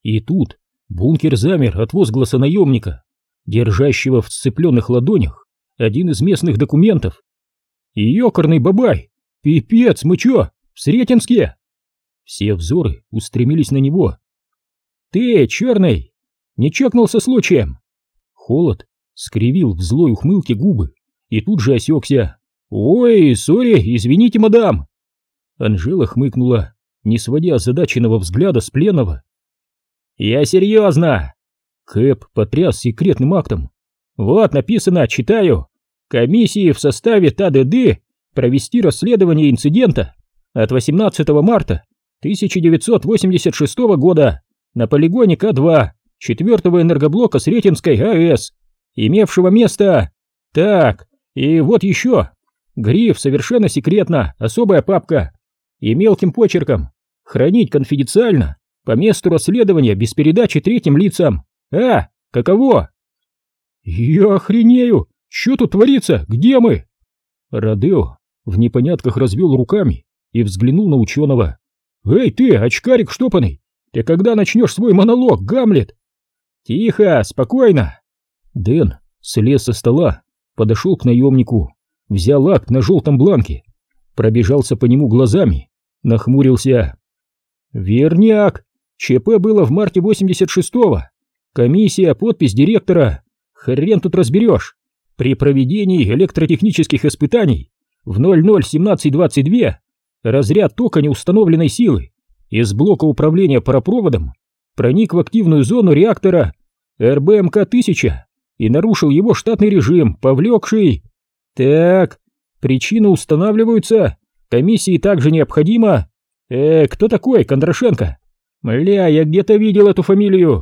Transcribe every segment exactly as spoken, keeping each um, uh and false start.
И тут бункер замер от возгласа наемника, держащего в сцепленных ладонях один из местных документов. «Ёкарный бабай! Пипец, мы чё, в Сретенске?» Все взоры устремились на него. «Ты, черный, не чокнулся случаем?» Холод скривил в злой ухмылке губы и тут же осекся. «Ой, сори, извините, мадам!» Анжела хмыкнула, не сводя озадаченного взгляда с пленного. «Я серьезно!» Кэп потряс секретным актом. «Вот написано, читаю. Комиссии в составе ТАДД провести расследование инцидента от восемнадцатого марта тысяча девятьсот восемьдесят шестого года на полигоне К два четвёртого энергоблока Сретенской АЭС, имевшего место... Так, и вот еще. Гриф совершенно секретно, особая папка. И мелким почерком. Хранить конфиденциально, по месту расследования без передачи третьим лицам. А, каково?» «Я охренею! Что тут творится? Где мы?» Родео в непонятках развел руками и взглянул на ученого. «Эй ты, очкарик штопанный! Ты когда начнешь свой монолог, Гамлет?» «Тихо, спокойно!» Дэн слез со стола, подошел к наемнику, взял акт на желтом бланке, пробежался по нему глазами, нахмурился. «Верняк! ЧП было в марте восемьдесят шестого. Комиссия, подпись директора. Хрен тут разберешь. При проведении электротехнических испытаний в ноль ноль семнадцать двадцать два разряд тока неустановленной силы из блока управления паропроводом проник в активную зону реактора эр бэ эм ка тысяча и нарушил его штатный режим, повлекший... Так, причины устанавливаются, комиссии также необходимо... Э, кто такой, Кондрашенко? Мля, я где-то видел эту фамилию.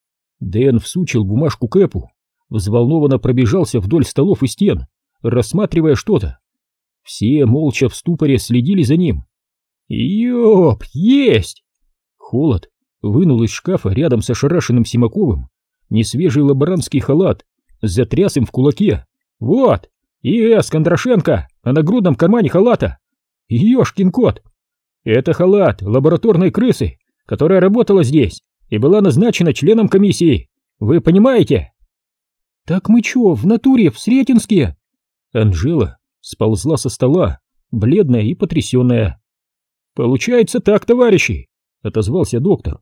Дэн всучил бумажку Кэпу, взволнованно пробежался вдоль столов и стен, рассматривая что-то. Все молча в ступоре следили за ним. Ёп, есть! Холод вынул из шкафа рядом с ошарашенным Симаковым несвежий лаборантский халат, затряс им в кулаке. Вот, ИС Кондрашенко, а на грудном кармане халата. Ёшкин кот! Это халат лабораторной крысы, которая работала здесь и была назначена членом комиссии. Вы понимаете? Так мы чё, в натуре, в Сретенске? Анжела сползла со стола, бледная и потрясенная. Получается так, товарищи, отозвался доктор.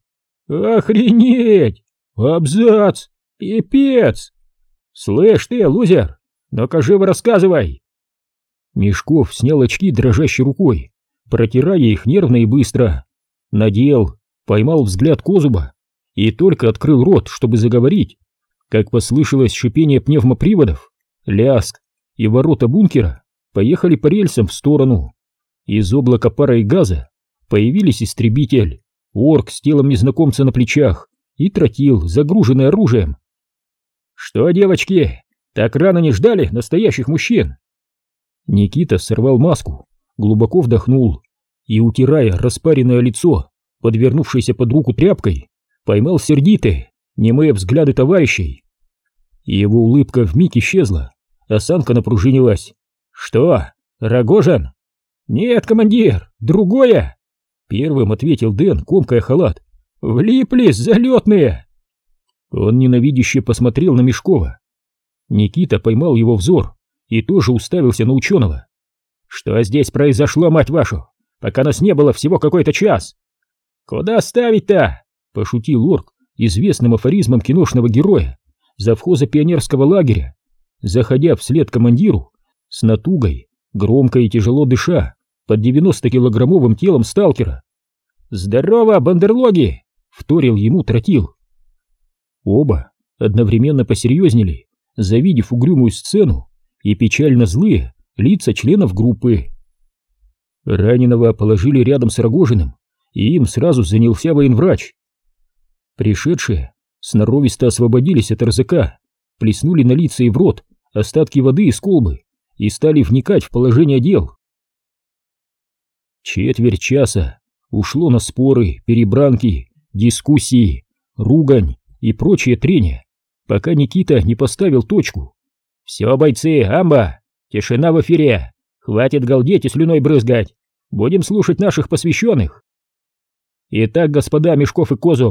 Охренеть! Абзац! Пипец! Слышь ты, лузер, ну-ка живо рассказывай. Мешков снял очки дрожащей рукой, протирая их нервно и быстро. Надел, поймал взгляд Козуба и только открыл рот, чтобы заговорить, как послышалось шипение пневмоприводов, лязг, и ворота бункера поехали по рельсам в сторону. Из облака пара и газа появились истребитель, орк с телом незнакомца на плечах и тротил, загруженный оружием. «Что, девочки, так рано не ждали настоящих мужчин?» Никита сорвал маску, глубоко вдохнул и, утирая распаренное лицо, подвернувшейся под руку тряпкой, поймал сердитые, немые взгляды товарищей. Его улыбка вмиг исчезла, осанка напружинилась. «Что, Рогожин?» «Нет, командир, другое!» Первым ответил Дэн, комкая халат. «Влипли залетные!» Он ненавидяще посмотрел на Мешкова. Никита поймал его взор и тоже уставился на ученого. «Что здесь произошло, мать вашу? Пока нас не было всего какой-то час!» «Куда ставить-то?» — пошутил орк известным афоризмом киношного героя, завхоза пионерского лагеря, заходя вслед командиру с натугой, громко и тяжело дыша, под девяностокилограммовым телом сталкера. «Здорово, бандерлоги!» — вторил ему тротил. Оба одновременно посерьезнели, завидев угрюмую сцену и печально злые лица членов группы. Раненого положили рядом с Рогожиным, и им сразу занялся военврач. Пришедшие сноровисто освободились от эр зэ ка, плеснули на лица и в рот остатки воды из колбы и стали вникать в положение дел. Четверть часа ушло на споры, перебранки, дискуссии, ругань и прочее трение, пока Никита не поставил точку. «Все, бойцы, амба! Тишина в эфире! Хватит галдеть и слюной брызгать! Будем слушать наших посвященных!» «Итак, господа Мешков и Козуб,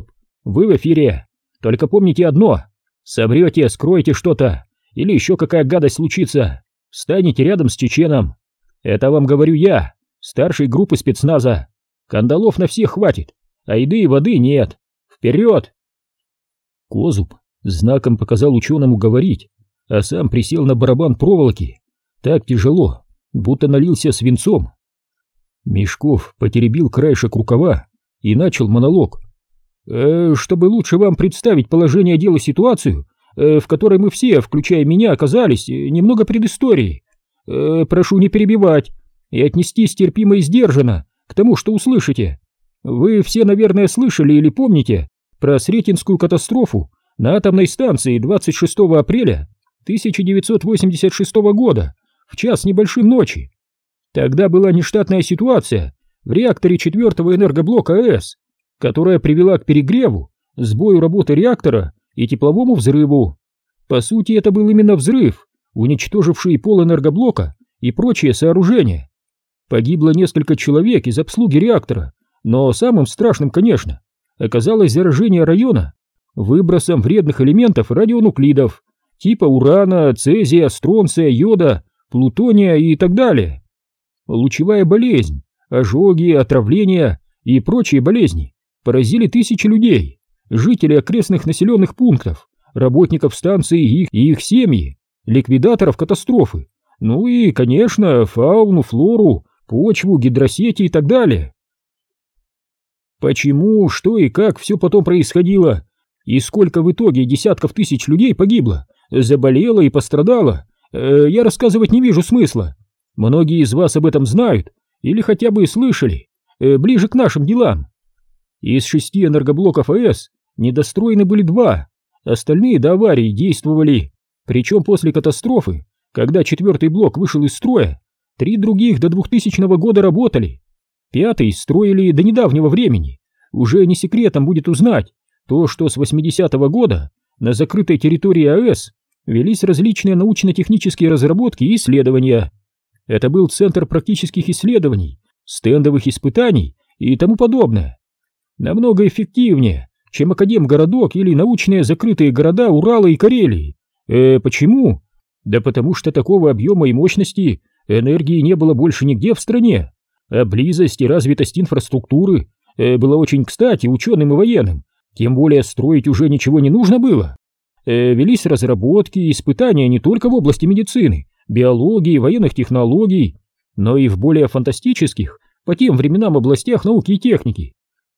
вы в эфире. Только помните одно: соврете, скроете что-то, или еще какая гадость случится, встанете рядом с чеченом. Это вам говорю я, старший группы спецназа. Кандалов на всех хватит, а еды и воды нет. Вперед!» Козуб знаком показал ученому говорить, а сам присел на барабан проволоки. Так тяжело, будто налился свинцом. Мешков потеребил краешек рукава и начал монолог. «Э, «Чтобы лучше вам представить положение дела, ситуацию, э, в которой мы все, включая меня, оказались, э, немного предыстории. Э, прошу не перебивать и отнестись терпимо и сдержанно к тому, что услышите. Вы все, наверное, слышали или помните про Сретенскую катастрофу на атомной станции двадцать шестого апреля тысяча девятьсот восемьдесят шестого года в час небольшим ночи. Тогда была нештатная ситуация в реакторе четвертого энергоблока АЭС, которая привела к перегреву, сбою работы реактора и тепловому взрыву. По сути, это был именно взрыв, уничтоживший пол энергоблока и прочие сооружения. Погибло несколько человек из обслуги реактора, но самым страшным, конечно, оказалось заражение района выбросом вредных элементов радионуклидов типа урана, цезия, стронция, йода, плутония и так далее. Лучевая болезнь, ожоги, отравления и прочие болезни поразили тысячи людей, жителей окрестных населенных пунктов, работников станции и их, и их семьи, ликвидаторов катастрофы, ну и, конечно, фауну, флору, почву, гидросети и так далее. Почему, что и как все потом происходило, и сколько в итоге десятков тысяч людей погибло, заболело и пострадало, э, я рассказывать не вижу смысла. Многие из вас об этом знают или хотя бы и слышали, э, ближе к нашим делам. Из шести энергоблоков АЭС недостроены были два, остальные до аварии действовали, причем после катастрофы, когда четвертый блок вышел из строя, три других до двухтысячного года работали. Пятый строили до недавнего времени. Уже не секретом будет узнать то, что с восьмидесятого года на закрытой территории АЭС велись различные научно-технические разработки и исследования. Это был центр практических исследований, стендовых испытаний и тому подобное. Намного эффективнее, чем академгородок или научные закрытые города Урала и Карелии. Э, почему? Да потому что такого объема и мощности энергии не было больше нигде в стране. А близость и развитость инфраструктуры э, была очень кстати ученым и военным, тем более строить уже ничего не нужно было. Э, велись разработки и испытания не только в области медицины, биологии, военных технологий, но и в более фантастических по тем временам областях науки и техники.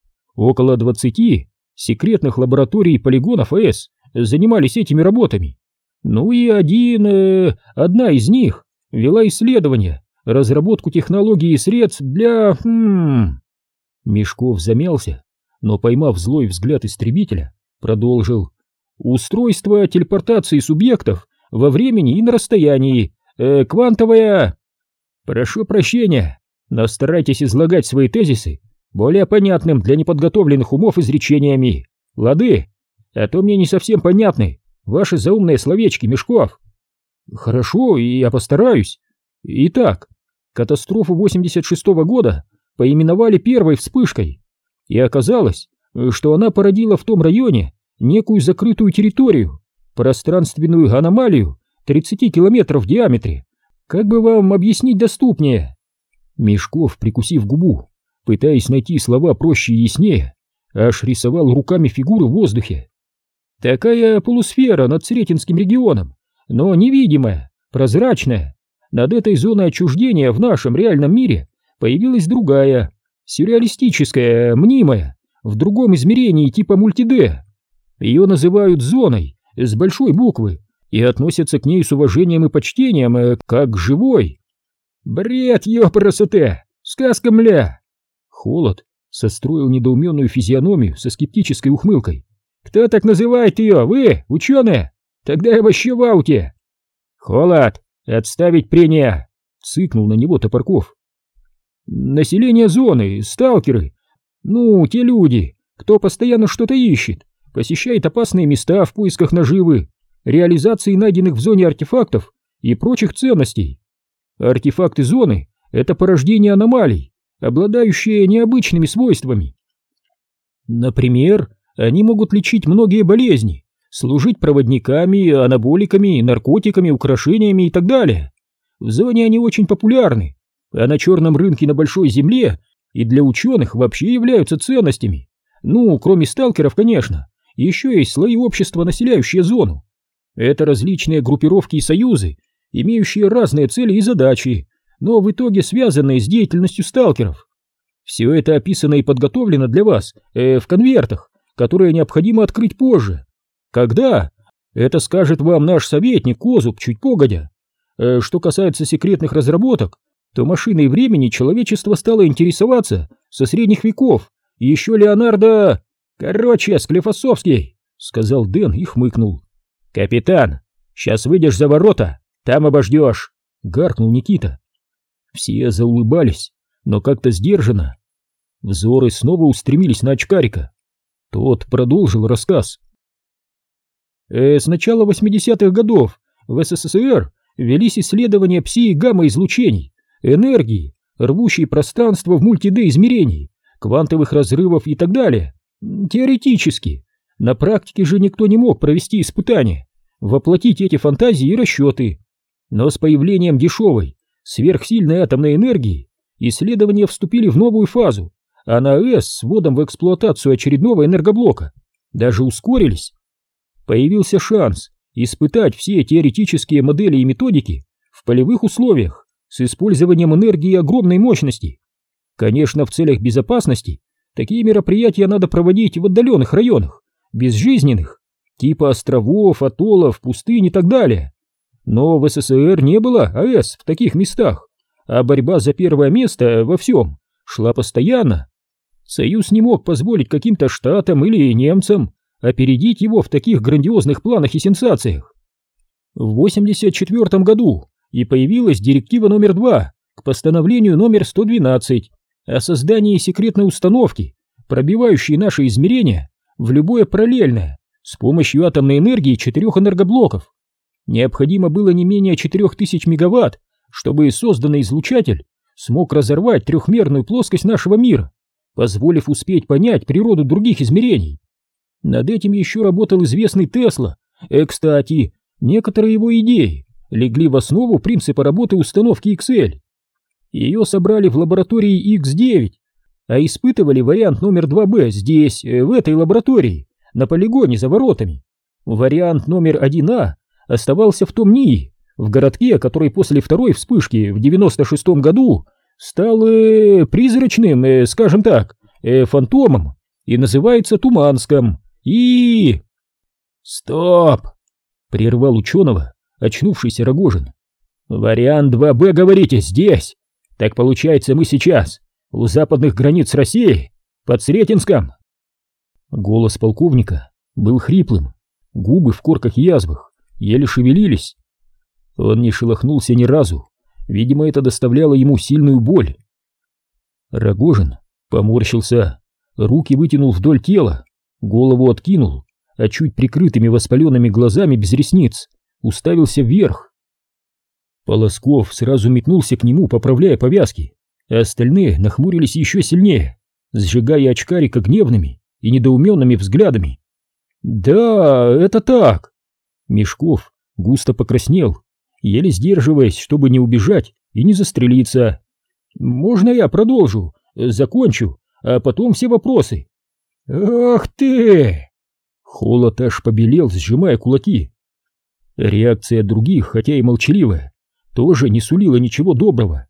Около двадцати секретных лабораторий и полигонов АЭС занимались этими работами. Ну и один, э, одна из них вела исследования, разработку технологий и средств для... Хм... Мешков замялся, но, поймав злой взгляд истребителя, продолжил. Устройство телепортации субъектов во времени и на расстоянии, э, квантовая... Прошу прощения, но старайтесь излагать свои тезисы более понятным для неподготовленных умов изречениями. Лады, а то мне не совсем понятны ваши заумные словечки, Мешков. Хорошо, и я постараюсь. Итак, катастрофу восемьдесят шестого года поименовали первой вспышкой, и оказалось, что она породила в том районе некую закрытую территорию, пространственную аномалию тридцати километров в диаметре. Как бы вам объяснить доступнее? Мешков, прикусив губу, пытаясь найти слова проще и яснее, аж рисовал руками фигуры в воздухе. Такая полусфера над Сретенским регионом, но невидимая, прозрачная. Над этой зоной отчуждения в нашем реальном мире появилась другая, сюрреалистическая, мнимая, в другом измерении типа мульти-Д. Ее называют зоной с большой буквы и относятся к ней с уважением и почтением, как к живой. Бред, ёпрасоте, сказка мля. Холод состроил недоуменную физиономию со скептической ухмылкой. Кто так называет ее, вы, ученые? Тогда я вообще в ауте. Холод, отставить прения, цыкнул на него Топорков. Население зоны, сталкеры, ну, те люди, кто постоянно что-то ищет, посещает опасные места в поисках наживы, реализации найденных в зоне артефактов и прочих ценностей. Артефакты зоны — это порождение аномалий, обладающие необычными свойствами. Например, Они могут лечить многие болезни, служить проводниками, анаболиками, наркотиками, украшениями и так далее. В зоне они очень популярны, а на черном рынке на Большой Земле и для ученых вообще являются ценностями. Ну, кроме сталкеров, конечно, еще есть слои общества, населяющие зону. Это различные группировки и союзы, имеющие разные цели и задачи, но в итоге связанные с деятельностью сталкеров. Все это описано и подготовлено для вас э, в конвертах, которые необходимо открыть позже. Когда? Это скажет вам наш советник Козуб чуть погодя. Э, что касается секретных разработок, то машиной времени человечество стало интересоваться со средних веков. И еще Леонардо... Короче, Склифосовский, сказал Дэн и хмыкнул. Капитан, сейчас выйдешь за ворота, там обождешь, гаркнул Никита. Все заулыбались, но как-то сдержанно. Взоры снова устремились на очкарика. Тот продолжил рассказ. Э, с начала восьмидесятых годов в СССР велись исследования пси- и гамма-излучений, энергии, рвущей пространство в мульти-дэ измерений, квантовых разрывов и так далее. Теоретически. На практике же никто не мог провести испытания, воплотить эти фантазии и расчеты. Но с появлением дешевой, сверхсильной атомной энергии исследования вступили в новую фазу, а на АЭС с вводом в эксплуатацию очередного энергоблока даже ускорились. Появился шанс испытать все теоретические модели и методики в полевых условиях с использованием энергии огромной мощности. Конечно, в целях безопасности такие мероприятия надо проводить в отдаленных районах, безжизненных, типа островов, атоллов, пустынь и так далее. Но в СССР не было АЭС в таких местах, а борьба за первое место во всем шла постоянно. Союз не мог позволить каким-то штатам или немцам опередить его в таких грандиозных планах и сенсациях. В восемьдесят четвёртом году и появилась директива номер два к постановлению номер сто двенадцать о создании секретной установки, пробивающей наши измерения в любое параллельное с помощью атомной энергии четырех энергоблоков. Необходимо было не менее четырех тысяч мегаватт, чтобы созданный излучатель смог разорвать трехмерную плоскость нашего мира, позволив успеть понять природу других измерений. Над этим еще работал известный Тесла. И, кстати, некоторые его идеи легли в основу принципа работы установки икс эль. Ее собрали в лаборатории икс девять, а испытывали вариант номер два бэ здесь, в этой лаборатории, на полигоне за воротами. Вариант номер один а оставался в том НИИ, в городке, который после второй вспышки в девяносто шестом году стал э, призрачным, э, скажем так, э, фантомом, и называется Туманском. И... Стоп! Прервал ученого очнувшийся Рогожин. Вариант два бэ, говорите, здесь? Так получается, мы сейчас у западных границ России, под Сретенском. Голос полковника был хриплым, губы в корках и язвах еле шевелились. Он не шелохнулся ни разу, видимо, это доставляло ему сильную боль. Рогожин поморщился, руки вытянул вдоль тела, голову откинул, а чуть прикрытыми воспаленными глазами без ресниц уставился вверх. Полосков сразу метнулся к нему, поправляя повязки, а остальные нахмурились еще сильнее, сжигая очкарика гневными и недоуменными взглядами. «Да, это так!» Мешков густо покраснел, еле сдерживаясь, чтобы не убежать и не застрелиться. «Можно я продолжу, закончу, а потом все вопросы?» «Ах ты!» Холод аж побелел, сжимая кулаки. Реакция других, хотя и молчаливая, тоже не сулила ничего доброго.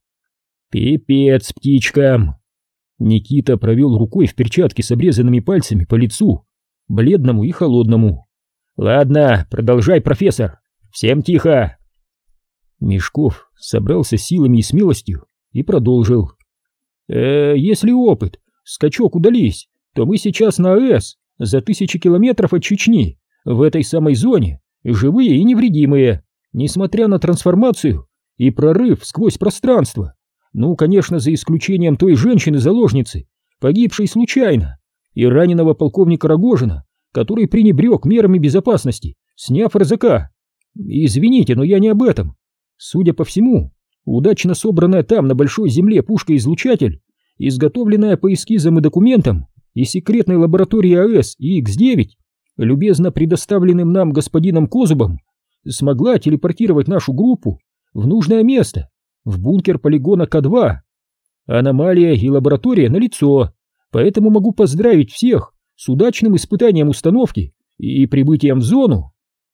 «Пипец птичкам!» Никита провел рукой в перчатке с обрезанными пальцами по лицу, бледному и холодному. «Ладно, продолжай, профессор! Всем тихо!» Мешков собрался силами и смелостью и продолжил. «Э, если опыт, скачок удались, то мы сейчас на АЭС, за тысячи километров от Чечни, в этой самой зоне, живые и невредимые, несмотря на трансформацию и прорыв сквозь пространство. Ну, конечно, за исключением той женщины-заложницы, погибшей случайно, и раненого полковника Рогожина, который пренебрег мерами безопасности, сняв эр зэ ка. Извините, но я не об этом. Судя по всему, удачно собранная там, на Большой Земле, пушка-излучатель, изготовленная по эскизам и документам, и секретной лаборатории АЭС и Икс девять, любезно предоставленным нам господином Козубом, смогла телепортировать нашу группу в нужное место, в бункер полигона К два. Аномалия и лаборатория налицо, поэтому могу поздравить всех с удачным испытанием установки и прибытием в зону.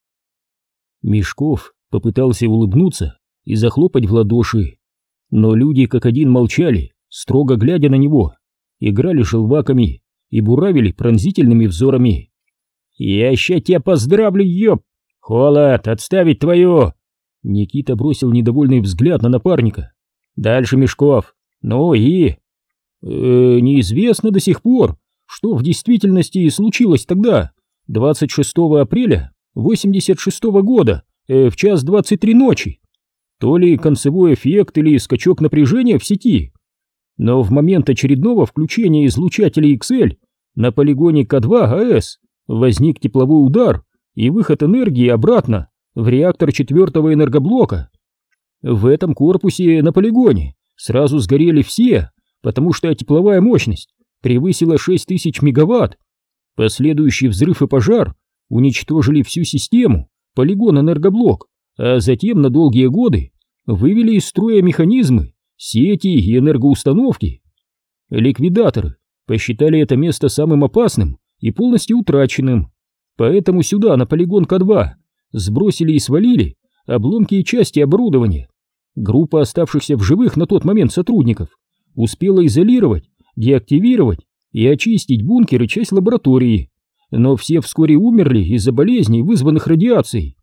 Мешков попытался улыбнуться и захлопать в ладоши, но люди как один молчали, строго глядя на него, играли желваками и буравили пронзительными взорами. «Я ща тебя поздравлю, ёп! Холод, отставить твою!» Никита бросил недовольный взгляд на напарника. «Дальше, Мешков. Ну и...» э, «Неизвестно до сих пор, что в действительности случилось тогда, двадцать шестого апреля восемьдесят шестого года, э, в час двадцать три ночи. То ли концевой эффект или скачок напряжения в сети. Но в момент очередного включения излучателя икс эль на полигоне К два АЭС возник тепловой удар и выход энергии обратно в реактор четвертого энергоблока. В этом корпусе на полигоне сразу сгорели все, потому что тепловая мощность превысила шесть тысяч мегаватт. Последующий взрыв и пожар уничтожили всю систему, полигон энергоблок, а затем на долгие годы вывели из строя механизмы, сети и энергоустановки. Ликвидаторы посчитали это место самым опасным и полностью утраченным, поэтому сюда, на полигон К два, сбросили и свалили обломки и части оборудования. Группа оставшихся в живых на тот момент сотрудников успела изолировать, деактивировать и очистить бункер и часть лаборатории, но все вскоре умерли из-за болезней, вызванных радиацией.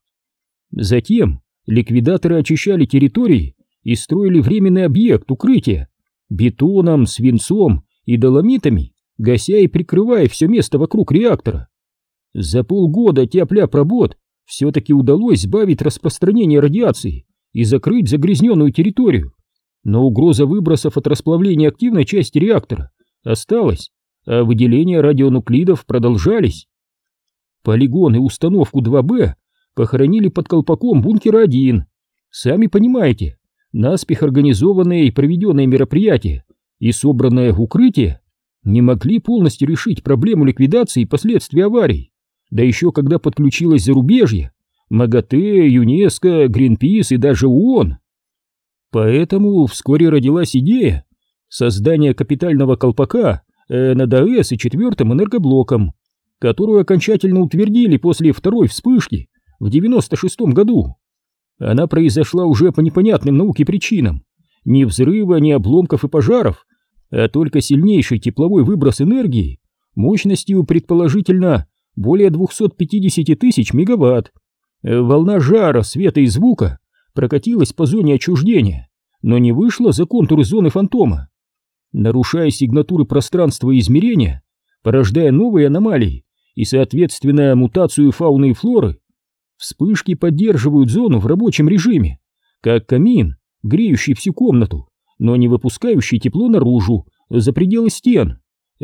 Затем ликвидаторы очищали территории и строили временный объект укрытия бетоном, свинцом и доломитами, гася и прикрывая все место вокруг реактора. За полгода тяп-ляп работ все-таки удалось сбавить распространение радиации и закрыть загрязненную территорию, но угроза выбросов от расплавления активной части реактора осталась, а выделения радионуклидов продолжались. Полигон и установку два бэ похоронили под колпаком бункера один. Сами понимаете, наспех организованные и проведенные мероприятия и собранное укрытие не могли полностью решить проблему ликвидации последствий аварий, да еще когда подключилось зарубежье, МАГАТЭ, ЮНЕСКО, Гринпис и даже ООН. Поэтому вскоре родилась идея создания капитального колпака над АЭС и четвертым энергоблоком, которую окончательно утвердили после второй вспышки в девяносто шестом году. Она произошла уже по непонятным науке причинам, ни взрыва, ни обломков и пожаров, а только сильнейший тепловой выброс энергии мощностью предположительно более двухсот пятидесяти тысяч мегаватт. Волна жара, света и звука прокатилась по зоне отчуждения, но не вышла за контуры зоны фантома, нарушая сигнатуры пространства и измерения, порождая новые аномалии и, соответственно, мутацию фауны и флоры. Вспышки поддерживают зону в рабочем режиме, как камин, греющий всю комнату, но не выпускающий тепло наружу, за пределы стен.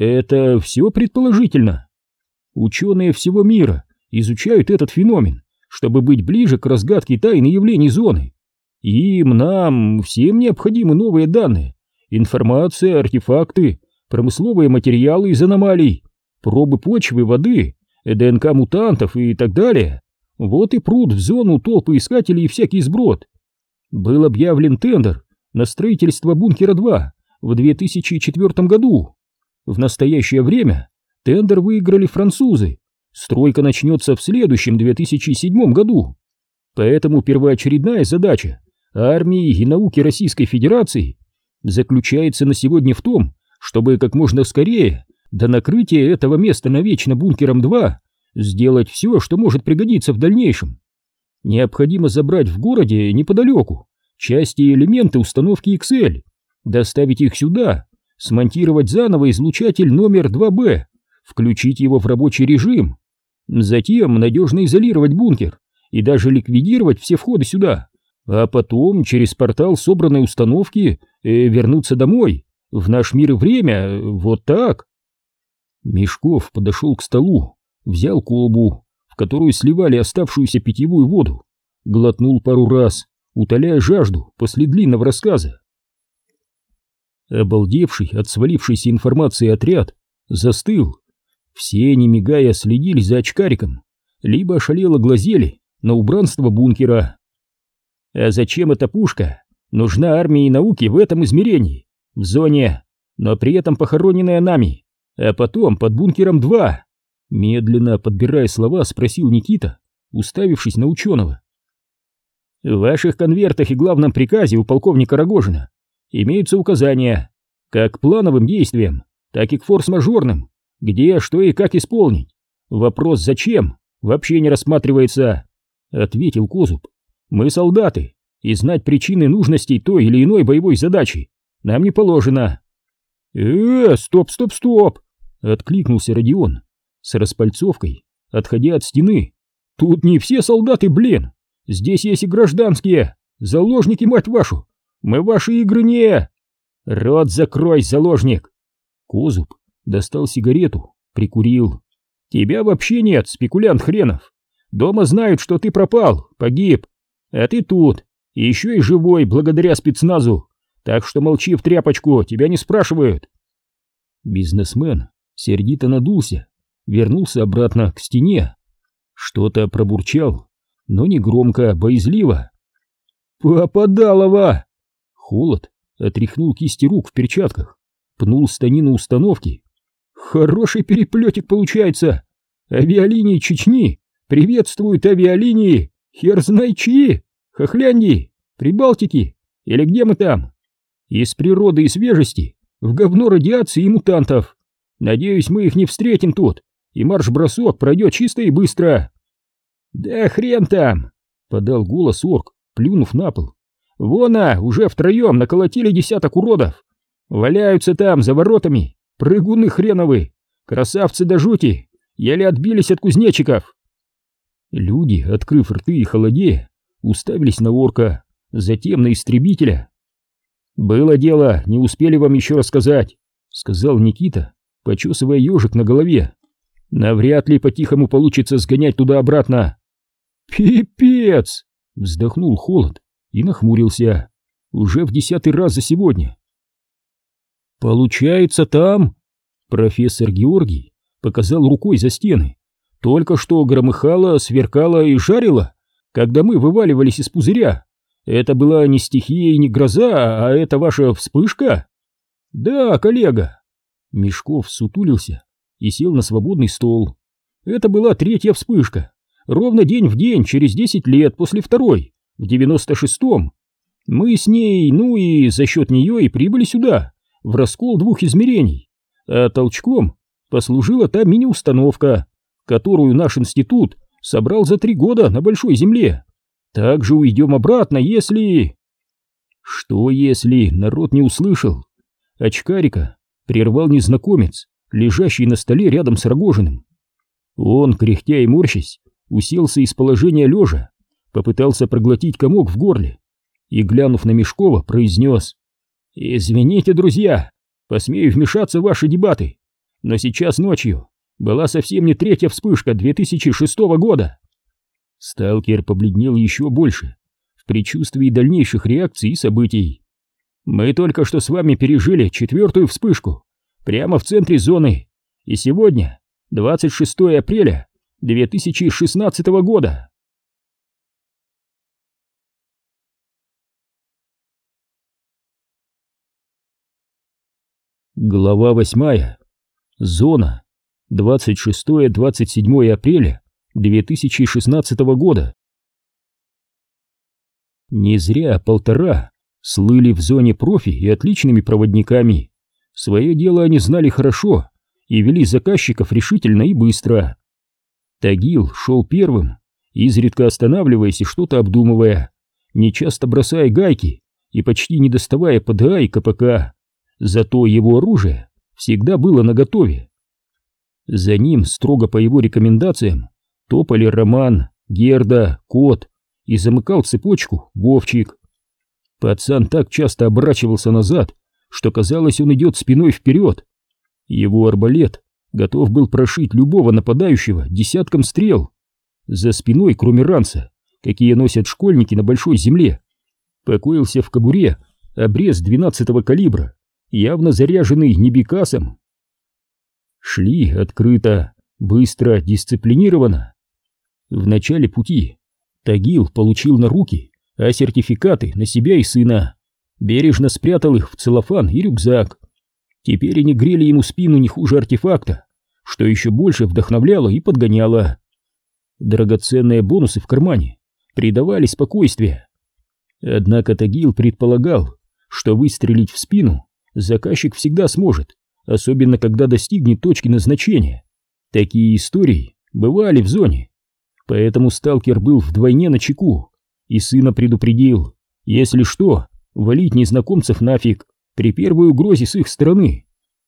Это все предположительно. Ученые всего мира изучают этот феномен, чтобы быть ближе к разгадке тайны явлений зоны. Им, нам, всем необходимы новые данные, информация, артефакты, промысловые материалы из аномалий, пробы почвы, воды, ДНК мутантов и так далее. Вот и прут в зону толпы искателей и всякий сброд. Был объявлен тендер на строительство бункера два в две тысячи четвёртом году. В настоящее время тендер выиграли французы. Стройка начнется в следующем две тысячи седьмом году. Поэтому первоочередная задача армии и науки Российской Федерации заключается на сегодня в том, чтобы как можно скорее до накрытия этого места навечно бункером два сделать все, что может пригодиться в дальнейшем. Необходимо забрать в городе неподалеку части и элементы установки икс эль, доставить их сюда, смонтировать заново излучатель номер два бэ, включить его в рабочий режим, затем надежно изолировать бункер и даже ликвидировать все входы сюда, а потом через портал собранной установки э, вернуться домой, в наш мир и время, вот так. Мешков подошел к столу, взял колбу, в которую сливали оставшуюся питьевую воду, глотнул пару раз, утоляя жажду после длинного рассказа. Обалдевший от свалившейся информации отряд застыл. Все, не мигая, следили за очкариком, либо ошалело глазели на убранство бункера. А зачем эта пушка? Нужна армии и науке в этом измерении, в зоне, но при этом похороненная нами, а потом под бункером два. Медленно подбирая слова, спросил Никита, уставившись на ученого. В ваших конвертах и главном приказе у полковника Рогожина имеются указания как к плановым действиям, так и к форс-мажорным, где, что и как исполнить. Вопрос «зачем?» вообще не рассматривается, ответил Козуб. Мы солдаты, и знать причины нужности той или иной боевой задачи нам не положено. Э, стоп, стоп, стоп, откликнулся Родион с распальцовкой, отходя от стены. Тут не все солдаты, блин, здесь есть и гражданские, заложники, мать вашу, мы ваши игры не... Рот закрой, заложник. Козуб достал сигарету, прикурил. Тебя вообще нет, спекулянт хренов. Дома знают, что ты пропал, погиб. А ты тут, и еще и живой, благодаря спецназу. Так что молчи в тряпочку, тебя не спрашивают. Бизнесмен сердито надулся, вернулся обратно к стене. Что-то пробурчал, но не громко, боязливо. «Попадалово!» Холод отряхнул кисти рук в перчатках, пнул станину установки. «Хороший переплетик получается! Авиалинии Чечни приветствуют авиалинии Херзнайчи, Хохлянди, Прибалтики, или где мы там? Из природы и свежести в говно радиации и мутантов. Надеюсь, мы их не встретим тут, и марш-бросок пройдет чисто и быстро». «Да хрен там!» — подал голос орк, плюнув на пол. «Вон, а, уже втроем наколотили десяток уродов. Валяются там за воротами, прыгуны хреновы, красавцы до жути, еле отбились от кузнечиков». Люди, открыв рты и холодея, уставились на орка, затем на истребителя. «Было дело, не успели вам еще рассказать», — сказал Никита, почесывая ежик на голове. «Навряд ли по-тихому получится сгонять туда-обратно». «Пипец!» — вздохнул Холод и нахмурился. Уже в десятый раз за сегодня. «Получается, там...» Профессор Георгий показал рукой за стены. «Только что громыхало, сверкало и жарило, когда мы вываливались из пузыря. Это была не стихия и не гроза, а это ваша вспышка?» «Да, коллега». Мешков сутулился и сел на свободный стол. «Это была третья вспышка. Ровно день в день, через десять лет после второй, в девяносто шестом. Мы с ней, ну и за счет нее и прибыли сюда, в раскол двух измерений. А толчком послужила та мини-установка, которую наш институт собрал за три года на Большой Земле. Также уйдем обратно, если...» Что если народ не услышал? Очкарика прервал незнакомец, лежащий на столе рядом с Рогожиным. Он, кряхтя и морщась, уселся из положения лежа, попытался проглотить комок в горле и, глянув на Мешкова, произнес: «Извините, друзья, посмею вмешаться в ваши дебаты, но сейчас ночью была совсем не третья вспышка две тысячи шестого года». Сталкер побледнел еще больше в предчувствии дальнейших реакций и событий. «Мы только что с вами пережили четвертую вспышку прямо в центре зоны, и сегодня, двадцать шестое апреля две тысячи шестнадцатого года». Глава восьмая. Зона. двадцать шестое — двадцать седьмое апреля две тысячи шестнадцатого года. Не зря полтора слыли в зоне профи и отличными проводниками. Свое дело они знали хорошо и вели заказчиков решительно и быстро. Тагил шел первым, изредка останавливаясь и что-то обдумывая, нечасто бросая гайки и почти не доставая ПДА и КПК. Зато его оружие всегда было наготове. За ним, строго по его рекомендациям, топали Роман, Герда, Кот и замыкал цепочку Вовчик. Пацан так часто оборачивался назад, что казалось, он идет спиной вперед. Его арбалет готов был прошить любого нападающего десятком стрел. За спиной, кроме ранца, какие носят школьники на Большой Земле, покоился в кобуре обрез двенадцатого калибра, явно заряженный не бекасом. Шли открыто, быстро, дисциплинированно. В начале пути Тагил получил на руки А-сертификаты на себя и сына, бережно спрятал их в целлофан и рюкзак. Теперь они грели ему спину не хуже артефакта, что еще больше вдохновляло и подгоняло. Драгоценные бонусы в кармане придавали спокойствие. Однако Тагил предполагал, что выстрелить в спину заказчик всегда сможет, особенно когда достигнет точки назначения. Такие истории бывали в зоне. Поэтому сталкер был вдвойне начеку, и сына предупредил, если что, валить незнакомцев нафиг при первой угрозе с их стороны.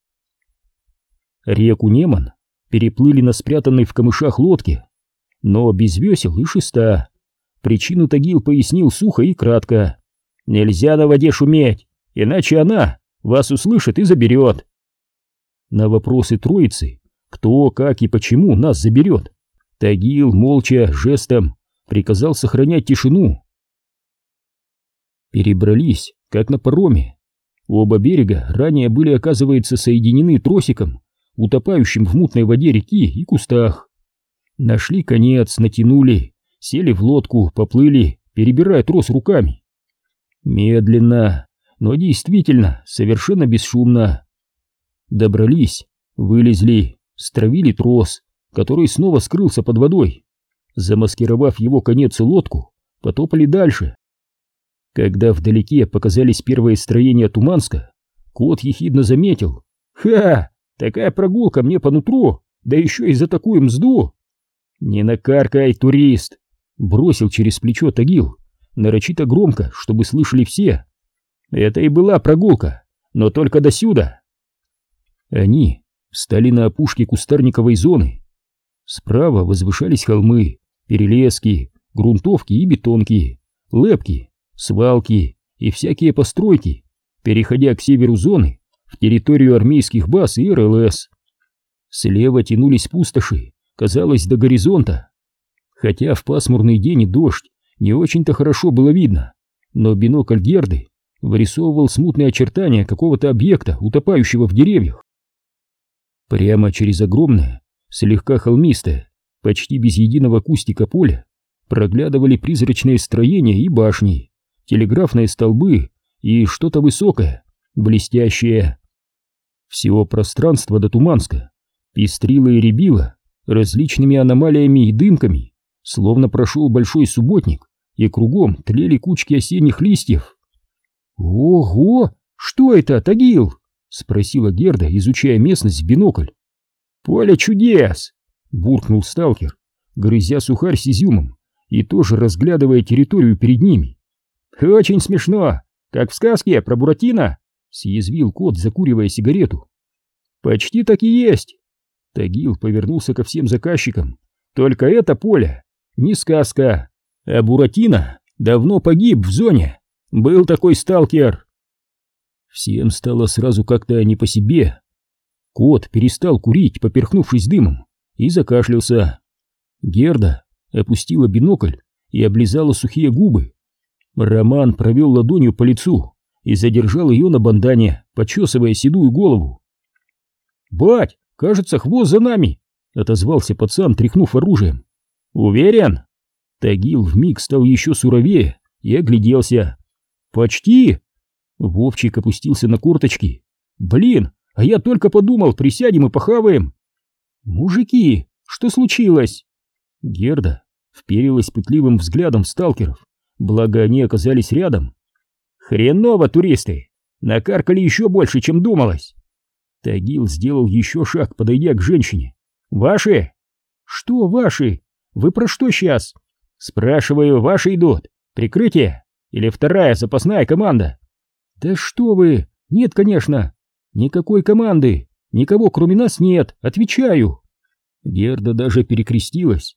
Реку Неман переплыли на спрятанной в камышах лодке, но без весел и шеста. Причину Тагил пояснил сухо и кратко. «Нельзя на воде шуметь, иначе она вас услышит и заберет». На вопросы троицы, кто, как и почему нас заберет, Тагил молча, жестом приказал сохранять тишину. Перебрались, как на пароме. Оба берега ранее были, оказывается, соединены тросиком, утопающим в мутной воде реки и кустах. Нашли конец, натянули, сели в лодку, поплыли, перебирая трос руками. Медленно, но действительно, совершенно бесшумно. Добрались, вылезли, стравили трос, который снова скрылся под водой. Замаскировав его конец и лодку, потопали дальше. Когда вдалеке показались первые строения Туманска, кот ехидно заметил: «Ха! Такая прогулка мне по нутру, да еще и за такую мзду!» «Не накаркай, турист!» — бросил через плечо Тагил, нарочито громко, чтобы слышали все. «Это и была прогулка, но только досюда!» Они встали на опушке кустарниковой зоны. Справа возвышались холмы, перелески, грунтовки и бетонки, лэпки, свалки и всякие постройки, переходя к северу зоны в территорию армейских баз и эр эл эс. Слева тянулись пустоши, казалось, до горизонта. Хотя в пасмурный день и дождь не очень-то хорошо было видно, но бинокль Герды вырисовывал смутные очертания какого-то объекта, утопающего в деревьях. Прямо через огромное, слегка холмистое, почти без единого кустика поле проглядывали призрачные строения и башни, телеграфные столбы и что-то высокое, блестящее. Всего пространство до Туманска пестрило и рябило различными аномалиями и дымками, словно прошел большой субботник, и кругом тлели кучки осенних листьев. «Ого! Что это, Тагил?» — спросила Герда, изучая местность в бинокль. «Поле чудес!» — буркнул сталкер, грызя сухарь с изюмом и тоже разглядывая территорию перед ними. «Очень смешно, как в сказке про Буратино!» — съязвил кот, закуривая сигарету. «Почти так и есть!» Тагил повернулся ко всем заказчикам. «Только это поле не сказка, а Буратино давно погиб в зоне. Был такой сталкер!» Всем стало сразу как-то не по себе. Кот перестал курить, поперхнувшись дымом, и закашлялся. Герда опустила бинокль и облизала сухие губы. Роман провел ладонью по лицу и задержал ее на бандане, почесывая седую голову. «Бать, кажется, хвост за нами!» — отозвался пацан, тряхнув оружием. «Уверен?» Тагил вмиг стал еще суровее и огляделся. «Почти!» Вовчик опустился на корточки. «Блин, а я только подумал, присядем и похаваем!» «Мужики, что случилось?» Герда вперилась пытливым взглядом в сталкеров, благо они оказались рядом. «Хреново, туристы! Накаркали еще больше, чем думалось!» Тагил сделал еще шаг, подойдя к женщине. «Ваши?» «Что ваши? Вы про что сейчас?» «Спрашиваю, ваши идут? Прикрытие? Или вторая запасная команда?» «Да что вы! Нет, конечно! Никакой команды! Никого кроме нас нет! Отвечаю!» Герда даже перекрестилась.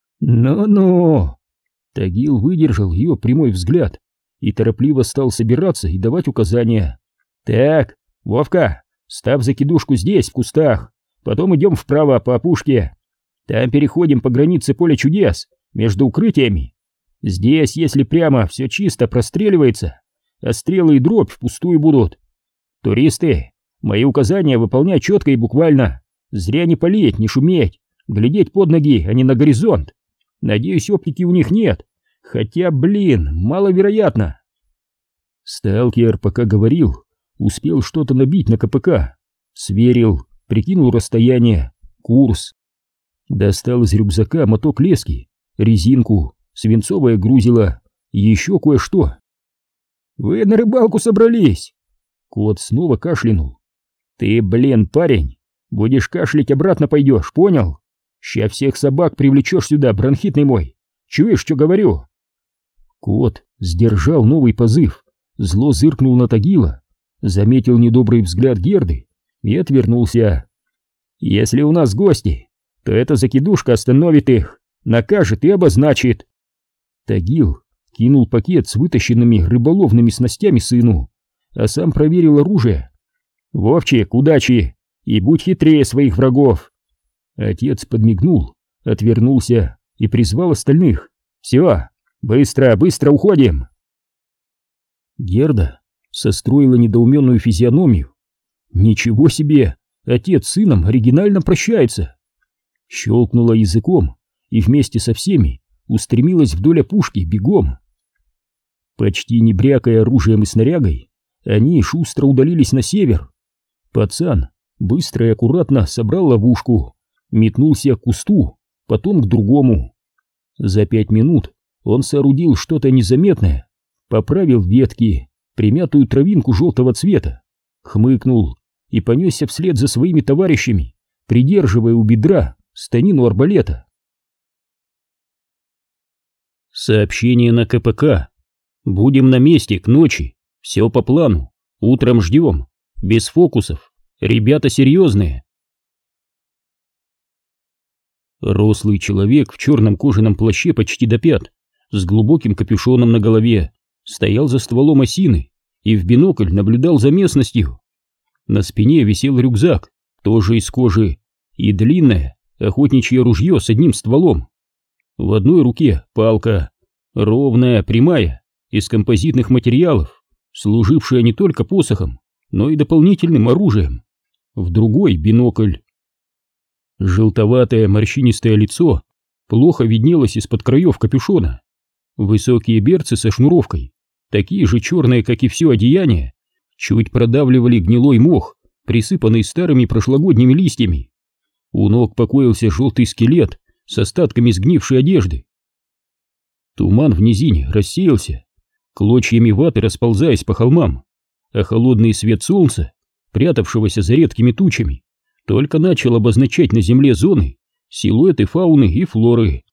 «Ну-ну!» Тагил выдержал ее прямой взгляд и торопливо стал собираться и давать указания. «Так, Вовка, ставь закидушку здесь, в кустах, потом идем вправо по опушке. Там переходим по границе поля чудес, между укрытиями. Здесь, если прямо, все чисто простреливается, а стрелы и дробь впустую будут. Туристы, мои указания выполняй четко и буквально. Зря не палить, не шуметь, глядеть под ноги, а не на горизонт. Надеюсь, оптики у них нет, хотя, блин, маловероятно. Сталкер, пока говорил, успел что-то набить на ка пэ ка, сверил, прикинул расстояние, курс. Достал из рюкзака моток лески, резинку, свинцовое грузило и еще кое-что. «Вы на рыбалку собрались?» Кот снова кашлянул. «Ты, блин, парень, будешь кашлять, обратно пойдешь, понял? Ща всех собак привлечешь сюда, бронхитный мой. Чуешь, что говорю?» Кот сдержал новый позыв, зло зыркнул на Тагила, заметил недобрый взгляд Герды и отвернулся. «Если у нас гости, то эта закидушка остановит их, накажет и обозначит». Тагил кинул пакет с вытащенными рыболовными снастями сыну, а сам проверил оружие. «Вовчик, удачи, и будь хитрее своих врагов!» Отец подмигнул, отвернулся и призвал остальных. «Все, быстро, быстро уходим!» Герда состроила недоуменную физиономию. «Ничего себе! Отец с сыном оригинально прощается!» Щелкнула языком и вместе со всеми устремилась вдоль опушки бегом. Почти не брякая оружием и снарягой, они шустро удалились на север. Пацан быстро и аккуратно собрал ловушку, метнулся к кусту, потом к другому. За пять минут он соорудил что-то незаметное, поправил ветки, примятую травинку желтого цвета, хмыкнул и понесся вслед за своими товарищами, придерживая у бедра станину арбалета. Сообщение на ка пэ ка. Будем на месте к ночи. Все по плану. Утром ждем. Без фокусов. Ребята серьезные. Рослый человек в черном кожаном плаще почти до пят, с глубоким капюшоном на голове, стоял за стволом осины и в бинокль наблюдал за местностью. На спине висел рюкзак, тоже из кожи, и длинное охотничье ружье с одним стволом. В одной руке палка, ровная, прямая, из композитных материалов, служившая не только посохом, но и дополнительным оружием. В другой бинокль. Желтоватое морщинистое лицо плохо виднелось из-под краев капюшона. Высокие берцы со шнуровкой, такие же черные, как и все одеяние, чуть продавливали гнилой мох, присыпанный старыми прошлогодними листьями. У ног покоился желтый скелет с остатками сгнившей одежды. Туман в низине рассеялся, клочьями ваты расползаясь по холмам, а холодный свет солнца, прятавшегося за редкими тучами, только начал обозначать на земле зоны, силуэты фауны и флоры.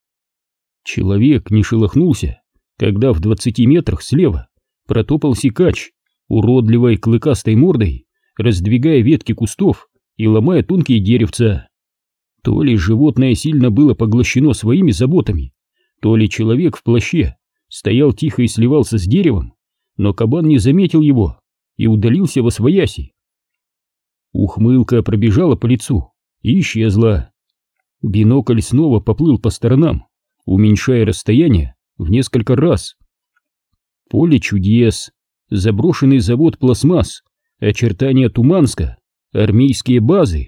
Человек не шелохнулся, когда в двадцати метрах слева протопал сикач, уродливой клыкастой мордой, раздвигая ветки кустов и ломая тонкие деревца. То ли животное сильно было поглощено своими заботами, то ли человек в плаще стоял тихо и сливался с деревом, но кабан не заметил его и удалился восвояси. Ухмылка пробежала по лицу и исчезла. Бинокль снова поплыл по сторонам, уменьшая расстояние в несколько раз. Поле чудес, заброшенный завод пластмасс, очертания Туманска, армейские базы.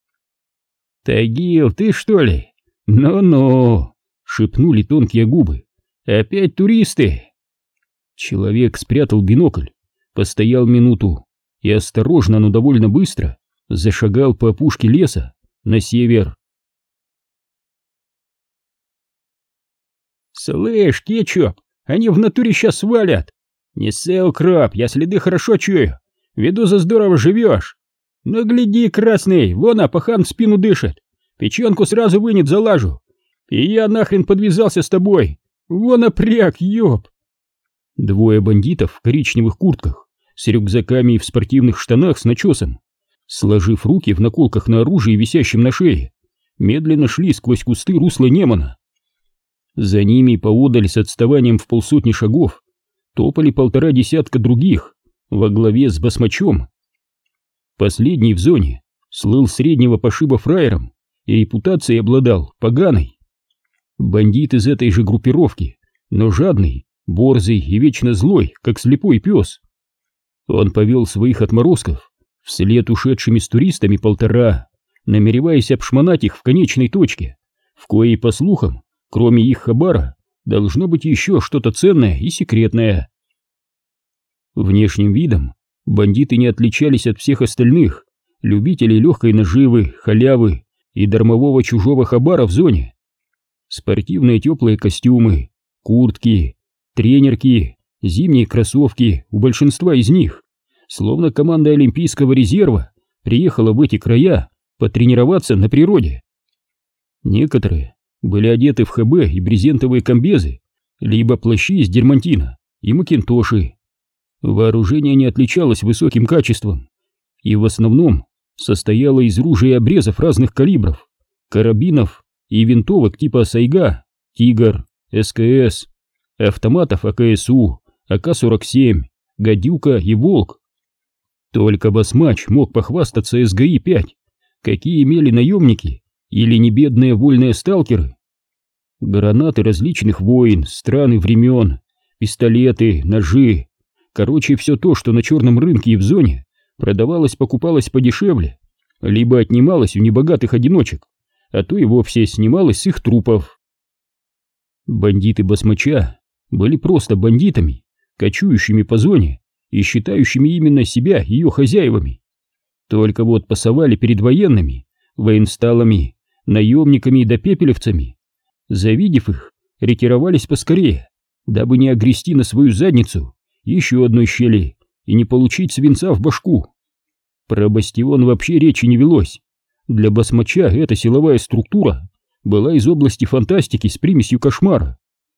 «Тагил, ты что ли? Ну-ну!» — шепнули тонкие губы. «Опять туристы!» Человек спрятал бинокль, постоял минуту и осторожно, но довольно быстро зашагал по опушке леса на север. «Слышь, кетчуп, они в натуре сейчас свалят! Не ссы, укроп, я следы хорошо чую, веду за здорово живешь! Ну гляди, красный, вон а пахан в спину дышит, печенку сразу вынет за лажу, и я нахрен подвязался с тобой, вон опряг, ёб!» Двое бандитов в коричневых куртках, с рюкзаками и в спортивных штанах с начесом, сложив руки в наколках на оружии, висящем на шее, медленно шли сквозь кусты русла Немана. За ними поодаль с отставанием в полсотни шагов топали полтора десятка других во главе с басмачом. Последний в зоне слыл среднего пошиба фраером и репутацией обладал поганой. Бандит из этой же группировки, но жадный, борзый и вечно злой, как слепой пес. Он повел своих отморозков вслед ушедшими с туристами полтора, намереваясь обшмонать их в конечной точке, в коей, по слухам, кроме их хабара, должно быть еще что-то ценное и секретное. Внешним видом бандиты не отличались от всех остальных любителей легкой наживы, халявы и дармового чужого хабара в зоне. Спортивные теплые костюмы, куртки, тренерки, зимние кроссовки у большинства из них, словно команда Олимпийского резерва приехала в эти края потренироваться на природе. Некоторые были одеты в ХБ и брезентовые комбезы, либо плащи из дермантина и макинтоши. Вооружение не отличалось высоким качеством и в основном состояло из ружей и обрезов разных калибров, карабинов и винтовок типа Сайга, Тигр, СКС, автоматов АКСУ, АК сорок семь, Гадюка и Волк. Только басмач мог похвастаться СГИ пять, какие имели наемники или небедные вольные сталкеры. Гранаты различных войн, стран и времен, пистолеты, ножи, короче, все то, что на черном рынке и в зоне продавалось-покупалось подешевле, либо отнималось у небогатых одиночек, а то и вовсе снималось с их трупов. Бандиты басмача были просто бандитами, кочующими по зоне и считающими именно себя ее хозяевами. Только вот пасовали перед военными, военсталами, наемниками и допепелевцами. Завидев их, ретировались поскорее, дабы не огрести на свою задницу еще одной щели и не получить свинца в башку. Про бастион вообще речи не велось. Для басмача эта силовая структура была из области фантастики с примесью кошмара.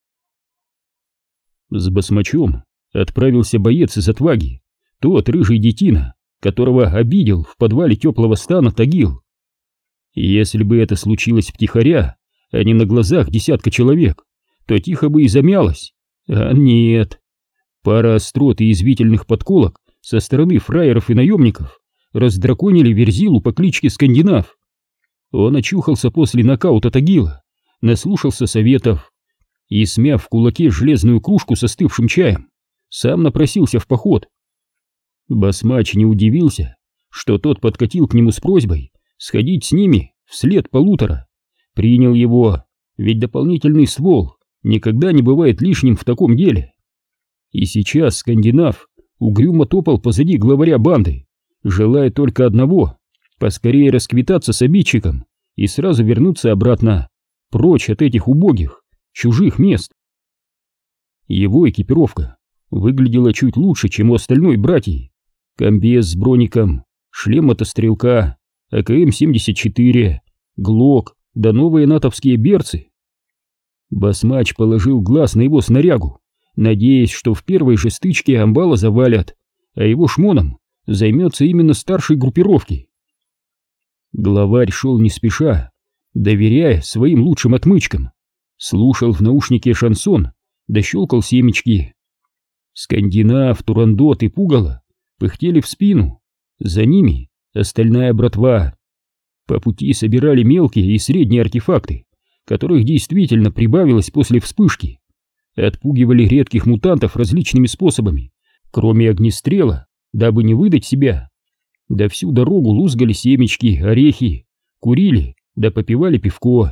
С басмачом отправился боец из отваги, тот рыжий детина, которого обидел в подвале теплого стана Тагил. Если бы это случилось втихаря, а не на глазах десятка человек, то тихо бы и замялось. А нет. Пара острот и язвительных подколок со стороны фраеров и наемников раздраконили Верзилу по кличке Скандинав. Он очухался после нокаута Тагила, наслушался советов и, смяв в кулаке железную кружку со остывшим чаем, сам напросился в поход. Басмач не удивился, что тот подкатил к нему с просьбой сходить с ними вслед полутора. Принял его, ведь дополнительный ствол никогда не бывает лишним в таком деле. И сейчас Скандинав угрюмо топал позади главаря банды, желая только одного — поскорее расквитаться с обидчиком и сразу вернуться обратно, прочь от этих убогих, чужих мест. Его экипировка выглядела чуть лучше, чем у остальной братьи. Комбез с броником, шлем мотострелка, А К М семьдесят четыре, глок, да новые натовские берцы. Басмач положил глаз на его снарягу, надеясь, что в первой же стычке амбала завалят, а его шмоном займется именно старшей группировки. Главарь шел не спеша, доверяя своим лучшим отмычкам, слушал в наушнике шансон, да щелкал семечки. Скандинав, Турандот и Пугало пыхтели в спину, за ними остальная братва. По пути собирали мелкие и средние артефакты, которых действительно прибавилось после вспышки. Отпугивали редких мутантов различными способами, кроме огнестрела, дабы не выдать себя. Да всю дорогу лузгали семечки, орехи, курили, да попивали пивко.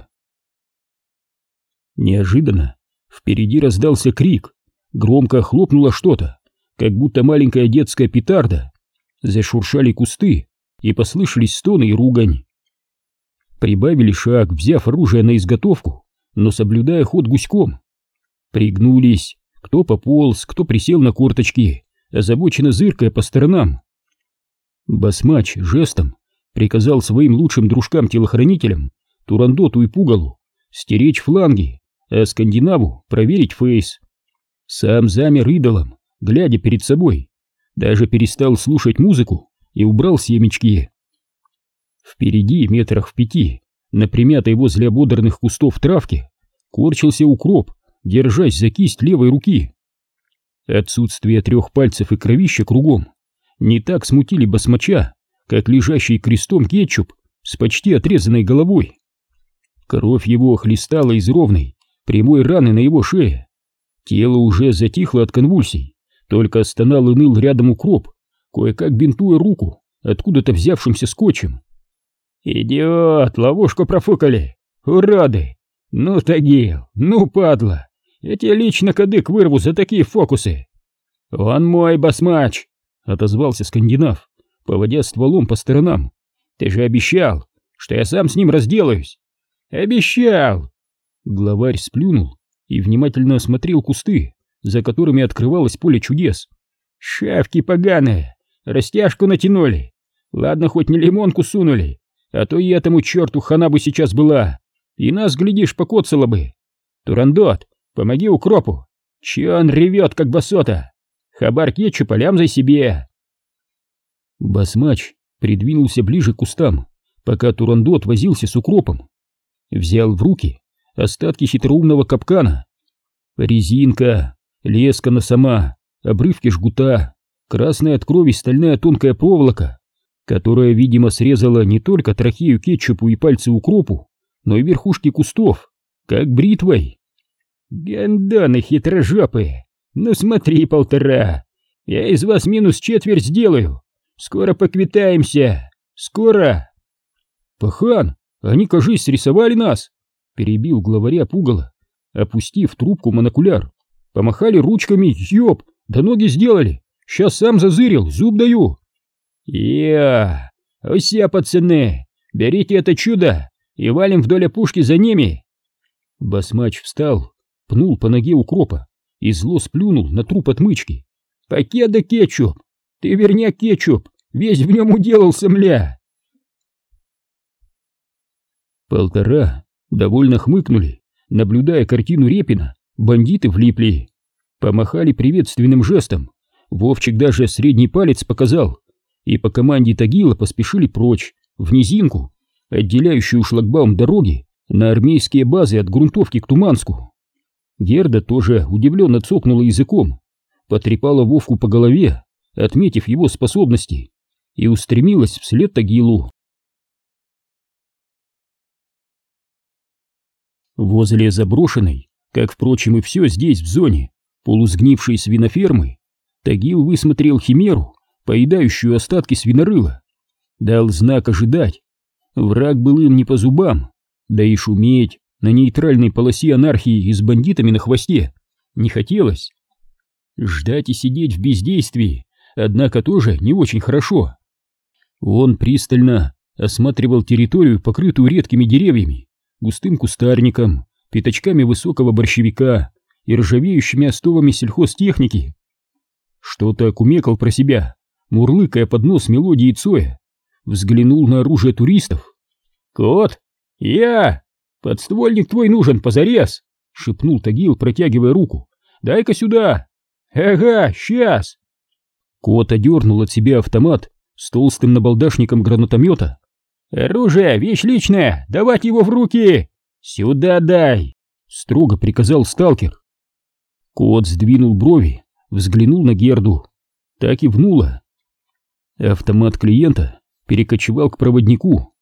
Неожиданно впереди раздался крик, громко хлопнуло что-то, как будто маленькая детская петарда. Зашуршали кусты, и послышались стоны и ругань. Прибавили шаг, взяв оружие на изготовку, но соблюдая ход гуськом. Пригнулись, кто пополз, кто присел на корточки, озабоченно зыркая по сторонам. Басмач жестом приказал своим лучшим дружкам-телохранителям, Турандоту и Пугалу, стеречь фланги, а Скандинаву проверить фейс. Сам замер идолом, глядя перед собой, даже перестал слушать музыку и убрал семечки. Впереди, метрах в пяти, на примятой возле ободранных кустов травке, корчился укроп, держась за кисть левой руки. Отсутствие трех пальцев и кровища кругом не так смутили басмача, как лежащий крестом кетчуп с почти отрезанной головой. Кровь его хлестала из ровной, прямой раны на его шее. Тело уже затихло от конвульсий, только стонал и ныл рядом укроп, кое-как бинтуя руку откуда-то взявшимся скотчем. «Идиот, ловушку профукали! Уроды! Ну, Тагил, ну, падла! Я тебе лично кадык вырву за такие фокусы!» «Он мой, басмач!» — отозвался скандинав, поводя стволом по сторонам. «Ты же обещал, что я сам с ним разделаюсь!» «Обещал!» Главарь сплюнул и внимательно осмотрел кусты, за которыми открывалось поле чудес. «Шавки поганые! Растяжку натянули! Ладно, хоть не лимонку сунули, а то и этому черту хана бы сейчас была, и нас, глядишь, покоцало бы! Турандот, помоги укропу! Че он ревет, как басота? Хабар кетчупа лямзай себе!» Басмач придвинулся ближе к кустам, пока Турандот возился с укропом. Взял в руки остатки хитроумного капкана. Резинка, леска на сама, обрывки жгута, красная от крови стальная тонкая проволока, которая, видимо, срезала не только трахею кетчупу и пальцы укропу, но и верхушки кустов, как бритвой. «Гандоны хитрожопые! Ну смотри, полтора! Я из вас минус четверть сделаю! Скоро поквитаемся! Скоро!» «Пахан, они, кажись, срисовали нас!» — перебил главаря пугало, опустив трубку монокуляр. «Помахали ручками, ёб, да ноги сделали! Сейчас сам зазырил, зуб даю!» «Я! Ося, пацаны! Берите это чудо и валим вдоль опушки за ними!» Басмач встал, пнул по ноге укропа и зло сплюнул на труп отмычки. «Покеда кетчуп! Ты верняк кетчуп! Весь в нем уделался, мля!» Полтора довольно хмыкнули, наблюдая картину Репина. Бандиты влипли. Помахали приветственным жестом. Вовчик даже средний палец показал. И по команде Тагила поспешили прочь, в низинку, отделяющую шлагбаум дороги на армейские базы от грунтовки к Туманску. Герда тоже удивленно цокнула языком, потрепала Вовку по голове, отметив его способности, и устремилась вслед Тагилу. Возле заброшенной, как, впрочем, и все здесь в зоне, полусгнившей свинофермы, Тагил высмотрел химеру, поедающую остатки свинорыла. Дал знак ожидать. Враг был им не по зубам, да и шуметь на нейтральной полосе анархии и с бандитами на хвосте не хотелось. Ждать и сидеть в бездействии, однако, тоже не очень хорошо. Он пристально осматривал территорию, покрытую редкими деревьями, густым кустарником, пятачками высокого борщевика и ржавеющими остовами сельхозтехники. Что-то кумекал про себя, мурлыкая под нос мелодии Цоя. Взглянул на оружие туристов. «Кот! Я! Подствольник твой нужен позарез!» — шепнул Тагил, протягивая руку. «Дай-ка сюда!» «Ага, сейчас!» Кот одернул от себя автомат с толстым набалдашником гранатомета. «Оружие, вещь личная, давать его в руки! Сюда дай!» — строго приказал сталкер. Кот сдвинул брови, взглянул на Герду. Так и внула. Автомат клиента перекочевал к проводнику.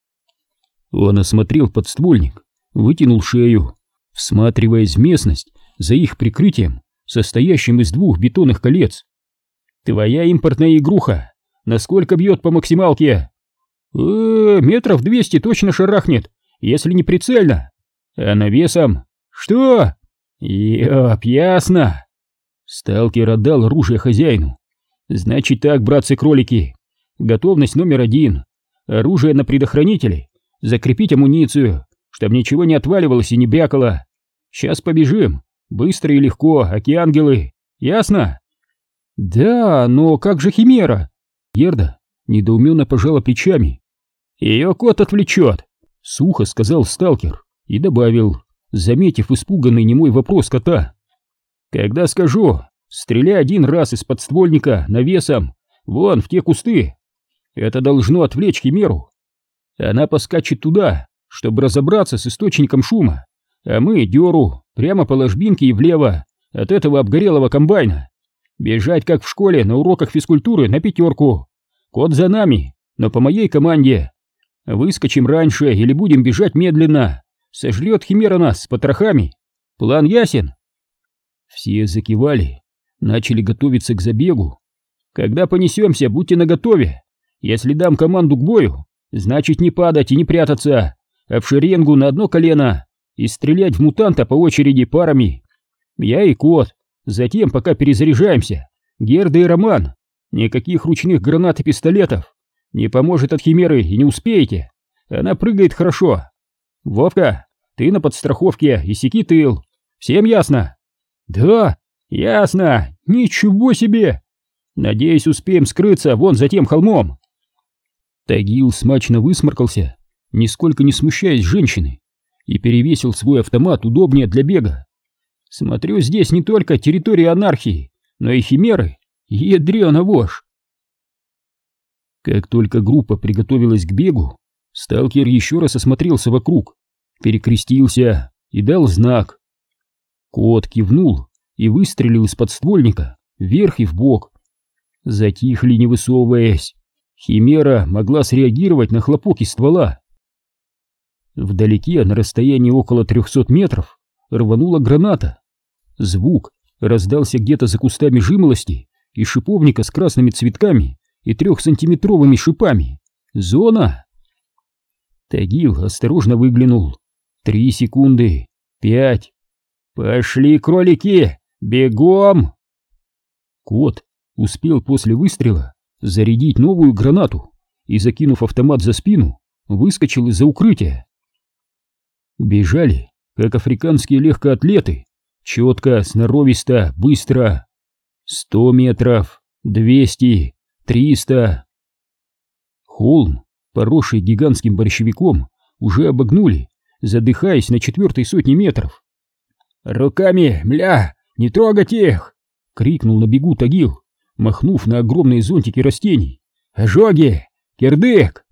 Он осмотрел подствольник, вытянул шею, всматриваясь в местность за их прикрытием, состоящим из двух бетонных колец. «Твоя импортная игруха насколько бьет по максималке?» «Э, метров двести точно шарахнет, если не прицельно. А навесом?» «Что?» «Ёп, ясно!» Сталкер отдал оружие хозяину. «Значит так, братцы-кролики, готовность номер один. Оружие на предохранителе, закрепить амуницию, чтобы ничего не отваливалось и не брякало. Сейчас побежим, быстро и легко, аки-ангелы, ясно?» «Да, но как же химера?» Герда недоуменно пожала плечами. «Ее кот отвлечет», — сухо сказал сталкер и добавил, заметив испуганный немой вопрос кота. «Когда скажу, стреляй один раз из подствольника навесом, вон в те кусты. Это должно отвлечь химеру. Она поскачет туда, чтобы разобраться с источником шума, а мы дёру прямо по ложбинке и влево от этого обгорелого комбайна. Бежать, как в школе на уроках физкультуры, на пятерку. Кот за нами, но по моей команде. Выскочим раньше или будем бежать медленно. Сожрет химера нас с потрохами. План ясен?» Все закивали, начали готовиться к забегу. «Когда понесемся, будьте наготове. Если дам команду к бою, Значит, не падать и не прятаться, а в шеренгу на одно колено и стрелять в мутанта по очереди парами. Я и Кот. Затем, пока перезаряжаемся, Герда и Роман. Никаких ручных гранат и пистолетов. Не поможет от химеры и не успеете. Она прыгает хорошо. Вовка, ты на подстраховке и секи тыл. Всем ясно? Да, ясно. Ничего себе. Надеюсь, успеем скрыться вон за тем холмом. Тагил смачно высморкался, нисколько не смущаясь женщины, и перевесил свой автомат удобнее для бега. Смотрю, здесь не только территория анархии, но и химеры. Ядрёна вошь. Как только группа приготовилась к бегу, сталкер еще раз осмотрелся вокруг, перекрестился и дал знак. Кот кивнул и выстрелил из подствольника вверх и вбок. Затихли, не высовываясь. Химера могла среагировать на хлопок из ствола. Вдалеке, на расстоянии около трехсот метров, рванула граната. Звук раздался где-то за кустами жимолости и шиповника с красными цветками и трехсантиметровыми шипами. Зона! Тагил осторожно выглянул. Три секунды. Пять. Пошли, кролики! Бегом! Кот успел после выстрела зарядить новую гранату и, закинув автомат за спину, выскочил из-за укрытия. Бежали, как африканские легкоатлеты, четко, сноровисто, быстро. Сто метров, двести, триста. Холм, поросший гигантским борщевиком, уже обогнули, задыхаясь на четвертой сотне метров. «Руками, мля, не трогать их!» — крикнул на бегу Тагил, махнув на огромные зонтики растений. «Ожоги! Кирдык!»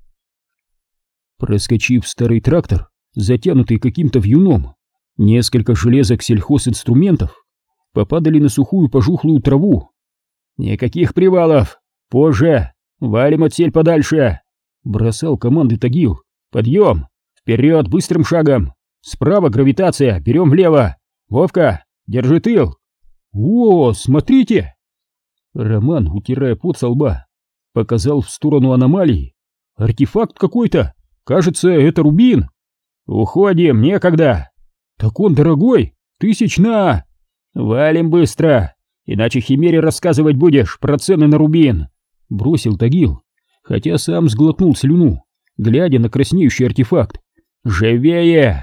Проскочив старый трактор, затянутый каким-то вьюном, несколько железок сельхозинструментов попадали на сухую пожухлую траву. «Никаких привалов! Позже! Валим отсель подальше!» — бросал команды Тагил. «Подъем! Вперед быстрым шагом! Справа гравитация, берем влево! Вовка, держи тыл!» «О, смотрите!» Роман, утирая пот со лба, показал в сторону аномалии. «Артефакт какой-то! Кажется, это рубин!» «Уходим, некогда!» «Так он дорогой! Тысяч на...» «Валим быстро, иначе химере рассказывать будешь про цены на рубин!» Бросил Тагил, хотя сам сглотнул слюну, глядя на краснеющий артефакт. «Живее!»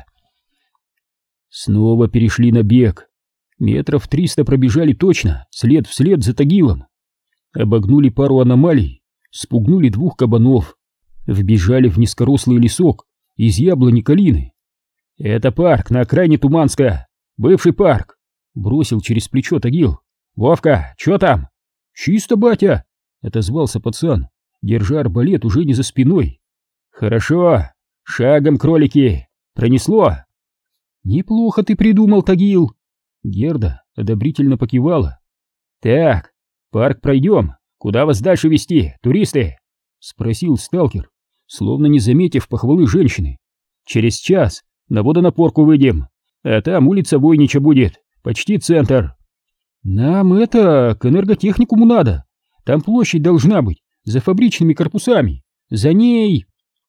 Снова перешли на бег. Метров триста пробежали точно, след вслед за Тагилом. Обогнули пару аномалий, спугнули двух кабанов, вбежали в низкорослый лесок из яблони калины. «Это парк на окраине Туманска, бывший парк», — бросил через плечо Тагил. «Вовка, чё там?» «Чисто, батя», — отозвался пацан, держа арбалет уже не за спиной. «Хорошо, шагом, кролики, пронесло». «Неплохо ты придумал, Тагил». Герда одобрительно покивала. «Так, парк пройдем. Куда вас дальше везти, туристы?» — спросил сталкер, словно не заметив похвалы женщины. «Через час на водонапорку выйдем, а там улица Войнича будет, почти центр». «Нам это, к энерготехникуму надо. Там площадь должна быть, за фабричными корпусами. За ней...»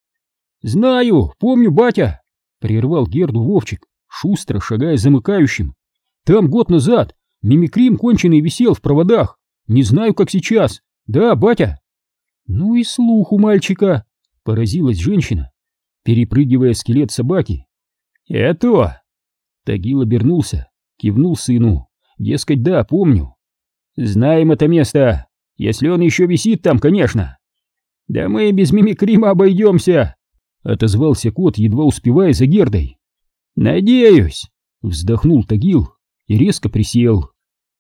«Знаю, помню, батя», — прервал Герду Вовчик, шустро шагая замыкающим. «Там год назад мимикрим конченый висел в проводах. Не знаю, как сейчас. Да, батя?» «Ну и слух у мальчика», — поразилась женщина, перепрыгивая скелет собаки. «Это...» Тагил обернулся, кивнул сыну. Дескать, да, помню. «Знаем это место, если он еще висит там, конечно». «Да мы без мимикрима обойдемся», — отозвался кот, едва успевая за Гердой. «Надеюсь», — вздохнул Тагил и резко присел.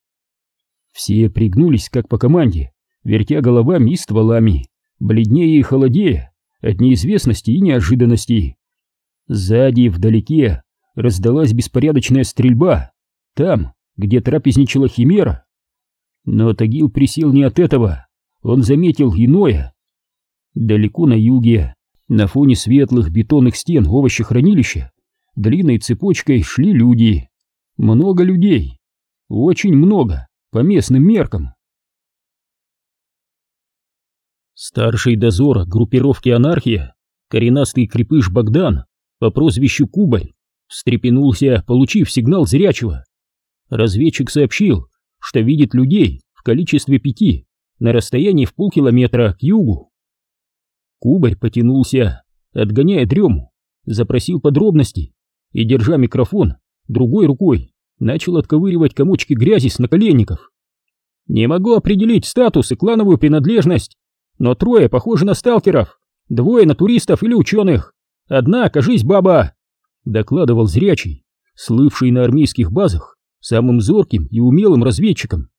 Все пригнулись, как по команде, вертя головами и стволами, бледнее и холодея от неизвестности и неожиданности. Сзади, вдалеке, раздалась беспорядочная стрельба, там, где трапезничала химера. Но Тагил присел не от этого, он заметил иное. Далеко на юге, на фоне светлых бетонных стен овощехранилища, длинной цепочкой шли люди. Много людей. Очень много, по местным меркам. Старший дозор группировки «Анархия» Коренастый крепыш Богдан по прозвищу Кубарь встрепенулся, получив сигнал зрячего. Разведчик сообщил, что видит людей в количестве пяти на расстоянии в полкилометра к югу. Кубарь потянулся, отгоняя дрему, запросил подробности и, держа микрофон другой рукой, начал отковыривать комочки грязи с наколенников. «Не могу определить статус и клановую принадлежность, но трое похожи на сталкеров, двое на туристов или ученых, одна, кажись, баба», — докладывал зрячий, слывший на армейских базах самым зорким и умелым разведчиком.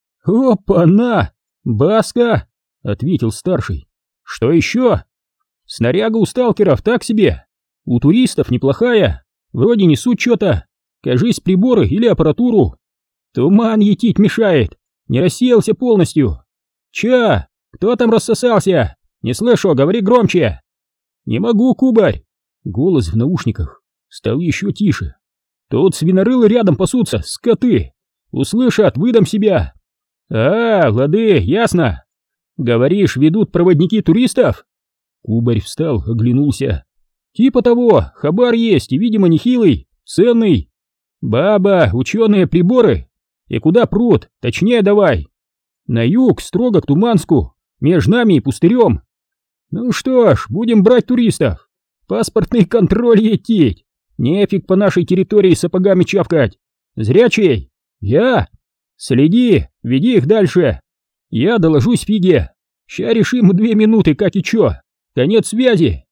«Опа-на! Баска!» — ответил старший. «Что еще?» «Снаряга у сталкеров так себе, у туристов неплохая, вроде несут что-то, кажись, приборы или аппаратуру. Туман етить мешает, не рассеялся полностью. Ча? Кто там рассосался? Не слышу, говори громче!» «Не могу, Кубарь!» Голос в наушниках стал еще тише. «Тут свинорылы рядом пасутся, скоты! Услышат, выдам себя!» «А, лады, ясно! Говоришь, ведут проводники туристов?» Кубарь встал, оглянулся. «Типа того, хабар есть и, видимо, нехилый, ценный. Баба, ученые, приборы. И куда прут? Точнее давай!» «На юг, строго к Туманску, между нами и пустырем». «Ну что ж, будем брать туристов. Паспортный контроль етить. Нефиг по нашей территории сапогами чавкать. Зрячий? Я? Следи, веди их дальше. Я доложусь Фиге. Ща решим две минуты, как и чё. Конец связи».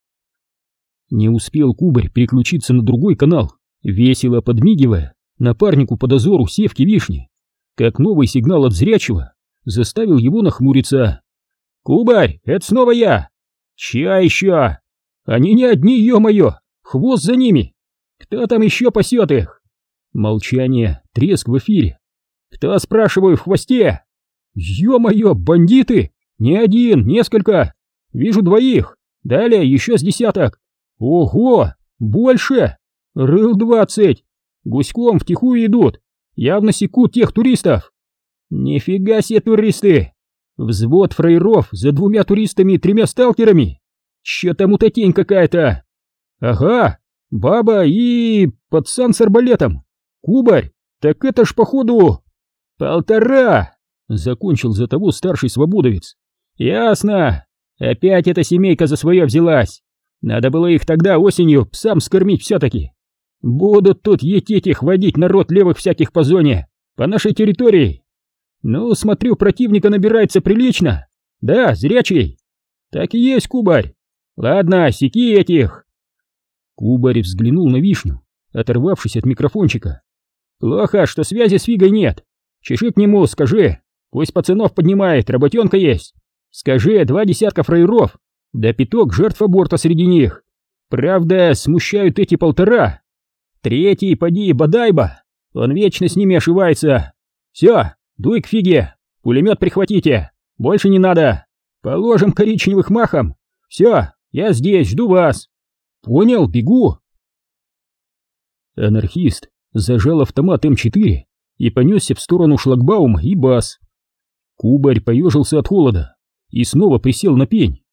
Не успел Кубарь переключиться на другой канал, весело подмигивая напарнику по дозору Севки Вишни, как новый сигнал от зрячего заставил его нахмуриться. «Кубарь, это снова я!» «Чья еще? Они не одни, ё-моё! Хвост за ними! Кто там еще пасет их?» Молчание, треск в эфире. «Кто, спрашиваю, в хвосте?» «Ё-моё, бандиты! Не один, несколько! Вижу двоих, далее еще с десяток! Ого, больше! Рыл двадцать! Гуськом втихую идут, явно секут тех туристов! Нифига себе туристы! Взвод фраеров за двумя туристами и тремя сталкерами! Че там утотень какая-то! Ага, баба и пацан с арбалетом! Кубарь, так это ж походу полтора!» Закончил за того старший свободовец. «Ясно! Опять эта семейка за свое взялась! Надо было их тогда осенью псам скормить все-таки! Будут тут етить их водить народ левых всяких по зоне, по нашей территории! Ну, смотрю, противника набирается прилично! Да, зрячий! Так и есть, Кубарь! Ладно, секи этих!» Кубарь взглянул на Вишню, оторвавшись от микрофончика. «Плохо, что связи с Фигой нет! Чеши к нему, скажи, пусть пацанов поднимает, работенка есть! Скажи, два десятка фраеров, да пяток жертв аборта среди них! Правда, смущают эти полтора! Третий, поди, бодайба, он вечно с ними ошивается! Все, дуй к Фиге, пулемет прихватите, больше не надо! Положим коричневых махом! Все, я здесь, жду вас! Понял, бегу!» Анархист зажал автомат эм четыре и понесся в сторону шлагбаума и баз. Кубарь поежился от холода и снова присел на пень.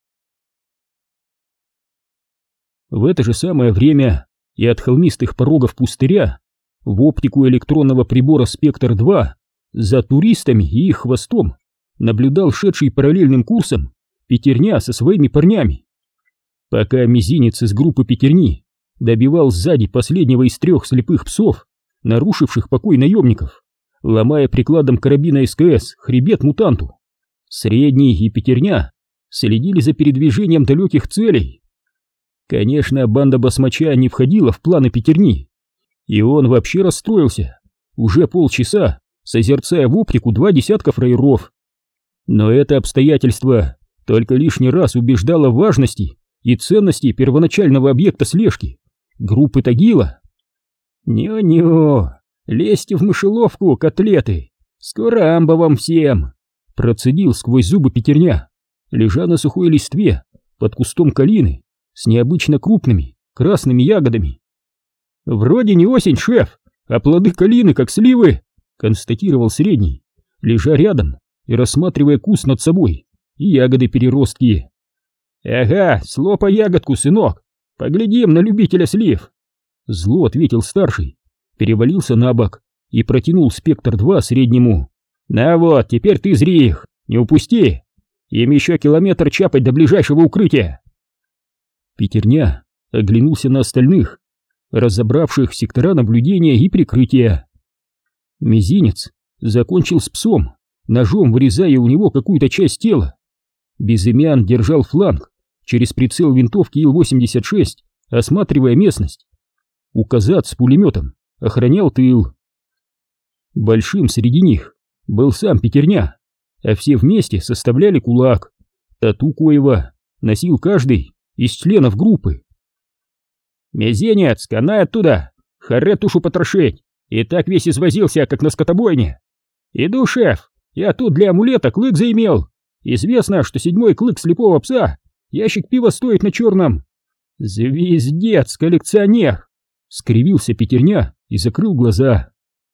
В это же самое время и от холмистых порогов пустыря в оптику электронного прибора «Спектр два» за туристами и их хвостом наблюдал шедший параллельным курсом пятерня со своими парнями. Пока мизинец из группы пятерни добивал сзади последнего из трех слепых псов, нарушивших покой наемников, ломая прикладом карабина эс ка эс хребет мутанту, средний и пятерня следили за передвижением далеких целей. Конечно, банда басмача не входила в планы пятерни, и он вообще расстроился, уже полчаса созерцая в оптику два десятка фраеров. Но это обстоятельство только лишний раз убеждало в важности и ценности первоначального объекта слежки — группы Тагила. «Нё-нё, лезьте в мышеловку, котлеты, скоро амба вам всем!» — процедил сквозь зубы пятерня, лежа на сухой листве под кустом калины с необычно крупными красными ягодами. «Вроде не осень, шеф, а плоды калины, как сливы!» — констатировал средний, лежа рядом и рассматривая куст над собой и ягоды-переростки. Ага, слопай ягодку, сынок, поглядим на любителя слив. Зло ответил старший, перевалился на бок и протянул спектр два среднему. На вот, теперь ты зри их, не упусти. Им еще километр чапать до ближайшего укрытия. Петерня оглянулся на остальных, разобравших сектора наблюдения и прикрытия. Мизинец закончил с псом, ножом вырезая у него какую-то часть тела. Безымян держал фланг, через прицел винтовки Ил восемьдесят шесть, осматривая местность. Указат с пулеметом охранял тыл. Большим среди них был сам Петерня, а все вместе составляли кулак. Тату коего носил каждый из членов группы. «Мизинец, канай оттуда! Харе тушу потрошить! И так весь извозился, как на скотобойне! Иду, шеф! Я тут для амулета клык заимел! Известно, что седьмой клык слепого пса ящик пива стоит на черном! Звездец, коллекционер!» Скривился Петерня и закрыл глаза.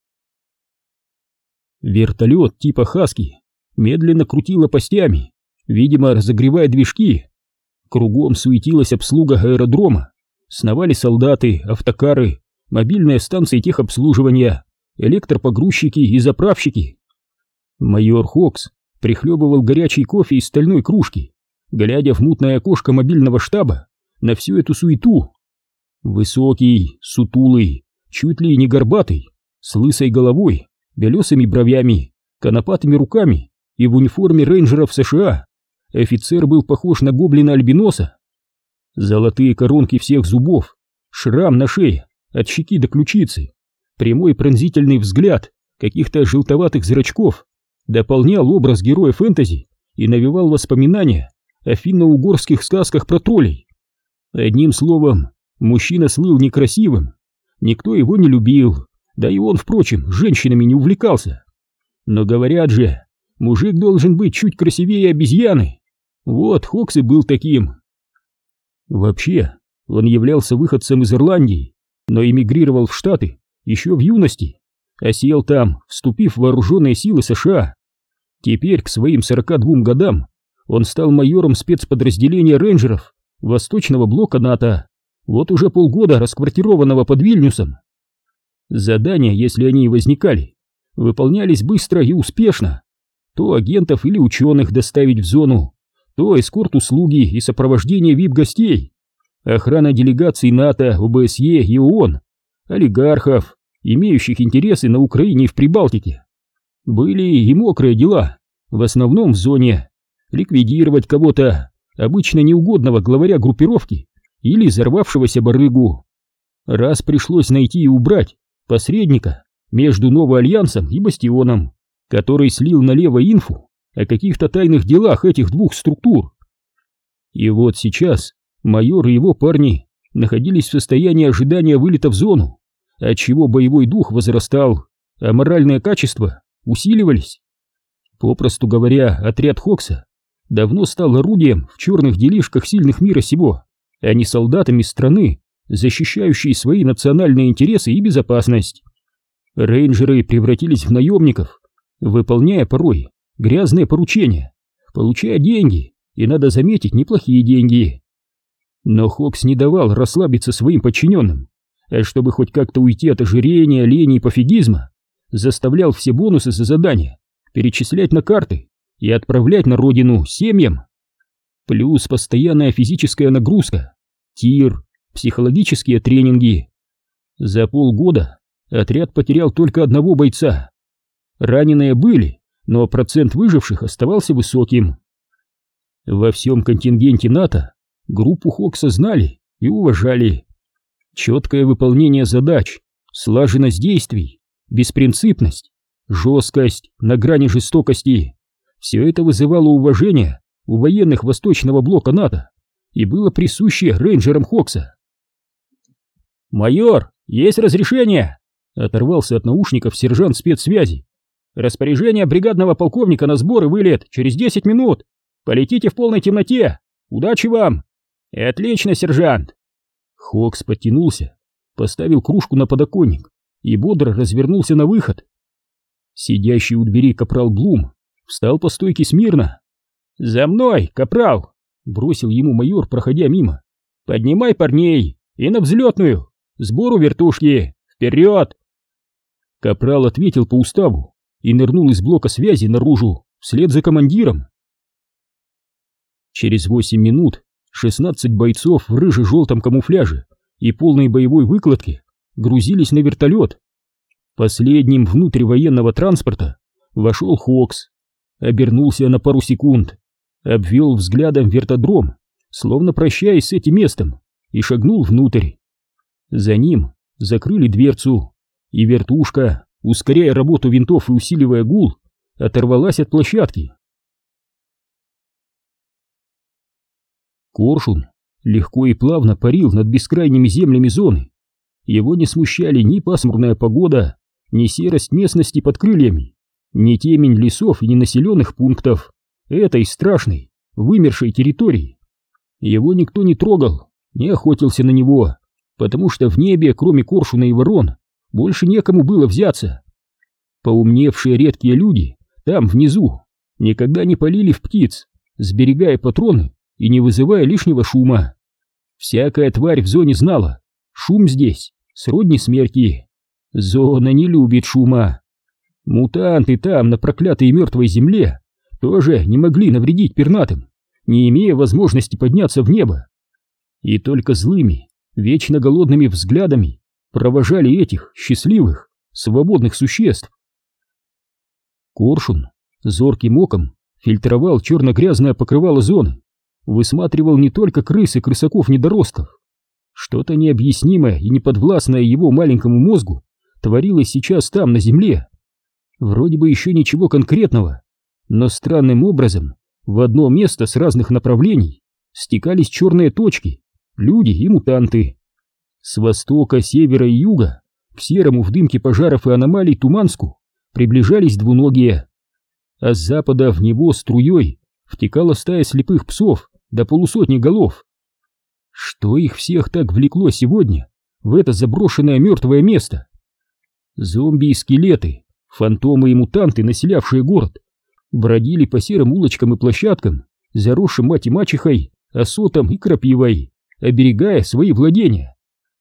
Вертолет типа «Хаски» медленно крутил лопастями, видимо, разогревая движки. Кругом суетилась обслуга аэродрома, сновали солдаты, автокары, мобильные станции техобслуживания, электропогрузчики и заправщики. Майор Хокс прихлебывал горячий кофе из стальной кружки, глядя в мутное окошко мобильного штаба на всю эту суету. Высокий, сутулый, чуть ли не горбатый, с лысой головой, белесыми бровями, конопатыми руками и в униформе рейнджеров США, офицер был похож на гоблина-альбиноса. Золотые коронки всех зубов, шрам на шее от щеки до ключицы, прямой пронзительный взгляд каких-то желтоватых зрачков дополнял образ героя фэнтези и навевал воспоминания о финно-угорских сказках про троллей. Одним словом, мужчина слыл некрасивым, никто его не любил, да и он, впрочем, женщинами не увлекался. Но говорят же, мужик должен быть чуть красивее обезьяны. Вот Хокс и был таким. Вообще, он являлся выходцем из Ирландии, но эмигрировал в Штаты еще в юности, осел там, вступив в вооруженные силы США. Теперь, к своим сорока двум годам, он стал майором спецподразделения рейнджеров Восточного блока НАТО, вот уже полгода расквартированного под Вильнюсом. Задания, если они и возникали, выполнялись быстро и успешно. То агентов или ученых доставить в зону, то эскорт-услуги и сопровождение ви ай пи-гостей, охрана делегаций НАТО, о бэ эс е и ООН, олигархов, имеющих интересы на Украине и в Прибалтике. Были и мокрые дела, в основном в зоне, ликвидировать кого-то, обычно неугодного главаря группировки или взорвавшегося барыгу. Раз пришлось найти и убрать посредника между Новоальянсом и Бастионом, который слил налево инфу о каких-то тайных делах этих двух структур. И вот сейчас майор и его парни находились в состоянии ожидания вылета в зону, отчего боевой дух возрастал, а моральные качества усиливались. Попросту говоря, отряд Хокса давно стал орудием в черных делишках сильных мира сего, а не солдатами страны, защищающие свои национальные интересы и безопасность. Рейнджеры превратились в наемников, выполняя порой грязные поручения, получая деньги, и, надо заметить, неплохие деньги. Но Хокс не давал расслабиться своим подчиненным, а чтобы хоть как-то уйти от ожирения, лени и пофигизма, заставлял все бонусы за задания перечислять на карты и отправлять на родину семьям. Плюс постоянная физическая нагрузка, тир, психологические тренинги. За полгода отряд потерял только одного бойца. Раненые были, но процент выживших оставался высоким. Во всем контингенте НАТО группу Хокса знали и уважали. Четкое выполнение задач, слаженность действий, беспринципность, жесткость на грани жестокости — все это вызывало уважение у военных Восточного блока НАТО и было присуще рейнджерам Хокса. «Майор, есть разрешение!» — оторвался от наушников сержант спецсвязи. «Распоряжение бригадного полковника на сбор и вылет через десять минут. Полетите в полной темноте. Удачи вам!» «Отлично, сержант!» Хокс подтянулся, поставил кружку на подоконник и бодро развернулся на выход. Сидящий у двери капрал Блум встал по стойке смирно. «За мной, капрал!» — бросил ему майор, проходя мимо. «Поднимай парней и на взлетную! Сбору вертушки! Вперед!» Капрал ответил по уставу и нырнул из блока связи наружу, вслед за командиром. Через восемь минут шестнадцать бойцов в рыже-желтом камуфляже и полной боевой выкладке грузились на вертолет. Последним внутрь военного транспорта вошел Хокс, обернулся на пару секунд, обвел взглядом вертодром, словно прощаясь с этим местом, и шагнул внутрь. За ним закрыли дверцу, и вертушка, ускоряя работу винтов и усиливая гул, оторвалась от площадки. Коршун легко и плавно парил над бескрайними землями зоны. Его не смущали ни пасмурная погода, ни серость местности под крыльями, ни темень лесов и ненаселенных пунктов этой страшной, вымершей территории. Его никто не трогал, не охотился на него, потому что в небе, кроме коршуна и ворон, больше некому было взяться. Поумневшие редкие люди там, внизу, никогда не палили в птиц, сберегая патроны и не вызывая лишнего шума. Всякая тварь в зоне знала, шум здесь сродни смерти. Зона не любит шума. Мутанты там, на проклятой мертвой земле, тоже не могли навредить пернатым, не имея возможности подняться в небо. И только злыми, вечно голодными взглядами провожали этих счастливых, свободных существ. Коршун зорким оком фильтровал черно-грязное покрывало зоны, высматривал не только крыс и крысаков-недоростков. Что-то необъяснимое и неподвластное его маленькому мозгу творилось сейчас там, на земле. Вроде бы еще ничего конкретного, но странным образом в одно место с разных направлений стекались черные точки, люди и мутанты. С востока, севера и юга к серому в дымке пожаров и аномалий Туманску приближались двуногие, а с запада в него струей втекала стая слепых псов до полусотни голов. Что их всех так влекло сегодня в это заброшенное мертвое место? Зомби и скелеты, фантомы и мутанты, населявшие город, бродили по серым улочкам и площадкам, заросшим мать и мачехой, осотом и крапивой, оберегая свои владения.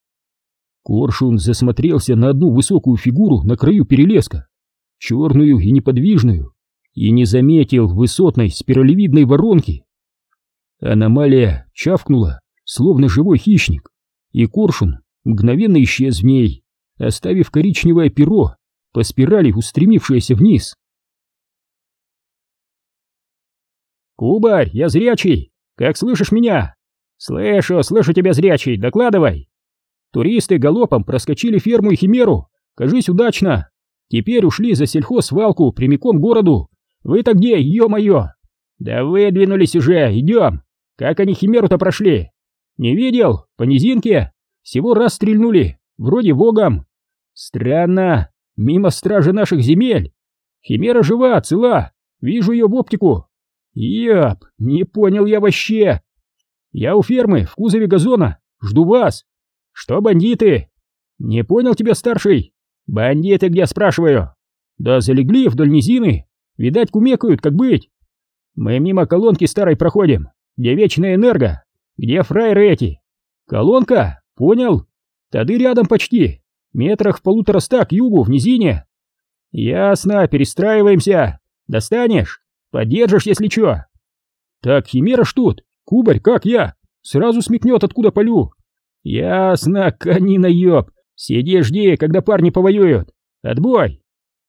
Коршун засмотрелся на одну высокую фигуру на краю перелеска, черную и неподвижную, и не заметил высотной спиралевидной воронки. Аномалия чавкнула, словно живой хищник, и коршун мгновенно исчез в ней, оставив коричневое перо по спирали, устремившееся вниз. «Кубарь, я зрячий! Как слышишь меня?» «Слышу, слышу тебя, зрячий, докладывай!» «Туристы галопом проскочили ферму и химеру, кажись, удачно. Теперь ушли за сельхозвалку прямиком к городу. Вы-то где, ё-моё?» «Да выдвинулись уже, идем! Как они химеру-то прошли?» «Не видел? По низинке? Всего раз стрельнули, вроде вогом. Странно, мимо стражи наших земель. Химера жива, цела, вижу ее в оптику. Ёп, не понял я вообще. Я у фермы, в кузове газона, жду вас. Что, бандиты?» «Не понял тебя, старший. Бандиты где, спрашиваю?» «Да залегли вдоль низины, видать, кумекают, как быть. Мы мимо колонки старой проходим, где вечная энерго. Где фраеры эти?» «Колонка? Понял. Тады рядом почти, метрах в полутора ста к югу, в низине». «Ясно, перестраиваемся. Достанешь? Поддержишь, если чё?» «Так химера ж тут, кубарь, как я? Сразу смекнет, откуда полю». «Ясно, конина ёб. Сиди, жди, когда парни повоюют. Отбой!»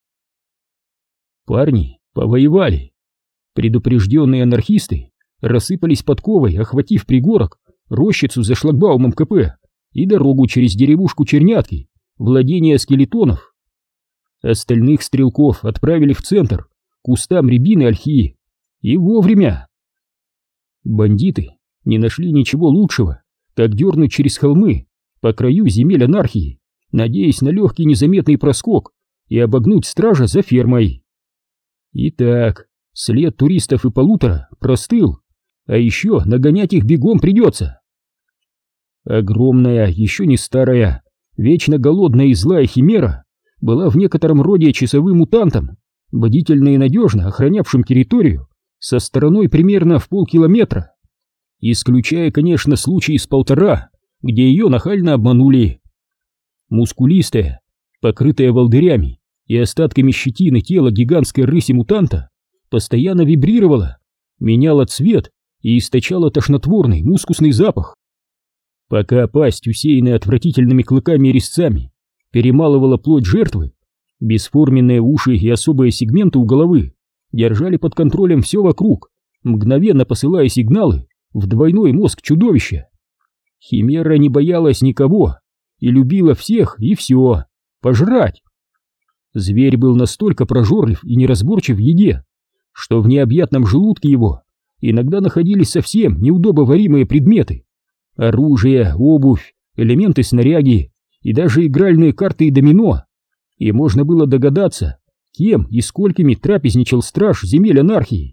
Парни повоевали. Предупрежденные анархисты рассыпались подковой, охватив пригорок, рощицу за шлагбаумом КП и дорогу через деревушку Чернятки, владение скелетонов. Остальных стрелков отправили в центр, к кустам рябины ольхи, и вовремя. Бандиты не нашли ничего лучшего, как дернуть через холмы по краю земель анархии, надеясь на легкий незаметный проскок и обогнуть стража за фермой. Итак, след туристов и полутора простыл, а еще нагонять их бегом придется. Огромная, еще не старая, вечно голодная и злая химера была в некотором роде часовым мутантом, бдительно и надежно охранявшим территорию со стороной примерно в полкилометра. исключая, конечно, случаи с полтора, где ее нахально обманули. Мускулистая, покрытая волдырями и остатками щетины тело гигантской рыси-мутанта постоянно вибрировало, меняло цвет и источало тошнотворный мускусный запах. Пока пасть, усеянная отвратительными клыками и резцами, перемалывала плоть жертвы, бесформенные уши и особые сегменты у головы держали под контролем все вокруг, мгновенно посылая сигналы в двойной мозг чудовища. Химера не боялась никого и любила всех и все пожрать. Зверь был настолько прожорлив и неразборчив в еде, что в необъятном желудке его иногда находились совсем неудобоваримые предметы: оружие, обувь, элементы снаряги и даже игральные карты и домино, и можно было догадаться, кем и сколькими трапезничал страж земель анархии.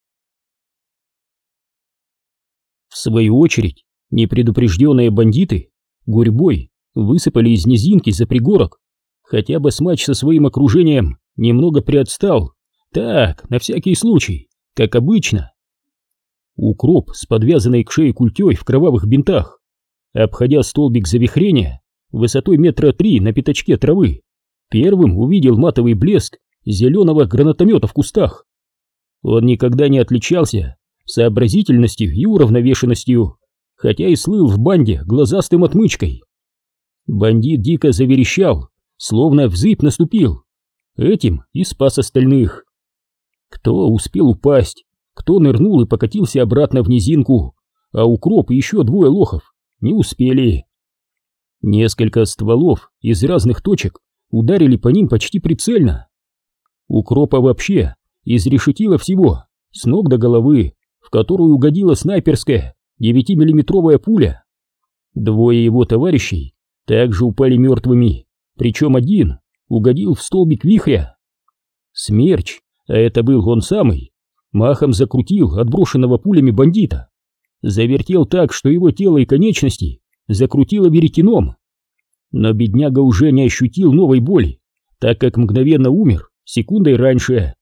В свою очередь, непредупрежденные бандиты гурьбой высыпали из низинки за пригорок, хотя басмач со своим окружением немного приотстал, так, на всякий случай, как обычно. Укроп с подвязанной к шее культей в кровавых бинтах, обходя столбик завихрения высотой метра три на пятачке травы, первым увидел матовый блеск зеленого гранатомета в кустах. Он никогда не отличался сообразительностью и уравновешенностью, хотя и слыл в банде глазастым отмычкой. Бандит дико заверещал, словно взрыв наступил. Этим и спас остальных. Кто успел упасть, кто нырнул и покатился обратно в низинку, а укроп и еще двое лохов не успели. Несколько стволов из разных точек ударили по ним почти прицельно. Укропа вообще изрешетило всего с ног до головы, в которую угодила снайперская девятимиллиметровая пуля. Двое его товарищей также упали мертвыми, причем один угодил в столбик вихря. Смерч, а это был он самый, махом закрутил отброшенного пулями бандита, завертел так, что его тело и конечности закрутило веретеном. Но бедняга уже не ощутил новой боли, так как мгновенно умер секундой раньше.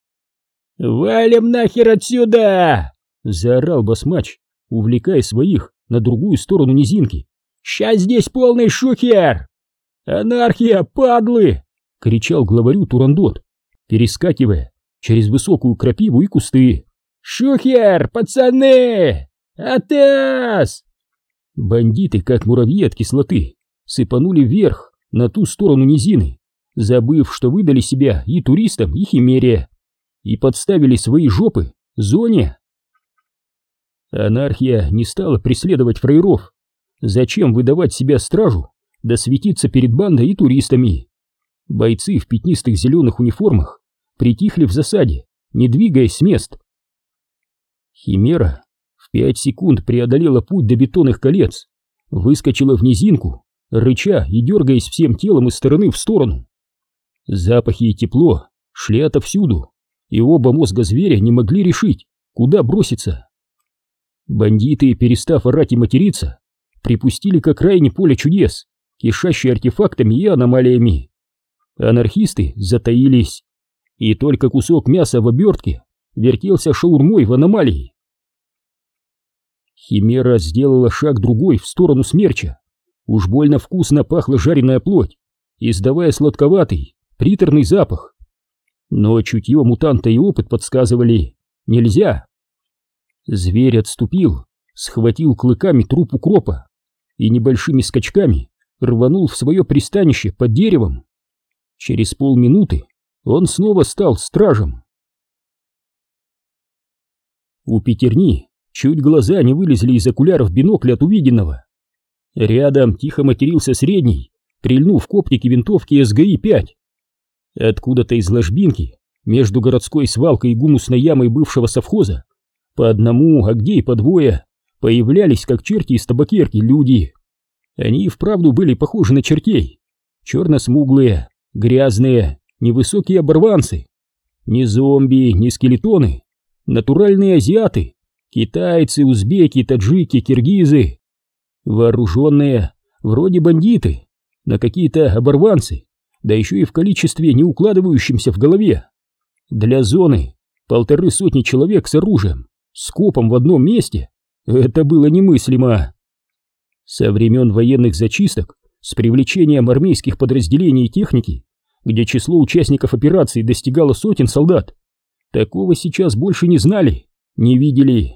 «Валим нахер отсюда!» — заорал басмач, увлекая своих на другую сторону низинки. «Ща здесь полный шухер!» «Анархия, падлы!» — кричал главарю Турандот, перескакивая через высокую крапиву и кусты. «Шухер, пацаны! Атас!» Бандиты, как муравьи от кислоты, сыпанули вверх, на ту сторону низины, забыв, что выдали себя и туристам, и химере, и подставили свои жопы зоне. Анархия не стала преследовать фраеров. Зачем выдавать себя стражу, да светиться перед бандой и туристами? Бойцы в пятнистых зеленых униформах притихли в засаде, не двигаясь с мест. Химера в пять секунд преодолела путь до бетонных колец, выскочила в низинку, рыча и дергаясь всем телом из стороны в сторону. Запахи и тепло шли отовсюду, и оба мозга зверя не могли решить, куда броситься. Бандиты, перестав орать и материться, припустили к окраине поля чудес, кишащей артефактами и аномалиями. Анархисты затаились, и только кусок мяса в обертке вертелся шаурмой в аномалии. Химера сделала шаг другой в сторону смерча. Уж больно вкусно пахла жареная плоть, издавая сладковатый, приторный запах. Но чутье мутанта и опыт подсказывали: нельзя. Зверь отступил, схватил клыками труп укропа и небольшими скачками рванул в свое пристанище под деревом. Через полминуты он снова стал стражем. У пятерни чуть глаза не вылезли из окуляров бинокля от увиденного. Рядом тихо матерился средний, прильнув к оптике винтовки эс гэ и пять. Откуда-то из ложбинки, между городской свалкой и гумусной ямой бывшего совхоза, по одному, а где и по двое, появлялись, как черти из табакерки, люди. Они и вправду были похожи на чертей. Черно-смуглые, грязные, невысокие оборванцы. Ни зомби, ни скелетоны. Натуральные азиаты. Китайцы, узбеки, таджики, киргизы. Вооруженные, вроде бандиты, но какие-то оборванцы, да еще и в количестве, не укладывающемся в голове. Для зоны полторы сотни человек с оружием, с копом в одном месте. Это было немыслимо. Со времен военных зачисток с привлечением армейских подразделений и техники, где число участников операции достигало сотен солдат, такого сейчас больше не знали, не видели.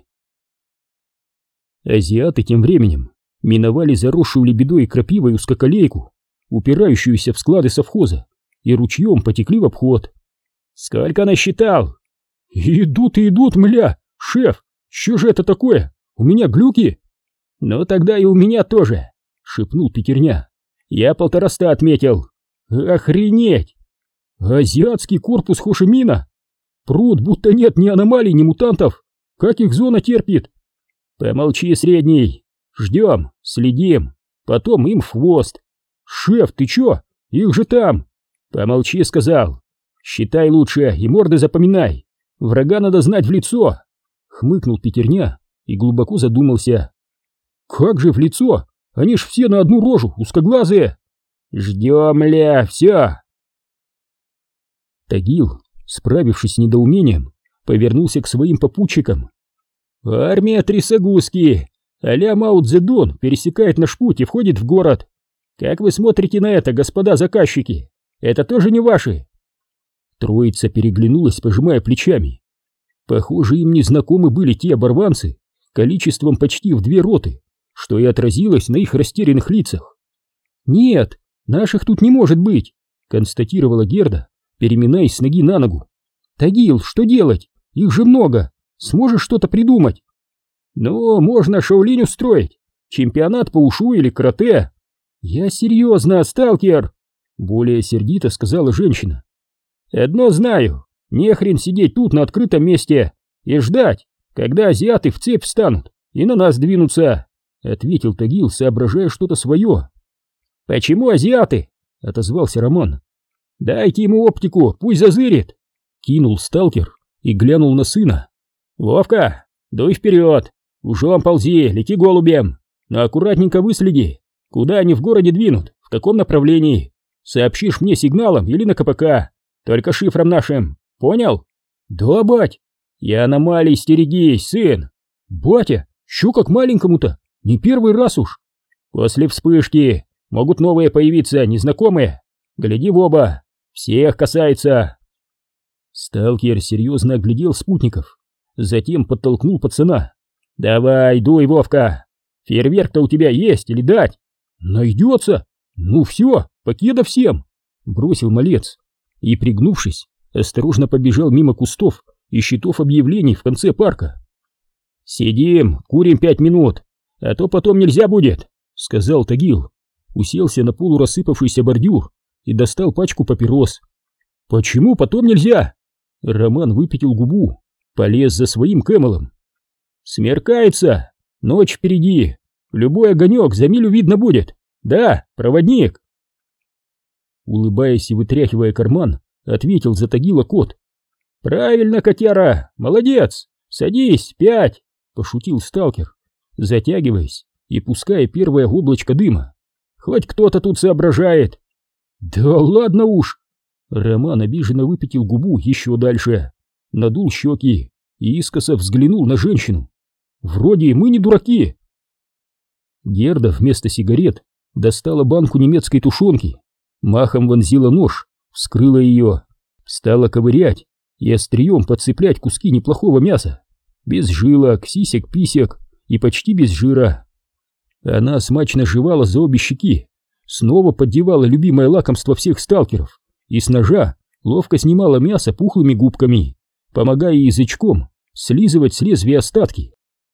Азиаты тем временем миновали заросшую лебедой и крапивой узкоколейку, упирающуюся в склады совхоза, и ручьем потекли в обход. «Сколько насчитал?» «Идут и идут, мля! Шеф, что же это такое? У меня глюки?» «Ну тогда и у меня тоже», — шепнул Петерня. «Я полтораста отметил». «Охренеть! Азиатский корпус Хошимина? Пруд, будто нет ни аномалий, ни мутантов. Как их зона терпит?» «Помолчи, средний. Ждем, следим. Потом им в хвост». «Шеф, ты чё? Их же там!» «Помолчи, сказал. Считай лучше и морды запоминай. Врага надо знать в лицо», — хмыкнул Петерня и глубоко задумался. «Как же в лицо? Они ж все на одну рожу, узкоглазые!» «Ждем, ля, все!» Тагил, справившись с недоумением, повернулся к своим попутчикам. «Армия Трясогузки, а-ля Мао Цзэдун, пересекает наш путь и входит в город. Как вы смотрите на это, господа заказчики? Это тоже не ваши?» Троица переглянулась, пожимая плечами. Похоже, им незнакомы были те оборванцы, количеством почти в две роты, что и отразилось на их растерянных лицах. «Нет, наших тут не может быть», — констатировала Герда, переминаясь с ноги на ногу. «Тагил, что делать? Их же много. Сможешь что-то придумать?» «Ну, можно Шаолинь устроить. Чемпионат по ушу или карате». «Я серьезно, сталкер», — более сердито сказала женщина. «Одно знаю, не хрен сидеть тут на открытом месте и ждать, когда азиаты в цепь встанут и на нас двинутся», — ответил Тагил, соображая что-то свое. «Почему азиаты?» — отозвался Роман. «Дайте ему оптику, пусть зазырит», — кинул сталкер и глянул на сына. «Вовка, дуй вперед, ужом ползи, лети голубем, но аккуратненько выследи, куда они в городе двинут, в каком направлении. Сообщишь мне сигналом или на КПК, только шифром нашим, понял?» «Да, бать!» «И аномалий стерегись, сын!» «Батя, чё как маленькому-то? Не первый раз уж!» «После вспышки могут новые появиться, незнакомые. Гляди в оба, всех касается!» Сталкер серьезно оглядел спутников, затем подтолкнул пацана. «Давай, дуй, Вовка! Фейерверк-то у тебя есть или дать?» «Найдется! Ну все, покеда всем!» Бросил малец и, пригнувшись, осторожно побежал мимо кустов и щитов объявлений в конце парка. «Сидим, курим пять минут, а то потом нельзя будет», — сказал Тагил, уселся на полурассыпавшийся бордюр и достал пачку папирос. «Почему потом нельзя?» Роман выпятил губу, полез за своим Кэмелом. «Смеркается, ночь впереди, любой огонек за милю видно будет. Да, проводник!» Улыбаясь и вытряхивая карман, ответил за Тагила кот. «Правильно, котяра, молодец, садись, пять!» — пошутил сталкер, затягиваясь и пуская первое облачко дыма. «Хоть кто-то тут соображает!» «Да ладно уж!» Роман обиженно выпятил губу еще дальше, надул щеки и искоса взглянул на женщину. «Вроде мы не дураки!» Герда вместо сигарет достала банку немецкой тушенки, махом вонзила нож, вскрыла ее, стала ковырять и острием подцеплять куски неплохого мяса, без жилок, сисек, писек и почти без жира. Она смачно жевала за обе щеки, снова поддевала любимое лакомство всех сталкеров и с ножа ловко снимала мясо пухлыми губками, помогая язычком слизывать с лезвия остатки.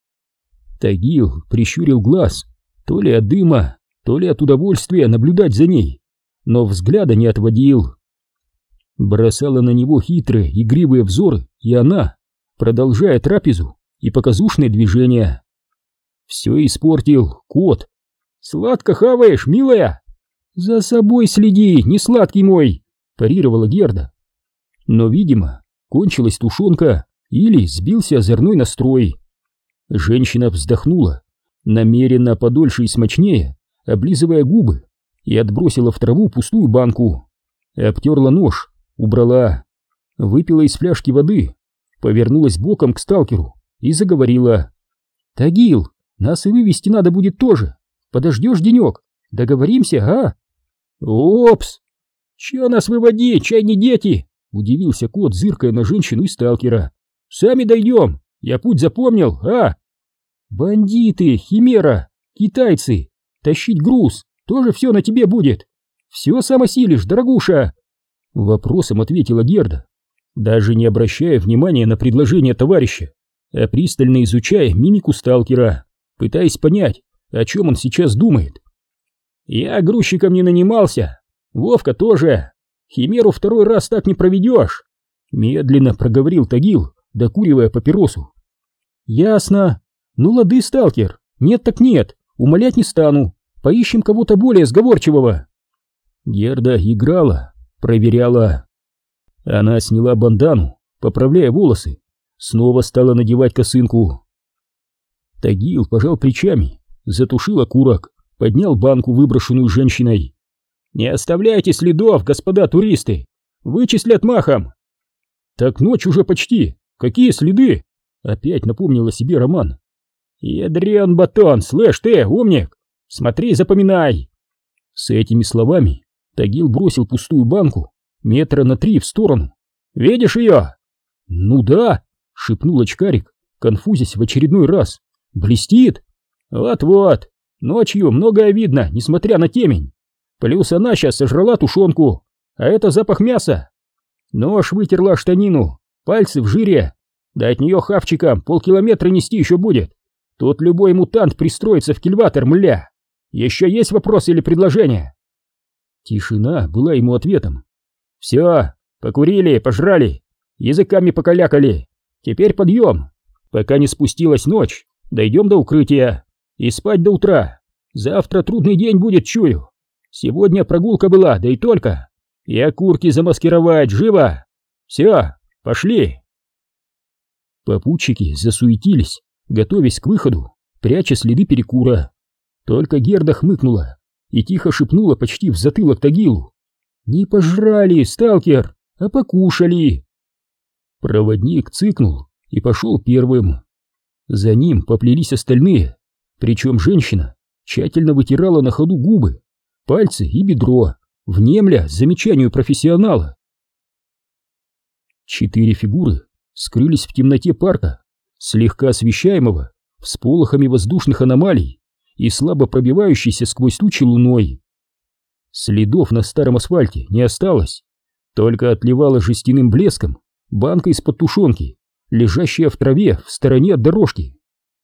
Тагил прищурил глаз, то ли от дыма, то ли от удовольствия наблюдать за ней, но взгляда не отводил. Бросала на него хитрые, игривые взоры и она, продолжая трапезу и показушные движения. Все испортил кот. «Сладко хаваешь, милая?» «За собой следи, не сладкий мой!» — парировала Герда. Но, видимо, кончилась тушенка или сбился озорной настрой. Женщина вздохнула, намеренно подольше и смачнее, облизывая губы, и отбросила в траву пустую банку. Обтерла нож, убрала, выпила из фляжки воды, повернулась боком к сталкеру и заговорила. Тагил, нас и вывести надо будет тоже. Подождешь денек? Договоримся, а? Опс! Че нас выводить, чай не дети? Удивился кот, зыркая на женщину и сталкера. Сами дойдем, я путь запомнил, а? Бандиты, химера, китайцы, тащить груз, тоже все на тебе будет. Все сам осилишь, дорогуша. Вопросом ответила Герда, даже не обращая внимания на предложение товарища, а пристально изучая мимику сталкера, пытаясь понять, о чем он сейчас думает. Я грузчиком не нанимался, Вовка тоже. Химеру второй раз так не проведешь. Медленно проговорил Тагил, докуривая папиросу. Ясно. Ну лады, сталкер, нет так нет, умолять не стану. Поищем кого-то более сговорчивого. Герда играла, проверяла. Она сняла бандану, поправляя волосы, снова стала надевать косынку. Тагил пожал плечами, затушил окурок, поднял банку, выброшенную женщиной. «Не оставляйте следов, господа туристы! Вычислят махом!» «Так ночь уже почти! Какие следы?» Опять напомнил о себе Роман. «Ядрен батон, слышь ты, умник! Смотри, запоминай!» С этими словами Тагил бросил пустую банку метра на три в сторону. «Видишь ее?» «Ну да!» — шепнул очкарик, конфузясь в очередной раз. «Блестит?» «Вот-вот! Ночью многое видно, несмотря на темень. Плюс она сейчас сожрала тушенку, а это запах мяса. Нож вытерла штанину, пальцы в жире. Да от нее хавчиком полкилометра нести еще будет. Тут любой мутант пристроится в кильватор, мля. Еще есть вопросы или предложения?» Тишина была ему ответом. «Все, покурили, пожрали, языками покалякали. Теперь подъем. Пока не спустилась ночь, дойдем до укрытия. И спать до утра. Завтра трудный день будет, чую. Сегодня прогулка была, да и только. И окурки замаскировать, живо. Все, пошли». Попутчики засуетились, готовясь к выходу, пряча следы перекура. Только Герда хмыкнула и тихо шепнула почти в затылок Тагилу. «Не пожрали, сталкер, а покушали». Проводник цыкнул и пошел первым. За ним поплелись остальные, причем женщина тщательно вытирала на ходу губы, пальцы и бедро, внемля замечанию профессионала. Четыре фигуры скрылись в темноте парка, слегка освещаемого всполохами воздушных аномалий и слабо пробивающейся сквозь тучи луной. Следов на старом асфальте не осталось, только отливала жестяным блеском банка из-под тушенки, лежащая в траве в стороне от дорожки.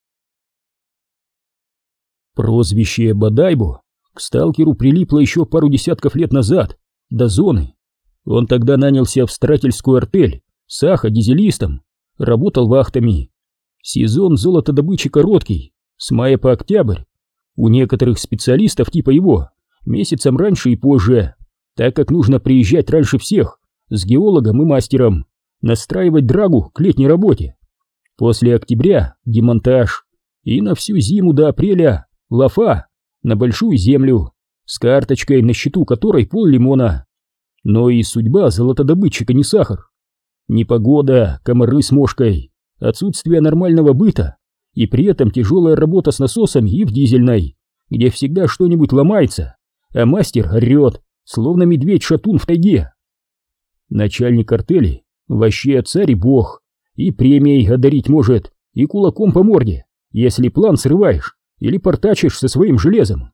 Прозвище Бодайбо к сталкеру прилипло еще пару десятков лет назад, до зоны. Он тогда нанялся в старательскую артель сахо-дизелистом, работал вахтами. Сезон золотодобычи короткий, с мая по октябрь. У некоторых специалистов типа его месяцем раньше и позже, так как нужно приезжать раньше всех с геологом и мастером, настраивать драгу к летней работе. После октября демонтаж, и на всю зиму до апреля лафа на большую землю, с карточкой, на счету которой пол лимона. Но и судьба золотодобытчика не сахар. Непогода, комары с мошкой, отсутствие нормального быта и при этом тяжелая работа с насосами и в дизельной, где всегда что-нибудь ломается, а мастер орет, словно медведь-шатун в тайге. Начальник артели вообще царь и бог, и премией одарить может, и кулаком по морде, если план срываешь или портачишь со своим железом.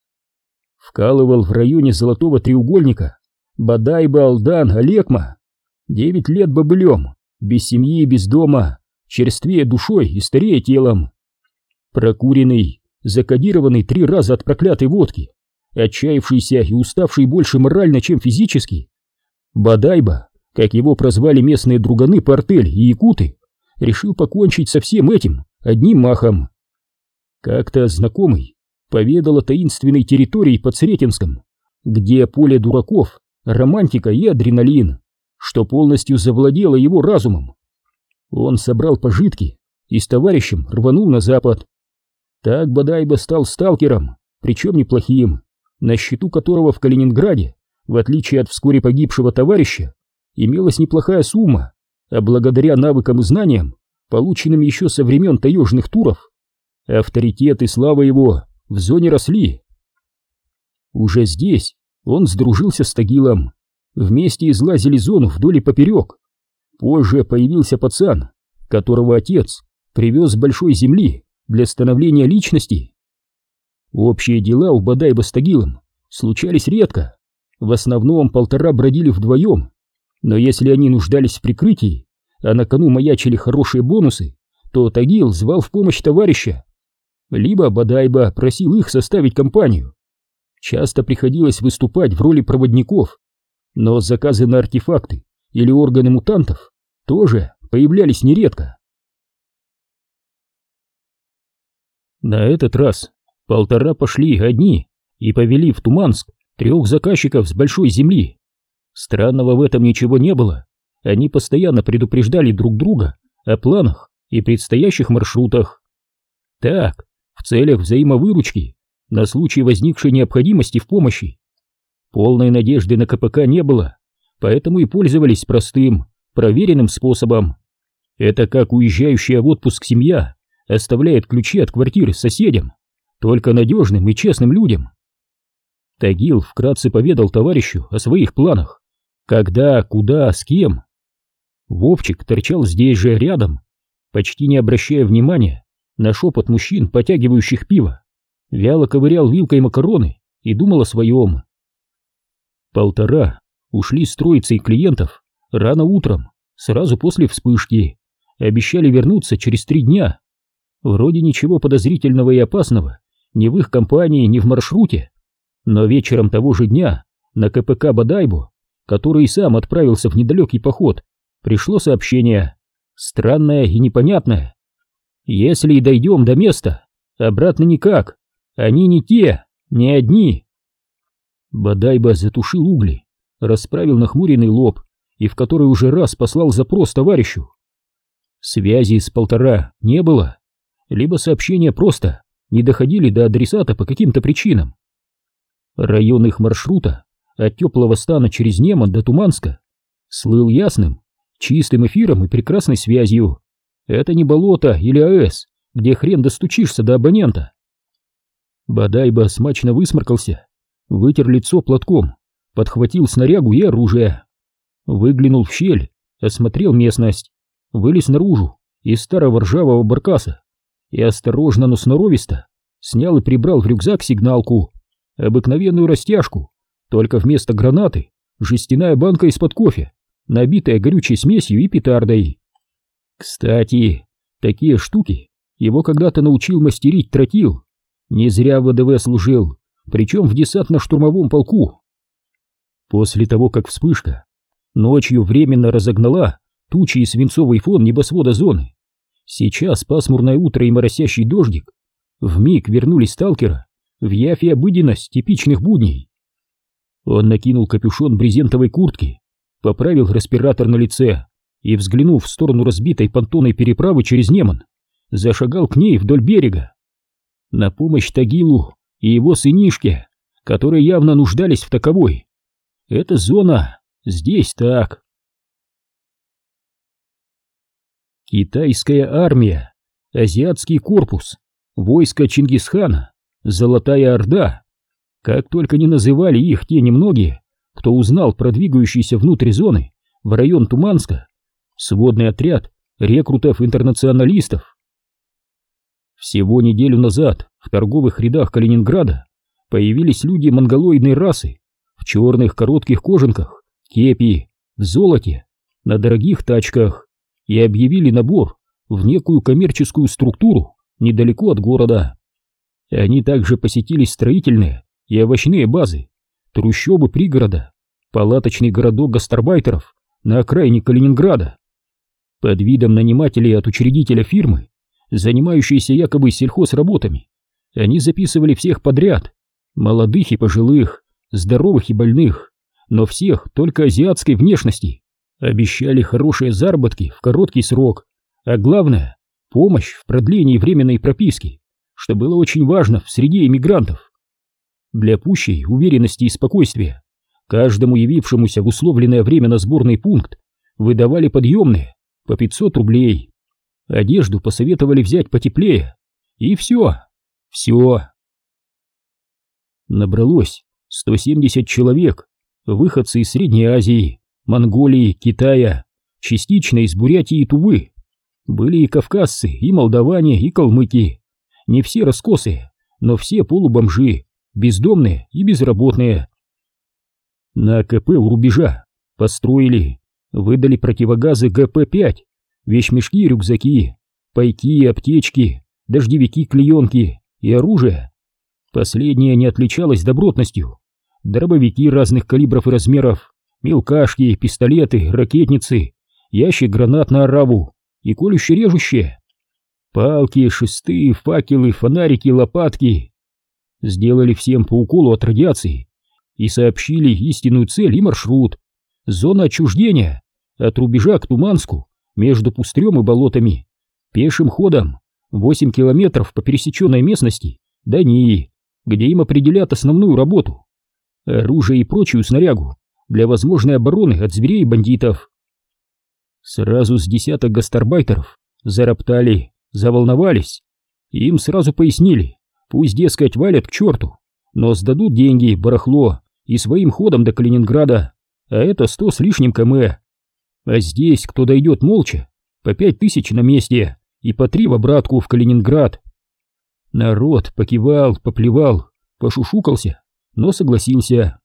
Вкалывал в районе Золотого треугольника Бодайбо Алдан Алекма. Девять лет бобылем, без семьи и без дома, черствее душой и старее телом. Прокуренный, закодированный три раза от проклятой водки, отчаявшийся и уставший больше морально, чем физически, Бодайбо, как его прозвали местные друганы по артели и якуты, решил покончить со всем этим одним махом. Как-то знакомый поведал о таинственной территории под Сретенском, где поле дураков, романтика и адреналин, что полностью завладело его разумом. Он собрал пожитки и с товарищем рванул на запад. Так Бодайбо стал сталкером, причем неплохим, на счету которого в Калининграде, в отличие от вскоре погибшего товарища, имелась неплохая сумма, а благодаря навыкам и знаниям, полученным еще со времен таежных туров, авторитет и слава его в зоне росли. Уже здесь он сдружился с Тагилом, вместе излазили зону вдоль и поперек. Позже появился пацан, которого отец привез с большой земли для становления личности. Общие дела у Бодайба с Тагилом случались редко, в основном полтора бродили вдвоем, но если они нуждались в прикрытии, а на кону маячили хорошие бонусы, то Тагил звал в помощь товарища, либо Бодайба просил их составить компанию. Часто приходилось выступать в роли проводников, но заказы на артефакты или органы мутантов тоже появлялись нередко. На этот раз полтора пошли одни и повели в Туманск трех заказчиков с большой земли. Странного в этом ничего не было, они постоянно предупреждали друг друга о планах и предстоящих маршрутах. Так, в целях взаимовыручки, на случай возникшей необходимости в помощи. Полной надежды на КПК не было, поэтому и пользовались простым, проверенным способом. Это как уезжающая в отпуск семья оставляет ключи от квартиры соседям, только надежным и честным людям. Тагил вкратце поведал товарищу о своих планах, когда, куда, с кем. Вовчик торчал здесь же рядом, почти не обращая внимания на шепот мужчин, потягивающих пиво, вяло ковырял вилкой макароны и думал о своем. Полтора ушли с троицей клиентов рано утром, сразу после вспышки, обещали вернуться через три дня. Вроде ничего подозрительного и опасного ни в их компании, ни в маршруте, но вечером того же дня на КПК Бодайбу, который и сам отправился в недалекий поход, пришло сообщение, странное и непонятное. Если и дойдем до места, обратно никак, они не те, не одни. Бодайба затушил угли, расправил нахмуренный лоб и в который уже раз послал запрос товарищу. Связи с полтора не было, либо сообщения просто не доходили до адресата по каким-то причинам. Район их маршрута от Теплого Стана через Неман до Туманска слыл ясным, чистым эфиром и прекрасной связью. Это не болото или АЭС, где хрен достучишься до абонента. Бодайба смачно высморкался, вытер лицо платком, подхватил снарягу и оружие. Выглянул в щель, осмотрел местность, вылез наружу из старого ржавого баркаса и осторожно, но сноровисто снял и прибрал в рюкзак сигналку, обыкновенную растяжку, только вместо гранаты жестяная банка из-под кофе, набитая горючей смесью и петардой. Кстати, такие штуки его когда-то научил мастерить Тротил, не зря в ВДВ служил, причем в десантно-штурмовом полку. После того, как вспышка ночью временно разогнала тучи и свинцовый фон небосвода зоны, сейчас пасмурное утро и моросящий дождик вмиг вернули сталкера в явь и обыденность типичных будней. Он накинул капюшон брезентовой куртки, поправил респиратор на лице и, взглянув в сторону разбитой понтонной переправы через Неман, зашагал к ней вдоль берега. На помощь Тагилу и его сынишке, которые явно нуждались в таковой. Эта зона здесь так. Китайская армия, азиатский корпус, войско Чингисхана, Золотая Орда. Как только не называли их те немногие, кто узнал про двигающийся внутрь зоны в район Туманска сводный отряд рекрутов-интернационалистов. Всего неделю назад в торговых рядах Калининграда появились люди монголоидной расы в черных коротких кожанках, кепи, в золоте, на дорогих тачках и объявили набор в некую коммерческую структуру недалеко от города. Они также посетили строительные и овощные базы, трущобы пригорода, палаточный городок гастарбайтеров на окраине Калининграда. Под видом нанимателей от учредителя фирмы, занимающейся якобы сельхозработами, они записывали всех подряд, молодых и пожилых, здоровых и больных, но всех только азиатской внешности. Обещали хорошие заработки в короткий срок, а главное — помощь в продлении временной прописки, что было очень важно в среде иммигрантов. Для пущей уверенности и спокойствия каждому явившемуся в условленное время на сборный пункт выдавали подъемные по пятьсот рублей. Одежду посоветовали взять потеплее, И все, все. Набралось сто семьдесят человек, выходцы из Средней Азии, Монголии, Китая, частично из Бурятии и Тувы. Были и кавказцы, и молдаване, и калмыки. Не все раскосые, но все полубомжи, бездомные и безработные. На КП у рубежа построили, выдали противогазы гэ пэ пять, вещмешки и рюкзаки, пайки, аптечки, дождевики-клеенки и оружие. Последнее не отличалось добротностью. Дробовики разных калибров и размеров, мелкашки, пистолеты, ракетницы, ящик гранат на ораву и колюще-режущее. Палки, шесты, факелы, фонарики, лопатки. Сделали всем по уколу от радиации и сообщили истинную цель и маршрут. Зона отчуждения от рубежа к Туманску, между Пустырем и болотами, пешим ходом восемь километров по пересеченной местности до НИИ, где им определят основную работу, оружие и прочую снарягу для возможной обороны от зверей и бандитов. Сразу с десяток гастарбайтеров зароптали, заволновались, им сразу пояснили, пусть, дескать, валят к черту, но сдадут деньги, барахло и своим ходом до Калининграда, а это сто с лишним км. А здесь кто дойдет молча, по пять тысяч на месте и по три в обратку в Калининград. Народ покивал, поплевал, пошушукался, но согласился.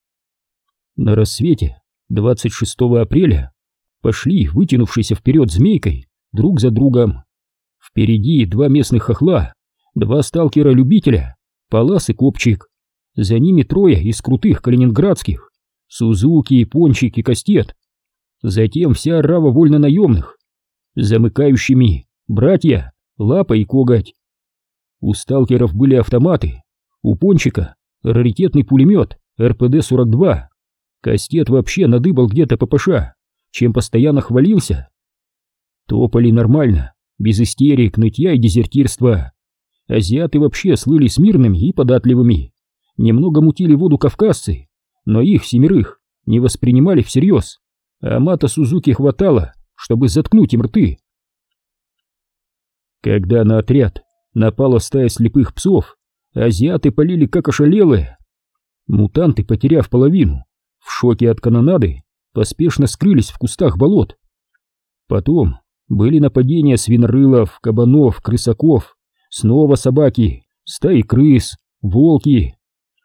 На рассвете двадцать шестого апреля пошли, вытянувшись вперед змейкой, друг за другом. Впереди два местных хохла, два сталкера-любителя, Палас и Копчик. За ними трое из крутых калининградских, Сузуки, Пончик и Кастет. Затем вся орава вольнонаемных. Замыкающими братья Лапа и Коготь. У сталкеров были автоматы, у Пончика раритетный пулемет эр пэ дэ сорок два. Кастет вообще надыбал где-то ППШ, чем постоянно хвалился. Топали нормально, без истерик, нытья и дезертирства. Азиаты вообще слыли смирными и податливыми. Немного мутили воду кавказцы, но их семерых не воспринимали всерьез, а мата Сузуки хватало, чтобы заткнуть им рты. Когда на отряд напала стая слепых псов, азиаты полили как ошалелые. Мутанты, потеряв половину, в шоке от канонады, поспешно скрылись в кустах болот. Потом были нападения свинорылов, кабанов, крысаков, снова собаки, стаи крыс, волки.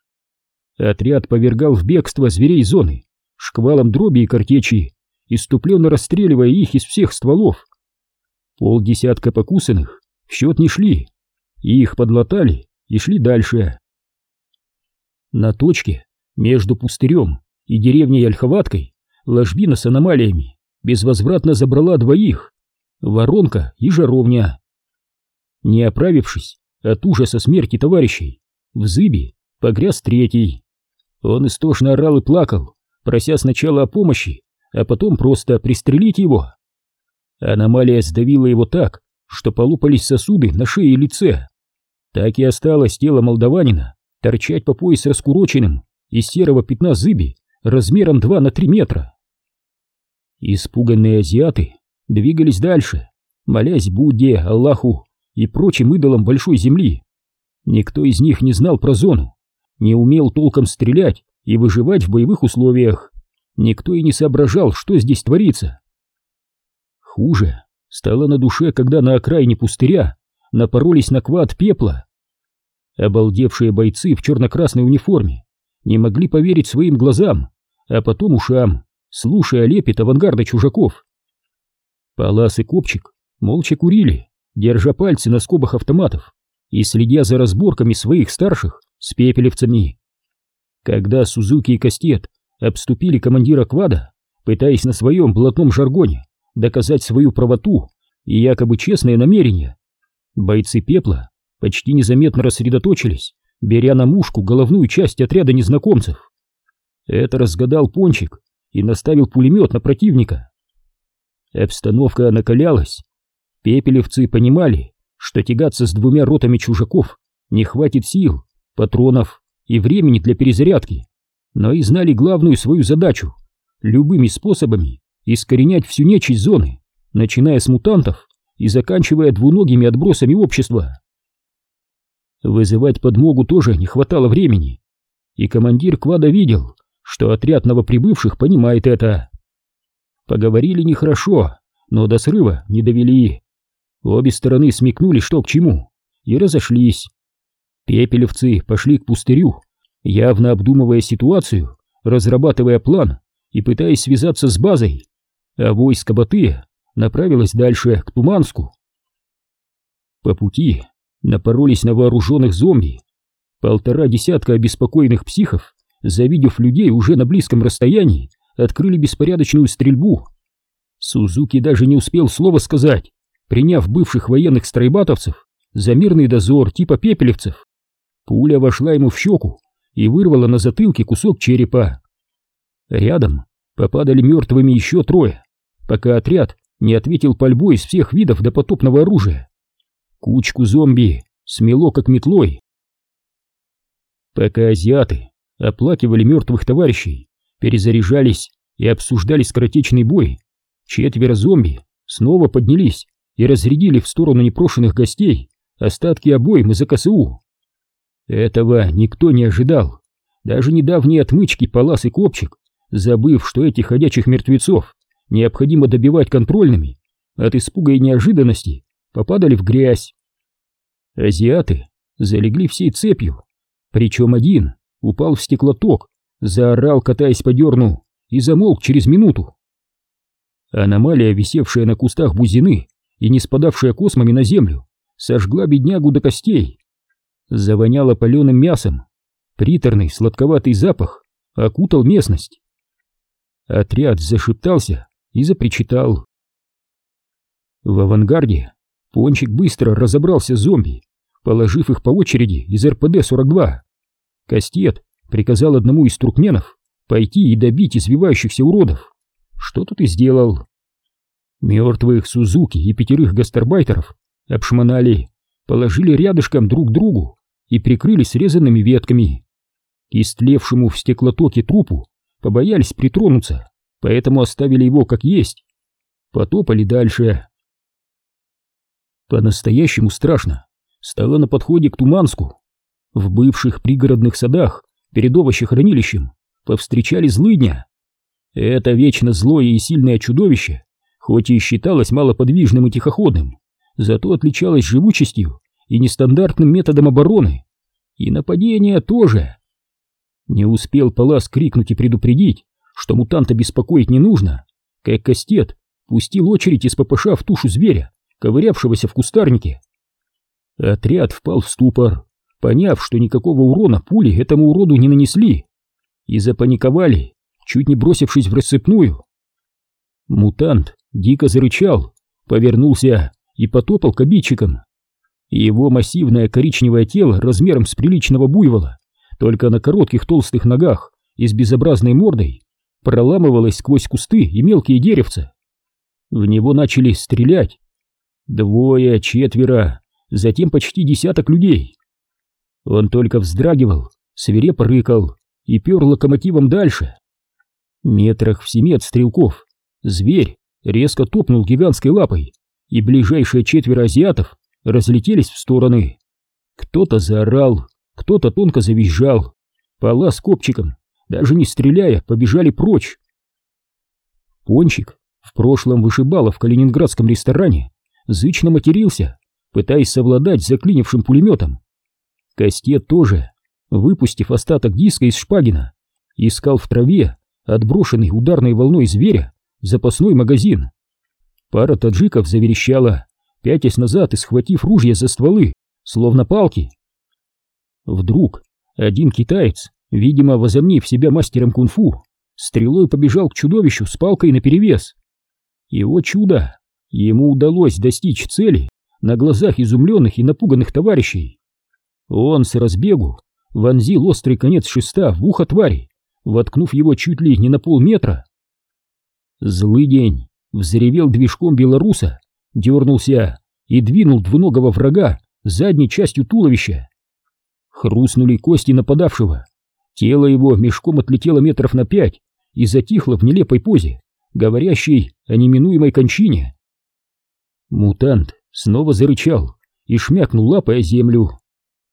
Отряд повергал в бегство зверей зоны, шквалом дроби и картечи, исступленно расстреливая их из всех стволов. Полдесятка покусанных в счет не шли, их подлатали и шли дальше. На точке между Пустырем и деревней Ольховаткой ложбина с аномалиями безвозвратно забрала двоих — Воронка и Жаровня. Не оправившись от ужаса смерти товарищей, в зыбе погряз третий. Он истошно орал и плакал, прося сначала о помощи, а потом просто пристрелить его. Аномалия сдавила его так, что полопались сосуды на шее и лице. Так и осталось тело молдаванина торчать по пояс раскуроченным из серого пятна зыби размером два на три метра. Испуганные азиаты двигались дальше, молясь Будде, Аллаху и прочим идолам большой земли. Никто из них не знал про зону, не умел толком стрелять и выживать в боевых условиях. Никто и не соображал, что здесь творится. Хуже стало на душе, когда на окраине Пустыря напоролись на квад пепла. Обалдевшие бойцы в черно-красной униформе не могли поверить своим глазам, а потом ушам, слушая лепет авангарда чужаков. Палас и Копчик молча курили, держа пальцы на скобах автоматов и следя за разборками своих старших с пепелевцами. Когда Сузуки и Кастет обступили командира квада, пытаясь на своем блатном жаргоне доказать свою правоту и якобы честные намерения, бойцы пепла почти незаметно рассредоточились, беря на мушку головную часть отряда незнакомцев. Это разгадал Пончик и наставил пулемет на противника. Обстановка накалялась. Пепелевцы понимали, что тягаться с двумя ротами чужаков не хватит сил, патронов и времени для перезарядки, но и знали главную свою задачу — любыми способами искоренять всю нечисть зоны, начиная с мутантов и заканчивая двуногими отбросами общества. Вызывать подмогу тоже не хватало времени, и командир квада видел, что отряд новоприбывших понимает это. Поговорили нехорошо, но до срыва не довели. Обе стороны смекнули, что к чему, и разошлись. Пепелевцы пошли к пустырю, явно обдумывая ситуацию, разрабатывая план и пытаясь связаться с базой, а войско Батыя направилось дальше, к Туманску. По пути напоролись на вооруженных зомби. Полтора десятка обеспокоенных психов, завидев людей уже на близком расстоянии, открыли беспорядочную стрельбу. Сузуки даже не успел слова сказать, приняв бывших военных стройбатовцев за мирный дозор типа пепелевцев. Пуля вошла ему в щеку и вырвала на затылке кусок черепа. Рядом попадали мертвыми еще трое, пока отряд не ответил пальбой из всех видов допотопного оружия. Кучку зомби смело как метлой. Пока азиаты оплакивали мертвых товарищей, перезаряжались и обсуждали скоротечный бой, четверо зомби снова поднялись и разрядили в сторону непрошенных гостей остатки обоим из АКСУ. Этого никто не ожидал, даже недавние отмычки Палас и Копчик, забыв, что этих ходячих мертвецов необходимо добивать контрольными, от испуга и неожиданности попадали в грязь. Азиаты залегли всей цепью, причем один упал в стеклоток, заорал, катаясь по дерну, и замолк через минуту. Аномалия, висевшая на кустах бузины и не спадавшая космами на землю, сожгла беднягу до костей. Завоняло паленым мясом, приторный сладковатый запах окутал местность. Отряд зашептался и запричитал. В авангарде Пончик быстро разобрался с зомби, положив их по очереди из эр пэ дэ сорок два. Кастет приказал одному из туркменов пойти и добить извивающихся уродов, что тут и сделал. Мертвых Сузуки и пятерых гастарбайтеров обшмонали, положили рядышком друг к другу и прикрыли срезанными ветками. К истлевшему в стеклотоке трупу побоялись притронуться, поэтому оставили его как есть. Потопали дальше. По-настоящему страшно стало на подходе к Туманску. В бывших пригородных садах перед овощехранилищем повстречали злыдня. Это вечно злое и сильное чудовище, хоть и считалось малоподвижным и тихоходным, зато отличалось живучестью и нестандартным методом обороны. И нападение тоже. Не успел Палас крикнуть и предупредить, что мутанта беспокоить не нужно, как Кастет пустил очередь из пэ пэ ша в тушу зверя, ковырявшегося в кустарнике. Отряд впал в ступор, поняв, что никакого урона пули этому уроду не нанесли, и запаниковали, чуть не бросившись в рассыпную. Мутант дико зарычал, повернулся и потопал к обидчикам. Его массивное коричневое тело размером с приличного буйвола, только на коротких толстых ногах и с безобразной мордой, проламывалось сквозь кусты и мелкие деревца. В него начали стрелять. Двое, четверо, затем почти десяток людей. Он только вздрагивал, свирепо рыкал и пер локомотивом дальше. Метрах в семи от стрелков зверь резко топнул гигантской лапой, и ближайшие четверо азиатов разлетелись в стороны. Кто-то заорал, кто-то тонко завизжал. Палас с Копчиком, даже не стреляя, побежали прочь. Пончик, в прошлом вышибала в калининградском ресторане, зычно матерился, пытаясь совладать с заклинившим пулеметом. Кастет тоже, выпустив остаток диска из шпагина, искал в траве отброшенный ударной волной зверя запасной магазин. Пара таджиков заверещала, пятясь назад и схватив ружья за стволы, словно палки. Вдруг один китаец, видимо, возомнив себя мастером кунг-фу, стрелой побежал к чудовищу с палкой наперевес. И, о чудо, ему удалось достичь цели на глазах изумленных и напуганных товарищей. Он с разбегу вонзил острый конец шеста в ухо твари, воткнув его чуть ли не на полметра. Злыдень взревел движком белоруса, дернулся и двинул двуногого врага задней частью туловища. Хрустнули кости нападавшего, тело его мешком отлетело метров на пять и затихло в нелепой позе, говорящей о неминуемой кончине. Мутант снова зарычал и шмякнул лапой о землю.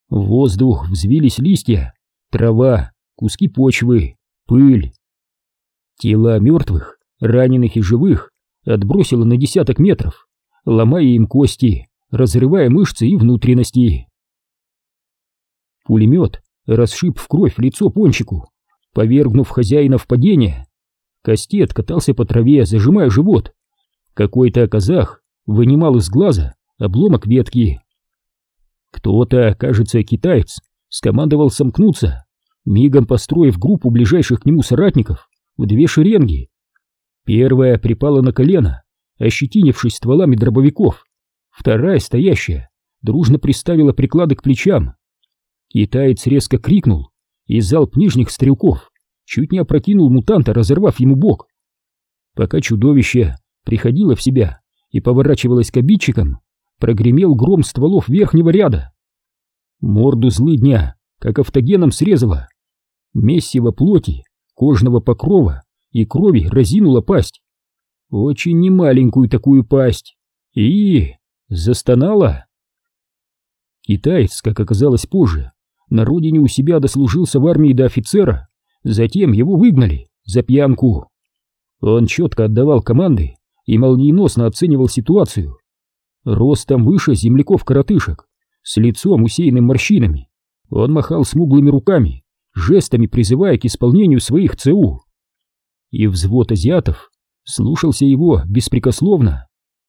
В воздух взвились листья, трава, куски почвы, пыль. Тела мертвых, раненых и живых отбросило на десяток метров, ломая им кости, разрывая мышцы и внутренности. Пулемет расшиб в кровь лицо Пончику, повергнув хозяина в падение. Кастет катался по траве, зажимая живот. Какой-то казах вынимал из глаза обломок ветки. Кто-то, кажется, китаец, скомандовал сомкнуться, мигом построив группу ближайших к нему соратников в две шеренги. Первая припала на колено, ощетинившись стволами дробовиков. Вторая, стоящая, дружно приставила приклады к плечам. Китаец резко крикнул, и залп нижних стрелков чуть не опрокинул мутанта, разорвав ему бок. Пока чудовище приходило в себя и поворачивалось к обидчикам, прогремел гром стволов верхнего ряда. Морду злыдня как автогеном срезало. Месиво плоти, кожного покрова и крови разинула пасть. Очень немаленькую такую пасть. И... застонала. Китаец, как оказалось позже, на родине у себя дослужился в армии до офицера, затем его выгнали за пьянку. Он четко отдавал команды и молниеносно оценивал ситуацию. Ростом выше земляков-коротышек, с лицом усеянным морщинами, он махал смуглыми руками, жестами призывая к исполнению своих ЦУ. И взвод азиатов слушался его беспрекословно.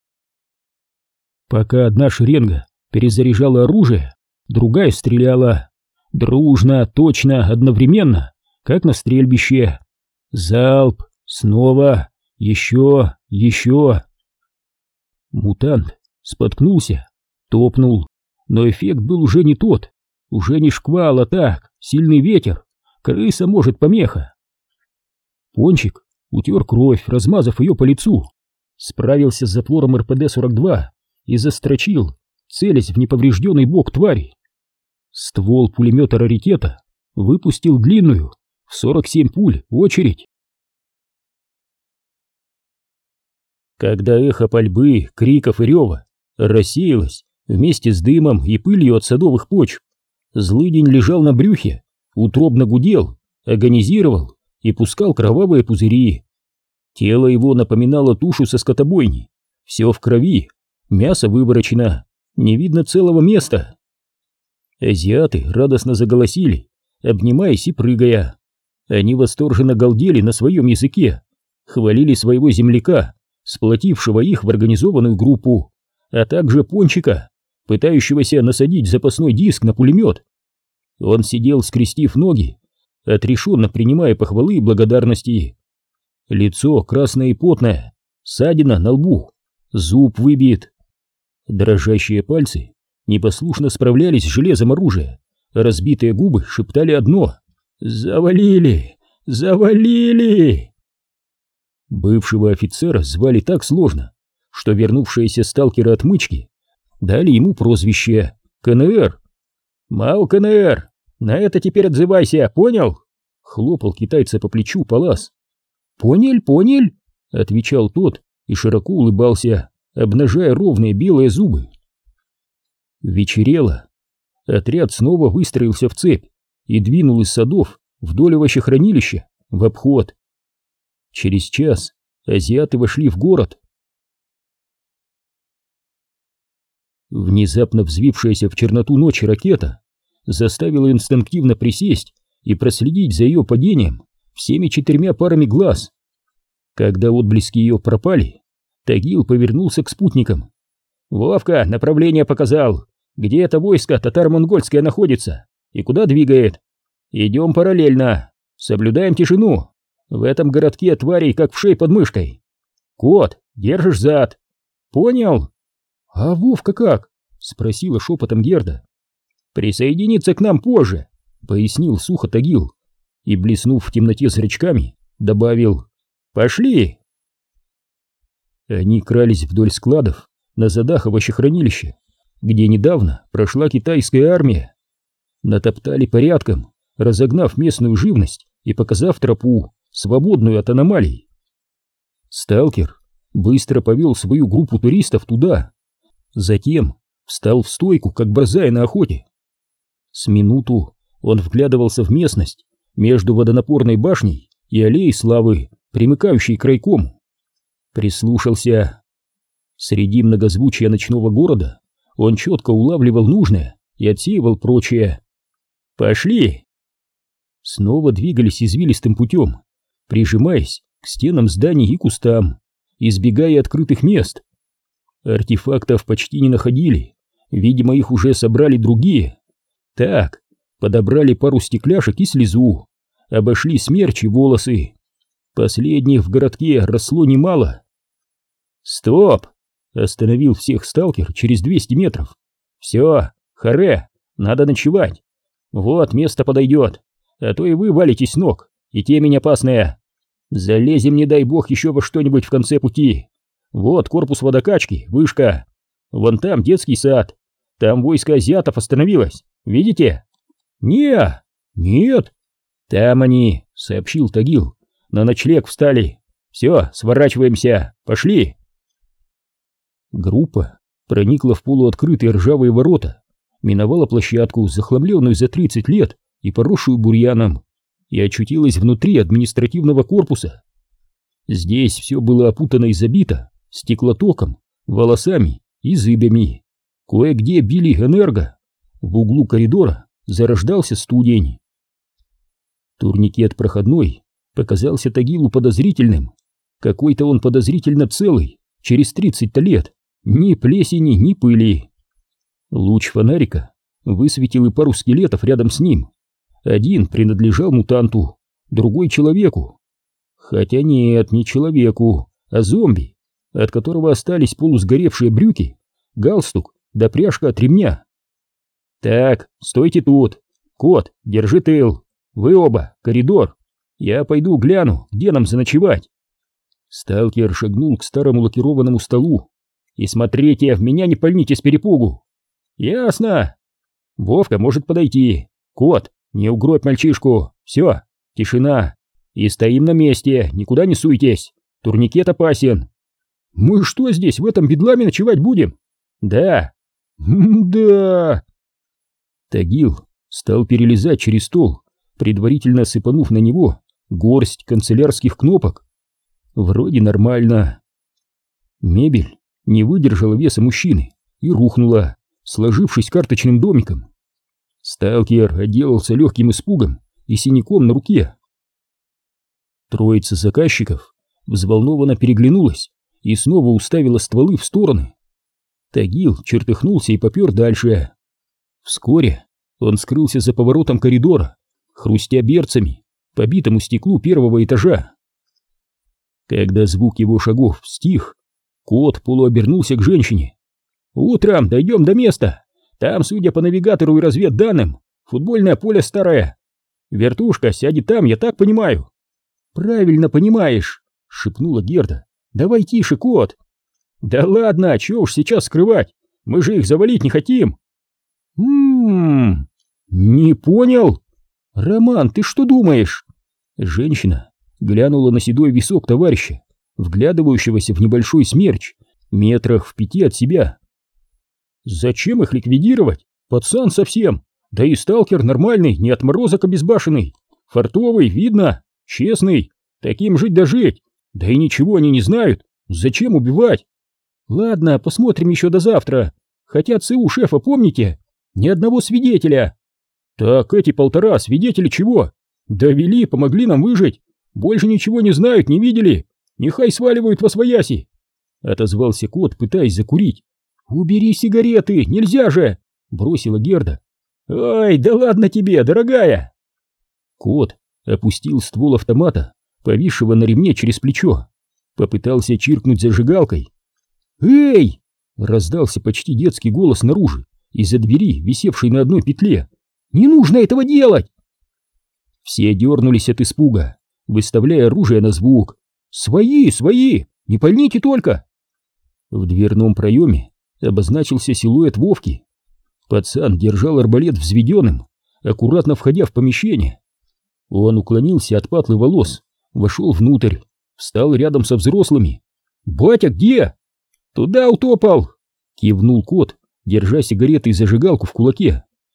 Пока одна шеренга перезаряжала оружие, другая стреляла. Дружно, точно, одновременно, как на стрельбище. Залп, снова, еще, еще. Мутант споткнулся, топнул, но эффект был уже не тот. Уже не шквал, а так, сильный ветер, крыса, может, помеха. Пончик утер кровь, размазав ее по лицу, справился с затвором эр пэ дэ сорок два и застрочил, целясь в неповрежденный бок твари. Ствол пулемета раритета выпустил длинную, в сорок семь пуль, очередь. Когда эхо пальбы, криков и рева рассеялось вместе с дымом и пылью от садовых почв, злыдень лежал на брюхе, утробно гудел, агонизировал и пускал кровавые пузыри. Тело его напоминало тушу со скотобойни, все в крови, мясо выворочено, не видно целого места. Азиаты радостно заголосили, обнимаясь и прыгая. Они восторженно галдели на своем языке, хвалили своего земляка, сплотившего их в организованную группу, а также Пончика, пытающегося насадить запасной диск на пулемет. Он сидел, скрестив ноги, отрешенно принимая похвалы и благодарности. Лицо красное и потное, ссадина на лбу, зуб выбит. Дрожащие пальцы непослушно справлялись с железом оружия, разбитые губы шептали одно: «Завалили! Завалили!» Бывшего офицера звали так сложно, что вернувшиеся сталкеры-отмычки дали ему прозвище ка эн эр. «Мау, ка эн эр, на это теперь отзывайся, понял?» — хлопал китайца по плечу Палас. «Понял, понял», — отвечал тот и широко улыбался, обнажая ровные белые зубы. Вечерело. Отряд снова выстроился в цепь и двинул из садов вдоль овощехранилища в обход. Через час азиаты вошли в город. Внезапно взвившаяся в черноту ночи ракета заставила инстинктивно присесть и проследить за ее падением всеми четырьмя парами глаз. Когда отблески ее пропали, Тагил повернулся к спутникам. «Вовка направление показал. Где это войско татаро-монгольское находится и куда двигает? Идем параллельно, соблюдаем тишину. В этом городке тварей как в шее под мышкой. Кот, держишь зад. Понял?» «А Вовка как?» — спросила шепотом Герда. «Присоединиться к нам позже», — пояснил сухо Тагил и, блеснув в темноте зрачками, добавил: «Пошли!» Они крались вдоль складов на задах овощехранилища, где недавно прошла китайская армия. Натоптали порядком, разогнав местную живность и показав тропу, свободную от аномалий. Сталкер быстро повел свою группу туристов туда, затем встал в стойку, как борзая на охоте. С минуту он вглядывался в местность между водонапорной башней и аллеей славы, примыкающей к райкому. Прислушался. Среди многозвучия ночного города он четко улавливал нужное и отсеивал прочее. «Пошли!» Снова двигались извилистым путем, прижимаясь к стенам зданий и кустам, избегая открытых мест. Артефактов почти не находили, видимо, их уже собрали другие. Так, подобрали пару стекляшек и слезу, обошли смерч и волосы. Последних в городке росло немало. «Стоп!» — остановил всех сталкер через двести метров. «Все, харе, надо ночевать. Вот, место подойдет, а то и вы валитесь с ног, и темень опасная. Залезем, не дай бог, еще во что-нибудь в конце пути. Вот корпус водокачки, вышка. Вон там детский сад. Там войско азиатов остановилось. Видите?» «Не, нет». «Там они», — сообщил Тагил. «На ночлег встали. Все, сворачиваемся. Пошли». Группа проникла в полуоткрытые ржавые ворота, миновала площадку, захламленную за тридцать лет и поросшую бурьяном, и очутилась внутри административного корпуса. Здесь все было опутано и забито стеклотоком, волосами и зыбями. Кое-где били энерго. В углу коридора зарождался студень. Турникет проходной показался Тагилу подозрительным. Какой-то он подозрительно целый, через тридцать лет. Ни плесени, ни пыли. Луч фонарика высветил и пару скелетов рядом с ним. Один принадлежал мутанту, другой человеку. Хотя нет, не человеку, а зомби, от которого остались полусгоревшие брюки, галстук да пряжка от ремня. «Так, стойте тут. Кот, держи тыл. Вы оба, коридор. Я пойду гляну, где нам заночевать». Сталкер шагнул к старому лакированному столу. «И смотрите, в меня не пальните с перепугу». «Ясно. Вовка может подойти. Кот, не угробь мальчишку. Все, тишина. И стоим на месте, никуда не суйтесь. Турникет опасен». «Мы что здесь, в этом бедламе ночевать будем?» «Да». «Да». Тагил стал перелезать через стол, предварительно сыпанув на него горсть канцелярских кнопок. Вроде нормально. Мебель не выдержала веса мужчины и рухнула, сложившись карточным домиком. Сталкер отделался легким испугом и синяком на руке. Троица заказчиков взволнованно переглянулась и снова уставила стволы в стороны. Тагил чертыхнулся и попер дальше. Вскоре он скрылся за поворотом коридора, хрустя берцами по битому стеклу первого этажа. Когда звук его шагов стих, кот полуобернулся к женщине. «Утром дойдем до места. Там, судя по навигатору и разведданным, футбольное поле старое. Вертушка сядет там, я так понимаю». «Правильно понимаешь», — шепнула Герда. «Давай тише, кот». «Да ладно, чего уж сейчас скрывать, мы же их завалить не хотим». «М-м-м, не понял. Роман, ты что думаешь?» Женщина глянула на седой висок товарища, вглядывающегося в небольшой смерч, метрах в пяти от себя. «Зачем их ликвидировать? Пацан совсем, да и сталкер нормальный, не отморозок обезбашенный, фартовый, видно, честный, таким жить да жить, да и ничего они не знают, зачем убивать? Ладно, посмотрим еще до завтра, хотя ЦУ шефа, помните? Ни одного свидетеля». «Так эти полтора свидетели чего? Довели, помогли нам выжить, больше ничего не знают, не видели, нехай сваливают восвояси», — отозвался кот, пытаясь закурить. «Убери сигареты, нельзя же!» — бросила Герда. «Ой, да ладно тебе, дорогая!» Кот опустил ствол автомата, повисшего на ремне через плечо, попытался чиркнуть зажигалкой. «Эй!» — раздался почти детский голос снаружи, из-за двери, висевшей на одной петле. «Не нужно этого делать!» Все дернулись от испуга, выставляя оружие на звук. «Свои, свои! Не пальните только!» В дверном проеме обозначился силуэт Вовки. Пацан держал арбалет взведенным, аккуратно входя в помещение. Он уклонился от патлы волос, вошел внутрь, встал рядом со взрослыми. «Батя где?» «Туда утопал!» — кивнул кот, держа сигареты и зажигалку в кулаке.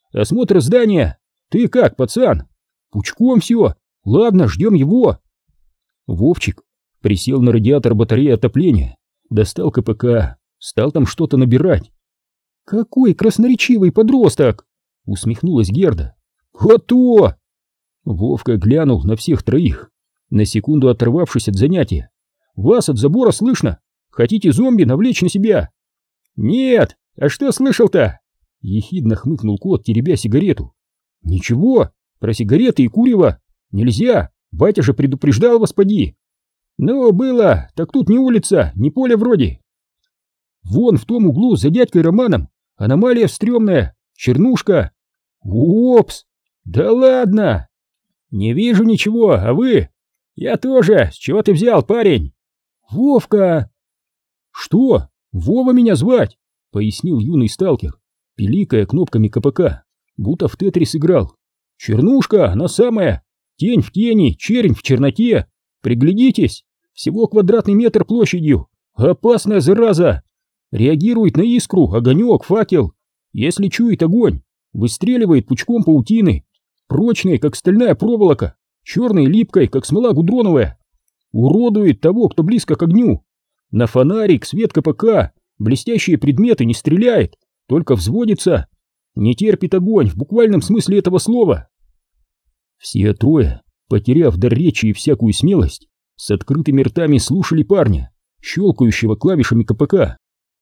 осмотр здания. Ты как, пацан? Пучком все. Ладно, ждем его. Вовчик присел на радиатор батареи отопления, достал ка пэ ка, стал там что-то набирать. Какой красноречивый подросток! Усмехнулась Герда. Вот то! Вовка глянул на всех троих, на секунду оторвавшись от занятия. Вас от забора слышно? Хотите зомби навлечь на себя? Нет, а что слышал-то? Ехидно хмыкнул кот, теребя сигарету. Ничего, про сигареты и курево нельзя, батя же предупреждал вас, поди. Ну, было, так тут не улица, не поле вроде. Вон в том углу за дядькой Романом аномалия стрёмная, чернушка. Опс, да ладно. Не вижу ничего, а вы? Я тоже, с чего ты взял, парень? Вовка. Что? Вова меня звать, пояснил юный сталкер, пиликая кнопками ка пэ ка, будто в тетрис играл. Чернушка, она самая, тень в тени, чернь в черноте. Приглядитесь, всего квадратный метр площадью, опасная зараза. Реагирует на искру, огонек, факел. Если чует огонь, выстреливает пучком паутины, прочной, как стальная проволока, черной липкой, как смола гудроновая. Уродует того, кто близко к огню. На фонарик, свет ка пэ ка, блестящие предметы не стреляет, только взводится. Не терпит огонь в буквальном смысле этого слова. Все трое, потеряв дар речи и всякую смелость, с открытыми ртами слушали парня, щелкающего клавишами ка пэ ка.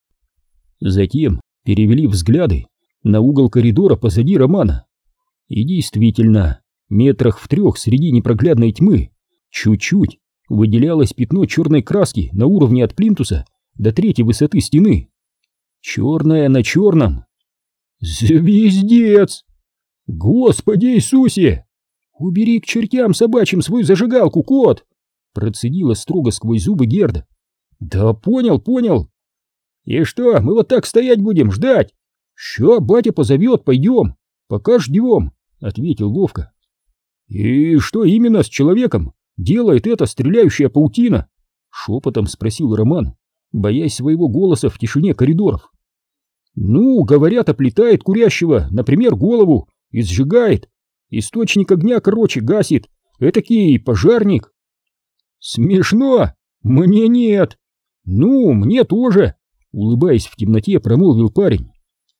Затем перевели взгляды на угол коридора позади Романа. И действительно, метрах в трех среди непроглядной тьмы чуть-чуть выделялось пятно черной краски на уровне от плинтуса до третьей высоты стены. Черное на черном. Звездец! Господи Иисусе! Убери к чертям собачьим свою зажигалку, кот! Процедила строго сквозь зубы Герда. Да понял, понял. И что, мы вот так стоять будем, ждать? Ща батя позовет, пойдем. Пока ждем, ответил Вовка. И что именно с человеком делает эта стреляющая паутина? Шепотом спросил Роман, боясь своего голоса в тишине коридоров. Ну, говорят, оплетает курящего, например, голову, и сжигает. Источник огня, короче, гасит. Этакий пожарник. Смешно? Мне нет. Ну, мне тоже. Улыбаясь в темноте, промолвил парень.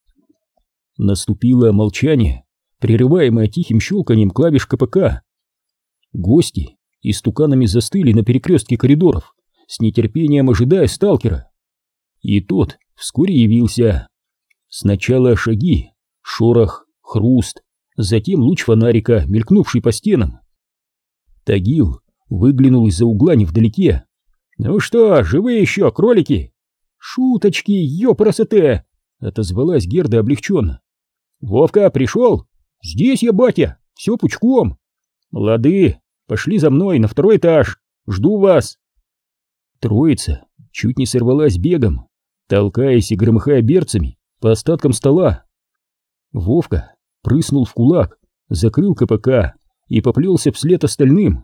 Наступило молчание, прерываемое тихим щелканием клавиш ка пэ ка. Гости истуканами застыли на перекрестке коридоров, с нетерпением ожидая сталкера. И тот вскоре явился. Сначала шаги, шорох, хруст, затем луч фонарика, мелькнувший по стенам. Тагил выглянул из-за угла невдалеке. «Ну что, живые еще, кролики?» «Шуточки, ёпросоте!» — отозвалась Герда облегченно. «Вовка, пришел? Здесь я, батя, все пучком. Лады, пошли за мной на второй этаж, жду вас». Троица чуть не сорвалась бегом, толкаясь и громыхая берцами по остаткам стола. Вовка прыснул в кулак, закрыл ка пэ ка и поплелся вслед остальным.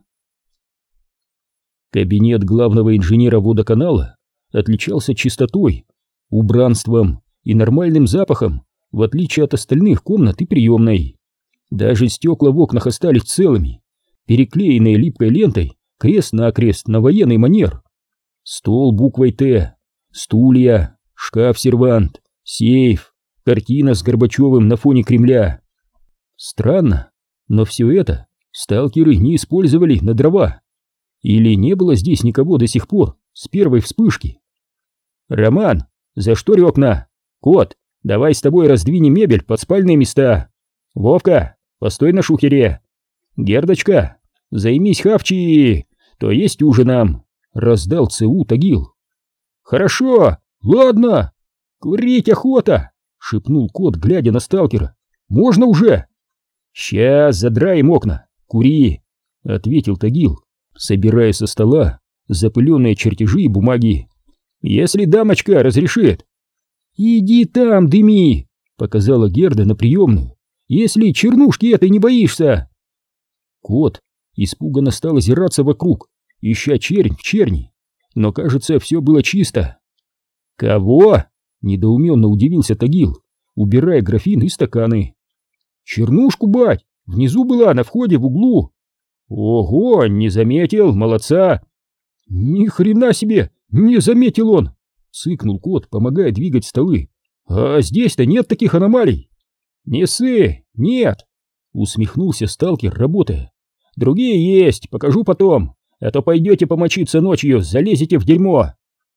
Кабинет главного инженера водоканала отличался чистотой, убранством и нормальным запахом, в отличие от остальных комнат и приемной. Даже стекла в окнах остались целыми, переклеенные липкой лентой крест-накрест на военный манер. Стол буквой «Т», стулья, шкаф-сервант, сейф, картина с Горбачевым на фоне Кремля. Странно, но все это сталкеры не использовали на дрова. Или не было здесь никого до сих пор, с первой вспышки? «Роман, заштори окна! Кот, давай с тобой раздвинем мебель под спальные места! Вовка, постой на шухере! Гердочка, займись хавчи, то есть ужином!» — раздал ЦУ Тагил. «Хорошо, ладно! Курить охота!» — шепнул кот, глядя на сталкера. «Можно уже?» «Сейчас задраем окна, кури!» — ответил Тагил, собирая со стола запыленные чертежи и бумаги. «Если дамочка разрешит». «Иди там, дыми!» — показала Герда на приемную. «Если чернушки этой не боишься!» Кот испуганно стал озираться вокруг, ища чернь в черни, но, кажется, все было чисто. «Кого?» — недоуменно удивился Тагил, убирая графин и стаканы. Чернушку, бать, внизу была, на входе в углу. Ого, не заметил, молодца. Ни хрена себе, не заметил он, цыкнул кот, помогая двигать столы. А здесь-то нет таких аномалий. Не ссы, нет, усмехнулся сталкер, работая. Другие есть, покажу потом, а то пойдете помочиться ночью, залезете в дерьмо.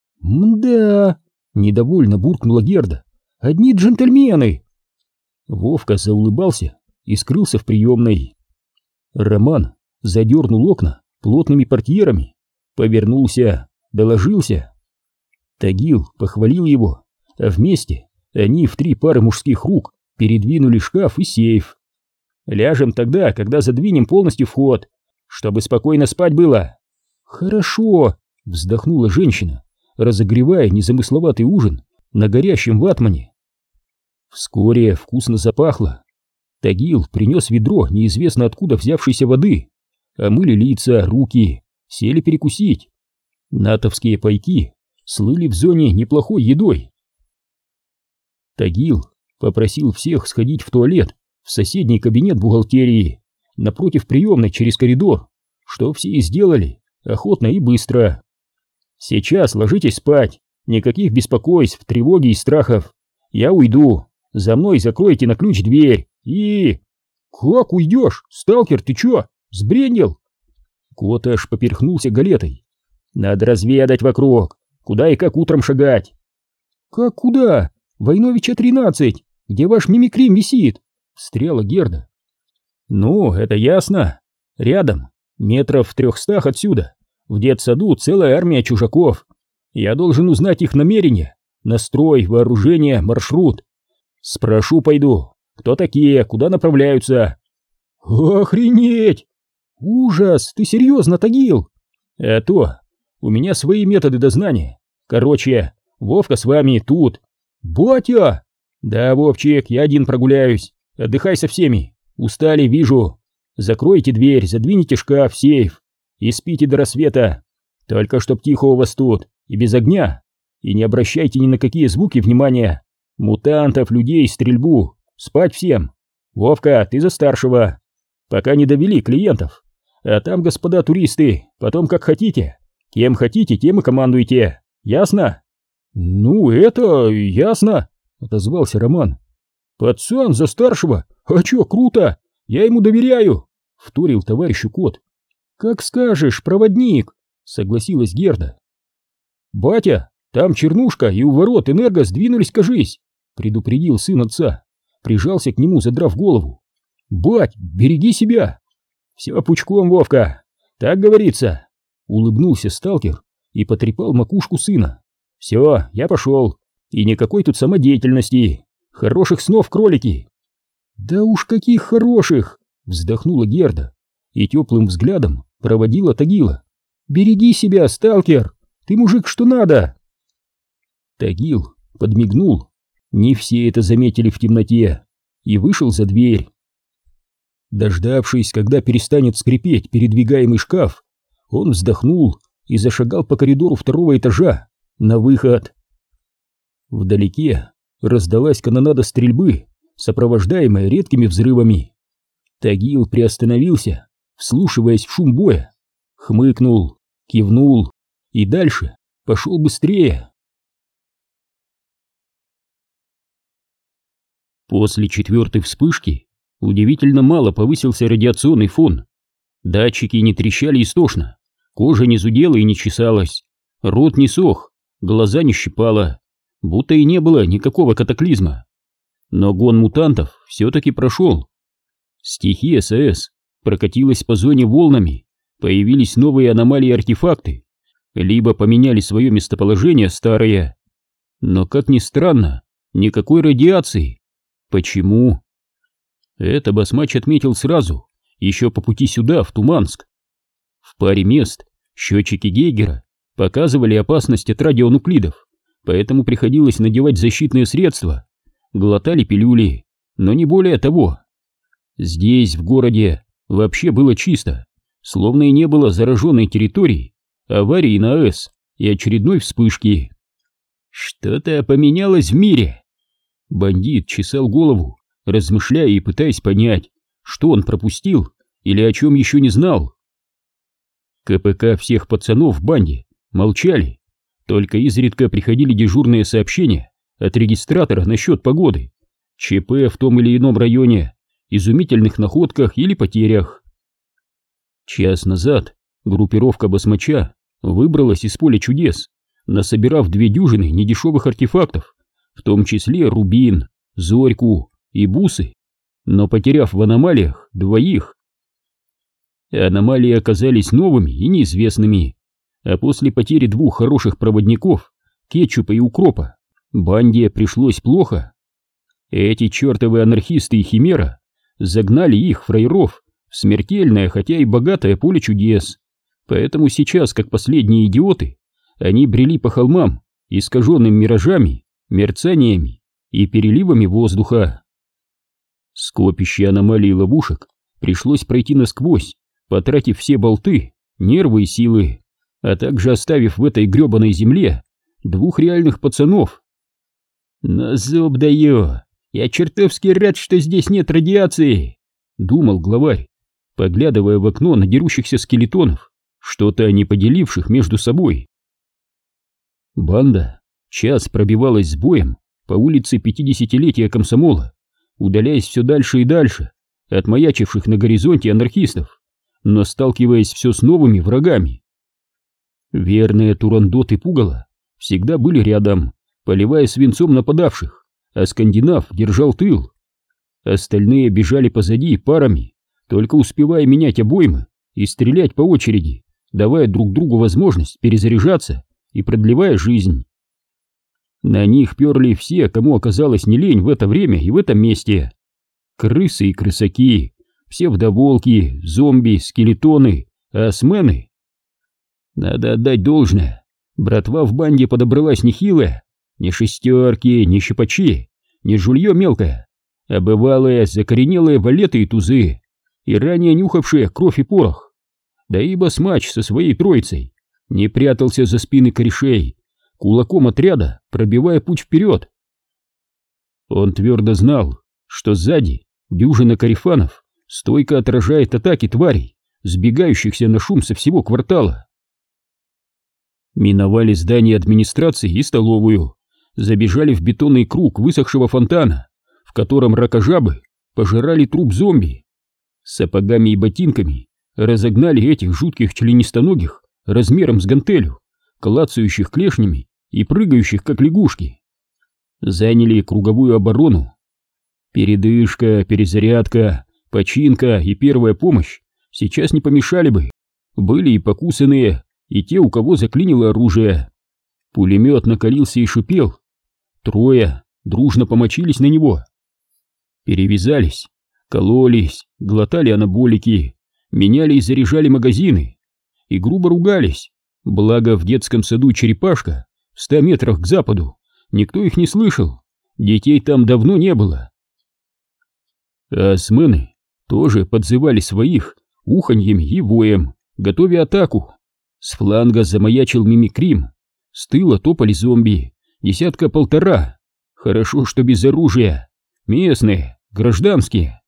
Мда, недовольно буркнула Герда. Одни джентльмены. Вовка заулыбался и скрылся в приемной. Роман задернул окна плотными портьерами, повернулся, доложился. Тагил похвалил его, а вместе они в три пары мужских рук передвинули шкаф и сейф. Ляжем тогда, когда задвинем полностью вход, чтобы спокойно спать было. Хорошо, вздохнула женщина, разогревая незамысловатый ужин на горящем ватмане. Вскоре вкусно запахло. Тагил принес ведро неизвестно откуда взявшейся воды. Омыли лица, руки, сели перекусить. Натовские пайки слыли в зоне неплохой едой. Тагил попросил всех сходить в туалет в соседний кабинет бухгалтерии, напротив приемной через коридор, что все и сделали, охотно и быстро. Сейчас ложитесь спать, никаких беспокойств, тревоги и страхов. Я уйду. За мной закройте на ключ дверь и... Как уйдешь? Сталкер, ты чё? Сбрендил? Кот аж поперхнулся галетой. Надо разведать вокруг, куда и как утром шагать. Как куда? Войновича тринадцать, где ваш мимикрим висит? Встряла Герда. Ну, это ясно. Рядом, метров в трехстах отсюда, в детсаду целая армия чужаков. Я должен узнать их намерения, настрой, вооружение, маршрут. Спрошу, пойду, кто такие, куда направляются. Охренеть! Ужас, ты серьезно, Тагил? А то, у меня свои методы дознания. Короче, Вовка с вами тут. Батя! Да, Вовчик, я один прогуляюсь. Отдыхай со всеми. Устали, вижу. Закройте дверь, задвините шкаф, сейф и спите до рассвета. Только чтоб тихо у вас тут и без огня. И не обращайте ни на какие звуки внимания. Мутантов, людей, стрельбу. Спать всем. Вовка, ты за старшего. Пока не довели клиентов. А там, господа туристы, потом как хотите. Кем хотите, тем и командуйте. Ясно? Ну, это ясно, отозвался Роман. Пацан за старшего? А чё, круто? Я ему доверяю, вторил товарищу кот. Как скажешь, проводник, согласилась Герда. Батя, там чернушка и у ворот энерго сдвинулись, кажись, предупредил сын отца, прижался к нему, задрав голову. Бать, береги себя. Все пучком, Вовка, так говорится, улыбнулся сталкер и потрепал макушку сына. Все, я пошел, и никакой тут самодеятельности. Хороших снов, кролики. Да уж каких хороших, вздохнула Герда и теплым взглядом проводила Тагила. Береги себя, сталкер, ты мужик что надо. Тагил подмигнул, не все это заметили в темноте, и вышел за дверь. Дождавшись, когда перестанет скрипеть передвигаемый шкаф, он вздохнул и зашагал по коридору второго этажа на выход. Вдалеке раздалась канонада стрельбы, сопровождаемая редкими взрывами. Тагил приостановился, вслушиваясь в шум боя, хмыкнул, кивнул и дальше пошел быстрее. После четвертой вспышки удивительно мало повысился радиационный фон. Датчики не трещали истошно, кожа не зудела и не чесалась, рот не сох, глаза не щипало, будто и не было никакого катаклизма. Но гон мутантов все-таки прошел. Стихия СС прокатилась по зоне волнами, появились новые аномалии-артефакты, либо поменяли свое местоположение старые. Но, как ни странно, никакой радиации. Почему? Это басмач отметил сразу, еще по пути сюда, в Туманск. В паре мест счетчики Гейгера показывали опасность от радионуклидов, поэтому приходилось надевать защитные средства. Глотали пилюли, но не более того. Здесь, в городе, вообще было чисто, словно и не было зараженной территории, аварии на АЭС и очередной вспышки. Что-то поменялось в мире. Бандит чесал голову размышляя и пытаясь понять, что он пропустил или о чем еще не знал. КПК всех пацанов в банде молчали, только изредка приходили дежурные сообщения от регистратора насчет погоды, ЧП в том или ином районе, изумительных находках или потерях. Час назад группировка басмача выбралась из поля чудес, насобирав две дюжины недешевых артефактов, в том числе рубин, зорьку и бусы, но потеряв в аномалиях двоих. Аномалии оказались новыми и неизвестными, а после потери двух хороших проводников, кетчупа и укропа, банде пришлось плохо. Эти чертовы анархисты и химера загнали их, фраеров, в смертельное, хотя и богатое поле чудес, поэтому сейчас, как последние идиоты, они брели по холмам, искаженным миражами, мерцаниями и переливами воздуха. Скопище аномалий и ловушек пришлось пройти насквозь, потратив все болты, нервы и силы, а также оставив в этой гребаной земле двух реальных пацанов. «На зуб даю! Я чертовски рад, что здесь нет радиации!» — думал главарь, поглядывая в окно на дерущихся скелетонов, что-то не поделивших между собой. Банда час пробивалась с боем по улице пятидесятилетия комсомола, удаляясь все дальше и дальше от маячивших на горизонте анархистов, но сталкиваясь все с новыми врагами. Верные Турандот и Пугало всегда были рядом, поливая свинцом нападавших, а скандинав держал тыл. Остальные бежали позади парами, только успевая менять обоймы и стрелять по очереди, давая друг другу возможность перезаряжаться и продлевая жизнь. На них перли все, кому оказалось не лень в это время и в этом месте. Крысы и крысаки, псевдоволки, зомби, скелетоны, осмены. Надо отдать должное, братва в банде подобралась нехилая, не шестерки, не щипачи, не жулье мелкое, а бывалые закоренелые валеты и тузы, и ранее нюхавшие кровь и порох. Да и басмач со своей троицей не прятался за спины корешей, кулаком отряда пробивая путь вперед. Он твердо знал, что сзади дюжина корефанов стойко отражает атаки тварей, сбегающихся на шум со всего квартала. Миновали здание администрации и столовую, забежали в бетонный круг высохшего фонтана, в котором ракожабы пожирали труп зомби. Сапогами и ботинками разогнали этих жутких членистоногих размером с гантелю, клацающих клешнями и прыгающих как лягушки. Заняли круговую оборону. Передышка, перезарядка, починка и первая помощь сейчас не помешали бы. Были и покусанные, и те, у кого заклинило оружие. Пулемет накалился и шипел. Трое дружно помочились на него. Перевязались, кололись, глотали анаболики, меняли и заряжали магазины. И грубо ругались. Благо в детском саду «Черепашка» в ста метрах к западу никто их не слышал, детей там давно не было. А осмены тоже подзывали своих уханьем и воем, готовя атаку. С фланга замаячил Мимикрим, с тыла топали зомби, десятка-полтора, хорошо, что без оружия, местные, гражданские.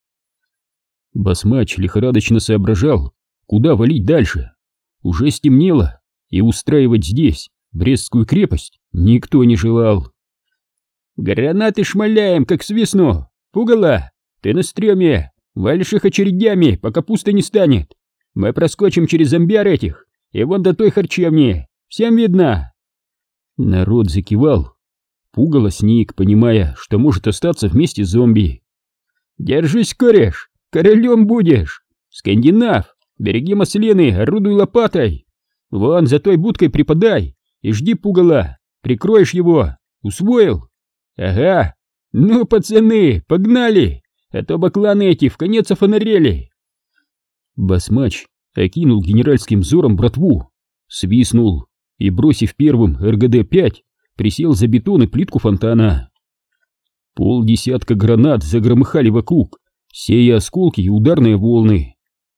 Басмач лихорадочно соображал, куда валить дальше. Уже стемнело, и устраивать здесь Брестскую крепость никто не желал. «Гранаты шмаляем, как с весну! Пугало, ты на стреме, валишь их очередями, пока пусто не станет. Мы проскочим через зомбяр этих, и вон до той харчевни, всем видно!» Народ закивал. Пугало сник, понимая, что может остаться вместе с зомби. «Держись, кореш, королем будешь! Скандинав, береги маслины, орудуй лопатой! Вон за той будкой припадай и жди Пугало, прикроешь его, усвоил? Ага, ну, пацаны, погнали, а то бакланы эти в конец офонарели!» Басмач окинул генеральским взором братву, свистнул и, бросив первым эр гэ дэ пять, присел за бетон и плитку фонтана. Полдесятка гранат загромыхали вокруг, сея осколки и ударные волны.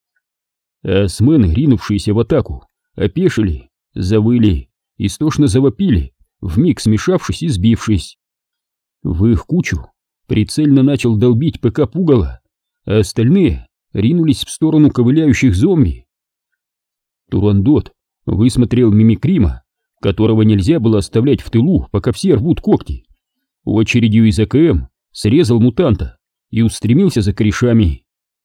Осмены, ринувшиеся в атаку, опешили, завыли, истошно завопили, вмиг смешавшись и сбившись. В их кучу прицельно начал долбить ПК Пугала, а остальные ринулись в сторону ковыляющих зомби. Турандот высмотрел Мимикрима, которого нельзя было оставлять в тылу, пока все рвут когти. Очередью из АКМ срезал мутанта и устремился за корешами.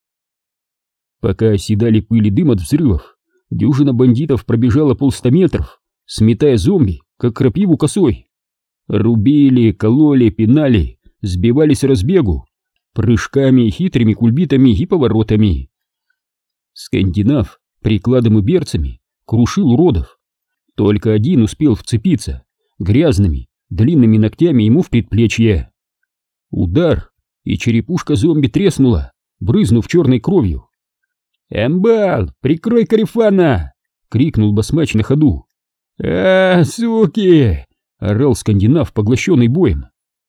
Пока оседали пыль и дым от взрывов, дюжина бандитов пробежала полста метров, сметая зомби, как крапиву косой. Рубили, кололи, пинали, сбивали с разбегу, прыжками, хитрыми кульбитами и поворотами. Скандинав прикладом и берцами крушил уродов. Только один успел вцепиться грязными, длинными ногтями ему в предплечье. Удар, и черепушка зомби треснула, брызнув черной кровью. «Эмбал, прикрой Карифана!» — крикнул басмач на ходу. «А, суки!» — орал скандинав, поглощенный боем.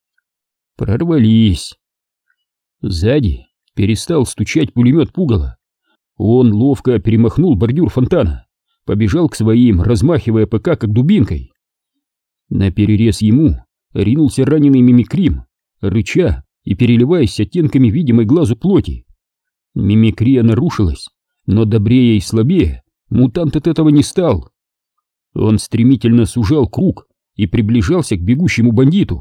Прорвались. Сзади перестал стучать пулемет Пугала. Он ловко перемахнул бордюр фонтана, побежал к своим, размахивая ПК как дубинкой. Наперерез ему ринулся раненый Мимикрим, рыча и переливаясь оттенками видимой глазу плоти. Мимикрия нарушилась, но добрее и слабее мутант от этого не стал. Он стремительно сужал круг и приближался к бегущему бандиту.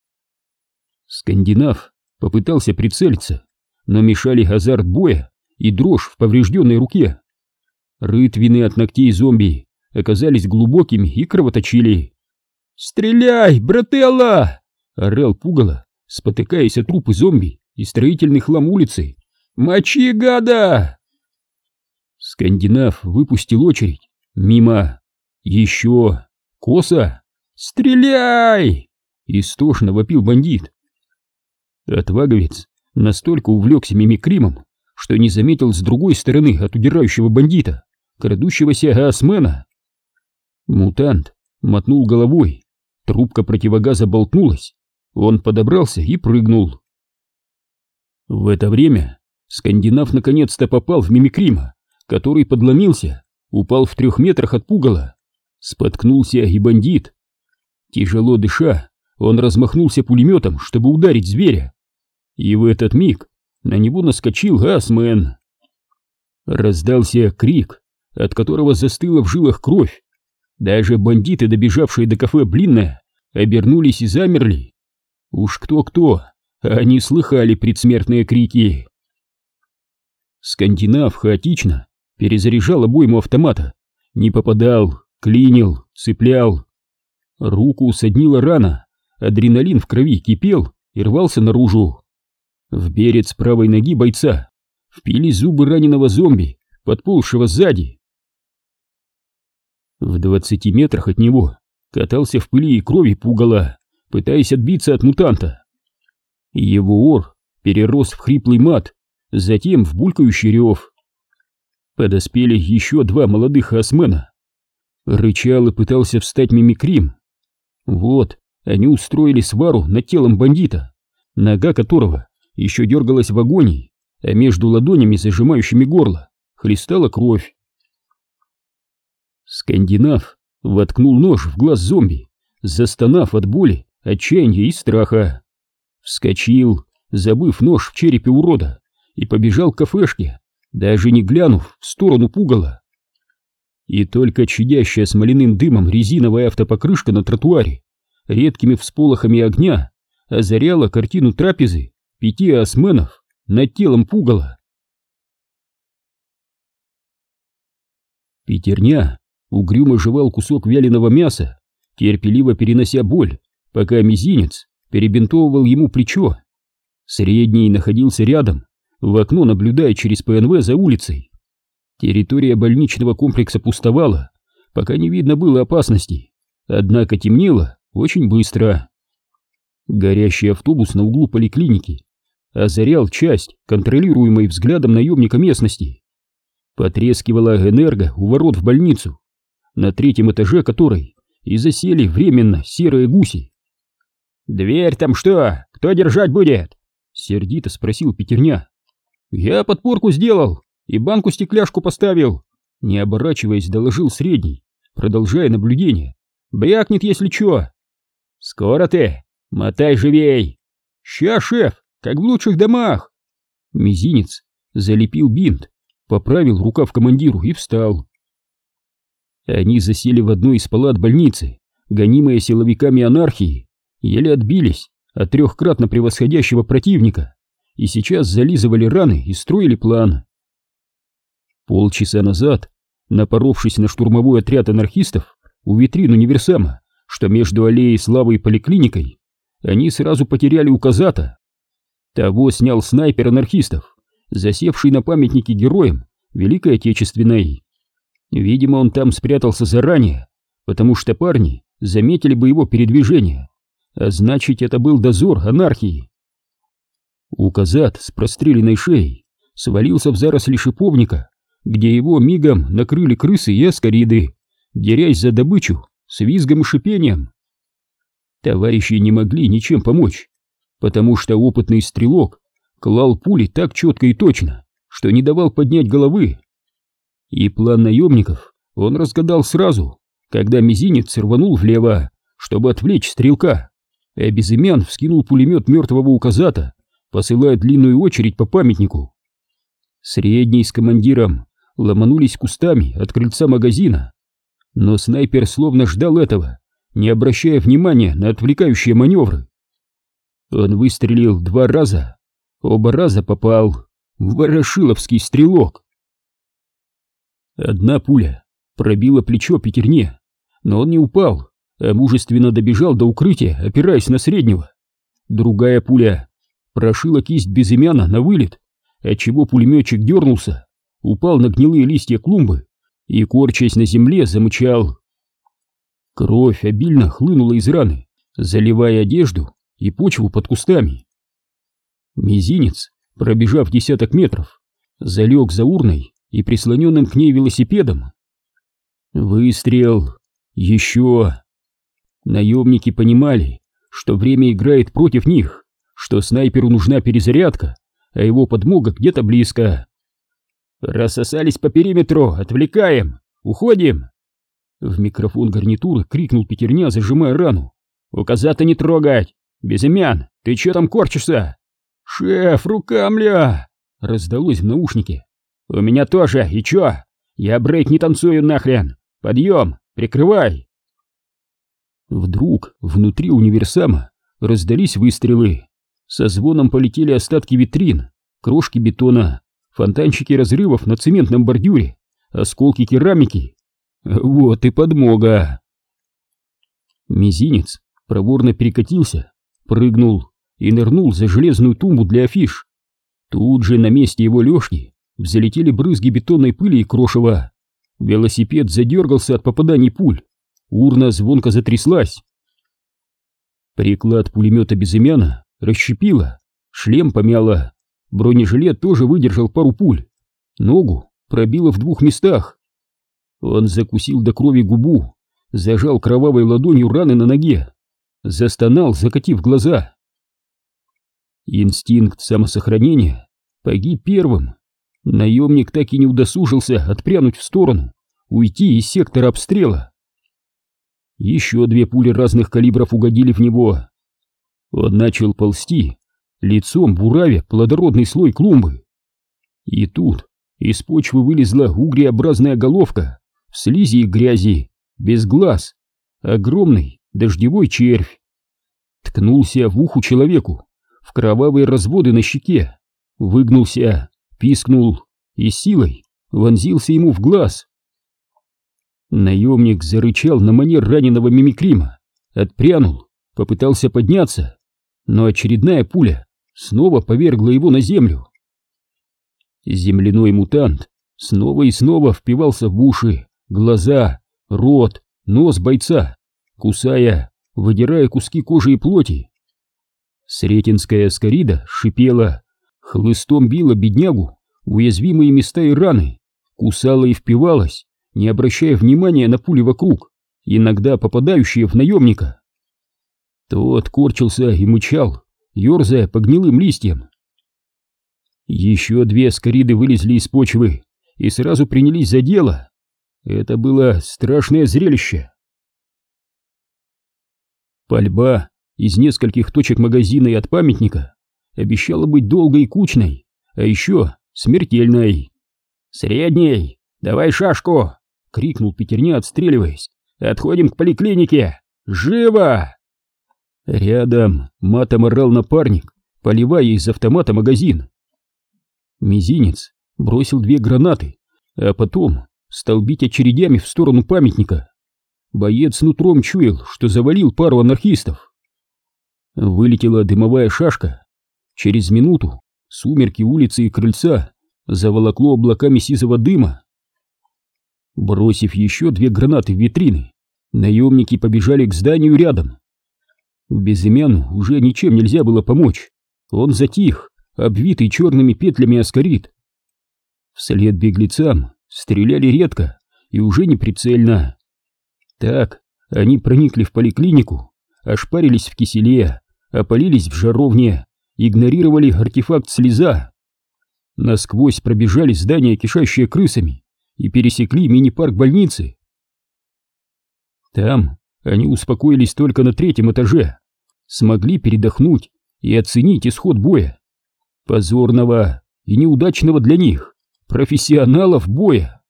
Скандинав попытался прицелиться, но мешали азарт боя и дрожь в поврежденной руке. Рытвины от ногтей зомби оказались глубокими и кровоточили. «Стреляй, брателла!» — орал Пугало, спотыкаясь о трупы зомби и строительный хлам улицы. «Мочи, гада!» Скандинав выпустил очередь. Мимо. Еще. Косо. «Стреляй!» — истошно вопил бандит. Отваговец настолько увлекся Мимикримом, что не заметил с другой стороны от удирающего бандита крадущегося гаасмена. Мутант мотнул головой, трубка противогаза болтнулась, он подобрался и прыгнул. В это время скандинав наконец-то попал в Мимикрима, который подломился, упал в трех метрах от Пугала. Споткнулся и бандит. Тяжело дыша, он размахнулся пулеметом, чтобы ударить зверя. И в этот миг на него наскочил гаасмен. Раздался крик, от которого застыла в жилах кровь. Даже бандиты, добежавшие до кафе «Блинное», обернулись и замерли. Уж кто-кто, а они слыхали предсмертные крики. Скандинав хаотично перезаряжал обойму автомата, не попадал, клинил, цеплял. Руку соднила рана, адреналин в крови кипел и рвался наружу. В берец правой ноги бойца впились зубы раненого зомби, подползшего сзади. В двадцати метрах от него катался в пыли и крови Пугало, пытаясь отбиться от мутанта. Его ор перерос в хриплый мат, затем в булькающий рев. Подоспели еще два молодых гаасмена. Рычал и пытался встать Мимикрим. Вот, они устроили свару над телом бандита, нога которого еще дергалась в агонии, а между ладонями, зажимающими горло, хлестала кровь. Скандинав воткнул нож в глаз зомби, застонав от боли, отчаяния и страха. Вскочил, забыв нож в черепе урода, и побежал к кафешке, даже не глянув в сторону Пугала. И только чадящая смоляным дымом резиновая автопокрышка на тротуаре редкими всполохами огня озаряла картину трапезы пяти гаасменов над телом Пугала. Пятерня угрюмо жевал кусок вяленого мяса, терпеливо перенося боль, пока мизинец перебинтовывал ему плечо. Средний находился рядом, в окно наблюдая через ПНВ за улицей. Территория больничного комплекса пустовала, пока не видно было опасности, однако темнело очень быстро. Горящий автобус на углу поликлиники озарял часть, контролируемой взглядом наемника местности. Потрескивала энерго у ворот в больницу, на третьем этаже которой и засели временно серые гуси. «Дверь там что? Кто держать будет?» — сердито спросил пятерня. «Я подпорку сделал и банку-стекляшку поставил», — не оборачиваясь, доложил средний, продолжая наблюдение. «Брякнет, если чё». «Скоро ты? Мотай живей!» «Ща, шеф!» как в лучших домах. Мизинец залепил бинт, поправил рукав командиру и встал. Они засели в одной из палат больницы, гонимые силовиками анархии, еле отбились от трехкратно превосходящего противника и сейчас зализывали раны и строили план. Полчаса назад, напоровшись на штурмовой отряд анархистов у витрин универсама, что между аллеей Славы и поликлиникой, они сразу потеряли указата. Того снял снайпер анархистов, засевший на памятнике героям Великой Отечественной. Видимо, он там спрятался заранее, потому что парни заметили бы его передвижение, а значит, это был дозор анархии. Указат с простреленной шеей свалился в заросли шиповника, где его мигом накрыли крысы и аскариды, дерясь за добычу с визгом и шипением. Товарищи не могли ничем помочь, потому что опытный стрелок клал пули так четко и точно, что не давал поднять головы. И план наемников он разгадал сразу, когда мизинец рванул влево, чтобы отвлечь стрелка, а Безымян вскинул пулемет мертвого указата, посылая длинную очередь по памятнику. Средний с командиром ломанулись кустами от крыльца магазина, но снайпер словно ждал этого, не обращая внимания на отвлекающие маневры. Он выстрелил два раза, оба раза попал. Ворошиловский стрелок. Одна пуля пробила плечо пятерне, но он не упал, а мужественно добежал до укрытия, опираясь на среднего. Другая пуля прошила кисть Безымяна на вылет, отчего пулеметчик дернулся, упал на гнилые листья клумбы и, корчась на земле, замычал. Кровь обильно хлынула из раны, заливая одежду и почву под кустами. Мизинец, пробежав десяток метров, залег за урной и прислоненным к ней велосипедом. Выстрел. Еще. Наемники понимали, что время играет против них, что снайперу нужна перезарядка, а его подмога где-то близко. «Рассосались по периметру, отвлекаем! Уходим!» В микрофон гарнитуры крикнул пятерня, зажимая рану. «Указата не трогать! Безымян, ты че там корчишься?» «Шеф, рука, мля!» — раздалось в наушнике. «У меня тоже, и чё? Я брейк не танцую нахрен! Подъем, прикрывай!» Вдруг внутри универсама раздались выстрелы. Со звоном полетели остатки витрин, крошки бетона, фонтанчики разрывов на цементном бордюре, осколки керамики. Вот и подмога. Мизинец проворно перекатился, прыгнул и нырнул за железную тумбу для афиш. Тут же на месте его лёжки взлетели брызги бетонной пыли и крошева. Велосипед задергался от попаданий пуль, урна звонко затряслась. Приклад пулемета Безымяна расщепило, шлем помяло, бронежилет тоже выдержал пару пуль, ногу пробило в двух местах. Он закусил до крови губу, зажал кровавой ладонью раны на ноге, застонал, закатив глаза. Инстинкт самосохранения погиб первым. Наемник так и не удосужился отпрянуть в сторону, уйти из сектора обстрела. Еще две пули разных калибров угодили в него. Он начал ползти, лицом буравя плодородный слой клумбы. И тут из почвы вылезла угреобразная головка в слизи и грязи, без глаз, огромный дождевой червь. Ткнулся в уху человеку, в кровавые разводы на щеке, выгнулся, пискнул и силой вонзился ему в глаз. Наемник зарычал на манер раненого мимикрима, отпрянул, попытался подняться, но очередная пуля снова повергла его на землю. Земляной мутант снова и снова впивался в уши, глаза, рот, нос бойца, кусая, выдирая куски кожи и плоти. Сретенская аскарида шипела, хлыстом била беднягу в уязвимые места и раны, кусала и впивалась, не обращая внимания на пули вокруг, иногда попадающие в наемника. Тот корчился и мычал, ерзая по гнилым листьям. Еще две аскариды вылезли из почвы и сразу принялись за дело. Это было страшное зрелище. Пальба из нескольких точек магазина и от памятника обещала быть долгой и кучной, а еще смертельной. «Средний, давай шашку!» — крикнул Петерня, отстреливаясь. «Отходим к поликлинике! Живо!» Рядом матом орал напарник, поливая из автомата магазин. Мизинец бросил две гранаты, а потом стал бить очередями в сторону памятника. Боец нутром чуял, что завалил пару анархистов. Вылетела дымовая шашка. Через минуту сумерки улицы и крыльца заволокло облаками сизого дыма. Бросив еще две гранаты в витрины, наемники побежали к зданию рядом. Безымяну уже ничем нельзя было помочь. Он затих, обвитый черными петлями аскарит. Вслед беглецам стреляли редко и уже не прицельно. Так они проникли в поликлинику, ошпарились в киселе, опалились в жаровне, игнорировали артефакт слеза. Насквозь пробежали здание, кишащее крысами, и пересекли мини-парк больницы. Там они успокоились только на третьем этаже, смогли передохнуть и оценить исход боя. Позорного и неудачного для них, профессионалов боя.